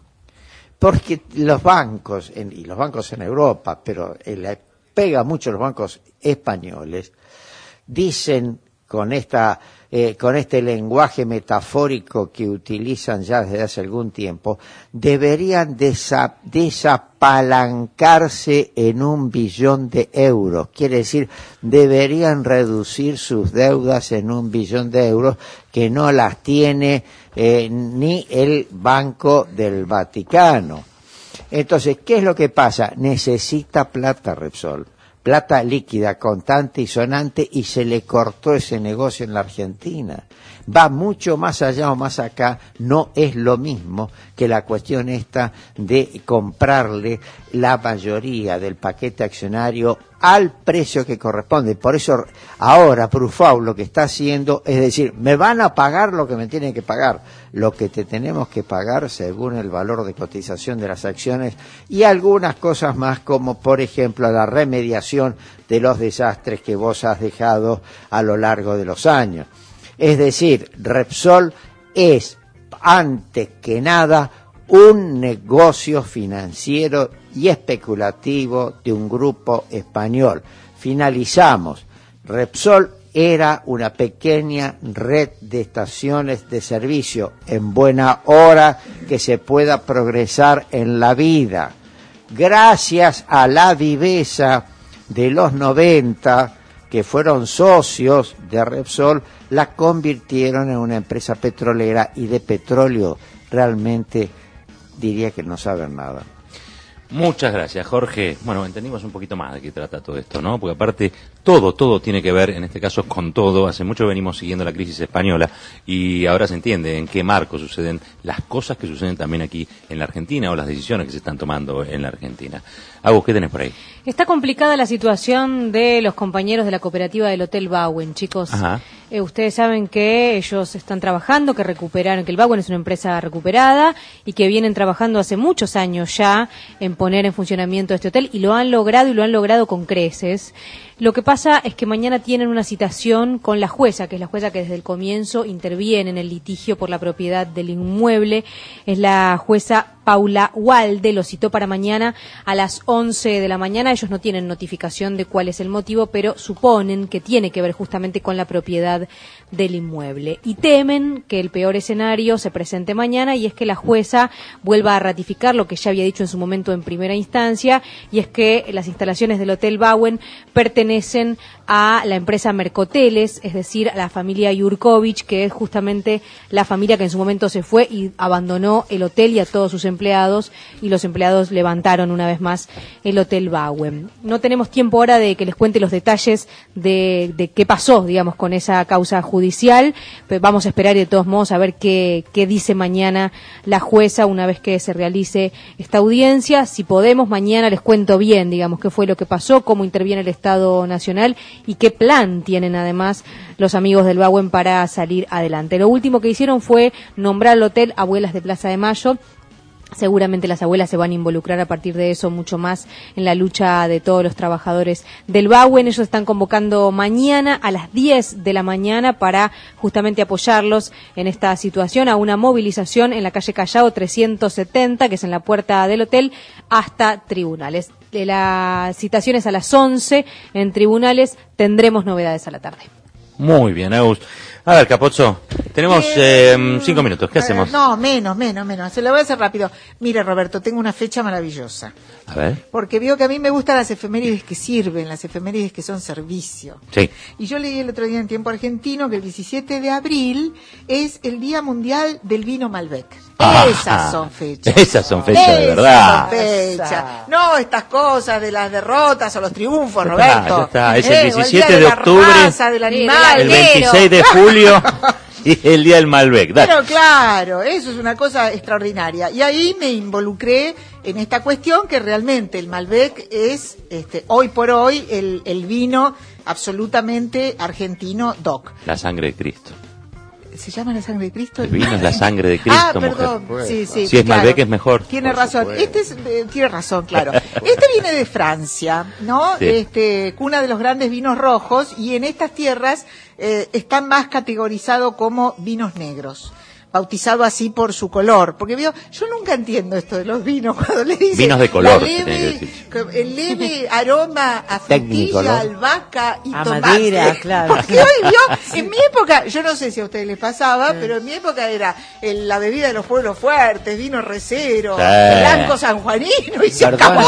Porque los bancos, y los bancos en Europa, pero le pega mucho a los bancos españoles, dicen con este lenguaje metafórico que utilizan ya desde hace algún tiempo, deberían desapalancarse en 1 billón de euros. Quiere decir, deberían reducir sus deudas en 1 billón de euros que no las tiene ni el Banco del Vaticano. Entonces, ¿qué es lo que pasa? Necesita plata Repsol, plata líquida, contante y sonante, y se le cortó ese negocio en la Argentina. Va mucho más allá o más acá, no es lo mismo que la cuestión esta de comprarle la mayoría del paquete accionario al precio que corresponde. Por eso ahora Brufau lo que está haciendo es decir, me van a pagar lo que me tienen que pagar, lo que te tenemos que pagar según el valor de cotización de las acciones y algunas cosas más, como por ejemplo la remediación de los desastres que vos has dejado a lo largo de los años. Es decir, Repsol es, antes que nada, un negocio financiero y especulativo de un grupo español. Finalizamos. Repsol era una pequeña red de estaciones de servicio en buena hora que se pueda progresar en la vida. Gracias a la viveza de los 90, que fueron socios de Repsol, la convirtieron en una empresa petrolera y de petróleo realmente diría que no saben nada. Muchas gracias, Jorge. Bueno, entendimos un poquito más de qué trata todo esto, ¿no? Porque aparte, todo tiene que ver, en este caso, con todo. Hace mucho venimos siguiendo la crisis española y ahora se entiende en qué marco suceden las cosas que suceden también aquí en la Argentina o las decisiones que se están tomando en la Argentina. Agus, ¿qué tenés por ahí? Está complicada la situación de los compañeros de la cooperativa del Hotel Bauen, chicos. Ajá. Ustedes saben que ellos están trabajando, que recuperaron, que el Bauen es una empresa recuperada y que vienen trabajando hace muchos años ya en poner en funcionamiento este hotel y lo han logrado con creces. Lo que pasa es que mañana tienen una citación con la jueza, que es la jueza que desde el comienzo interviene en el litigio por la propiedad del inmueble. Es la jueza Paula Walde, lo citó para mañana a las 11 de la mañana. Ellos no tienen notificación de cuál es el motivo, pero suponen que tiene que ver justamente con la propiedad del inmueble. Y temen que el peor escenario se presente mañana, y es que la jueza vuelva a ratificar lo que ya había dicho en su momento en primera instancia, y es que las instalaciones del Hotel Bauen pertenecen a la empresa Mercoteles, es decir, a la familia Yurkovich, que es justamente la familia que en su momento se fue y abandonó el hotel y a todos sus empleados, y los empleados levantaron una vez más el Hotel Bauen. No tenemos tiempo ahora de que les cuente los detalles de qué pasó, digamos, con esa causa judicial, pero vamos a esperar de todos modos a ver qué dice mañana la jueza una vez que se realice esta audiencia. Si podemos, mañana les cuento bien, digamos, qué fue lo que pasó, cómo interviene el Estado Nacional y qué plan tienen además los amigos del Bauen para salir adelante. Lo último que hicieron fue nombrar al hotel Abuelas de Plaza de Mayo. Seguramente las abuelas se van a involucrar a partir de eso mucho más en la lucha de todos los trabajadores del Bauen. Ellos están convocando mañana a las 10 de la mañana para justamente apoyarlos en esta situación a una movilización en la calle Callao 370, que es en la puerta del hotel, hasta tribunales. La citación es a las 11 en tribunales. Tendremos novedades a la tarde. Muy bien, Agus. A ver, Capozzo, tenemos 5 minutos. ¿Qué hacemos? No, menos. Se lo voy a hacer rápido. Mire, Roberto, tengo una fecha maravillosa. A ver. Porque veo que a mí me gustan las efemérides que sirven, las efemérides que son servicio. Sí. Y yo leí el otro día en Tiempo Argentino que el 17 de abril es el Día Mundial del Vino Malbec. Esas son fechas. Esas son fechas, de verdad. Esas son fechas. No estas cosas de las derrotas o los triunfos, Ya Roberto. está. Es el 17 día de octubre, la raza, del animal, el 26 de julio y el Día del Malbec. Dale. Pero claro, eso es una cosa extraordinaria. Y ahí me involucré en esta cuestión que realmente el Malbec es, hoy por hoy, el vino absolutamente argentino DOC. La sangre de Cristo. ¿Se llama la sangre de Cristo? El vino es la sangre de Cristo, perdón. mujer. Sí, Si es claro. Malbec es mejor. Tiene razón. Tiene razón, claro. Este viene de Francia, ¿no? Sí. Cuna de los grandes vinos rojos, y en estas tierras está más categorizado como vinos negros, bautizado así por su color, porque yo nunca entiendo esto de los vinos cuando le dicen Vinos de color, la tiene que leve, decir. el leve aroma a Técnico, ¿no? frutilla, albahaca y A tomate. madera, claro. Porque hoy en mi época, yo no sé si a ustedes les pasaba, pero en mi época era la bebida de los pueblos fuertes, vino recero, blanco sanjuanino, y se acabó.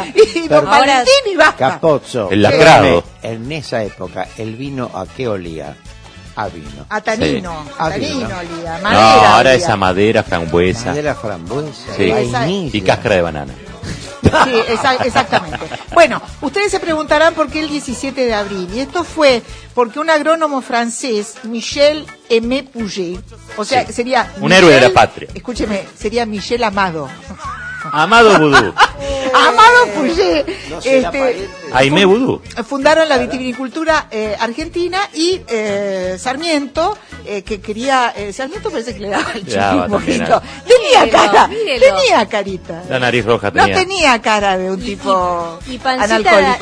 Y Don Valentín y basta. Capozzo, El lacrado. en esa época, ¿el vino a qué olía? A vino. A tanino, Sí. a tanino A olía, No, madera ahora olía. es a madera, frambuesa. Madera frambuesa. Sí. vainilla. Y cáscara de banana. Sí, exactamente. Bueno, ustedes se preguntarán por qué el 17 de abril. Y esto fue porque un agrónomo francés, Michel Aimé Puget, o sea, Sí. sería... Un héroe de la patria. Escúcheme, sería Michel Amado. Amado Vudú. Amado Puget. No será pariente. Aimé Vudú. Fundaron la vitivinicultura argentina, y Sarmiento, que quería... Sarmiento parece que le daba el Le daba chiquismo. también Tenía Mírelo, cara, mírelo. tenía carita. La nariz roja No tenía. tenía cara de un tipo Y pancita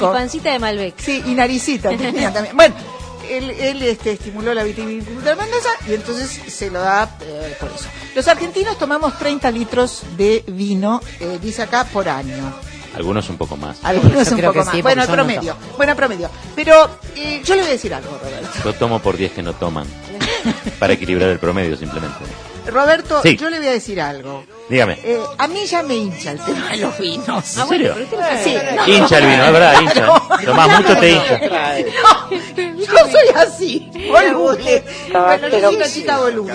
de Malbec. Sí, y naricita tenía también. Bueno, él estimuló la vitivinicultura de Mendoza, y entonces se lo da por eso. Los argentinos tomamos 30 litros de vino, dice acá, por año. Algunos un poco más. Algunos Yo un creo poco que más. sí, Bueno, el porque yo no promedio. Bueno, promedio. Pero yo le voy a decir algo, Roberto. Yo tomo por 10 que no toman. Para equilibrar el promedio, simplemente. Roberto, Sí. yo le voy a decir algo. Dígame. A mí ya me hincha el tema de los vinos. ¿En serio? Sí, no. Hincha el vino, es verdad, hincha. Tomás mucho, te hincha. No, yo soy así, bolude. Bueno, yo soy una chica boluda.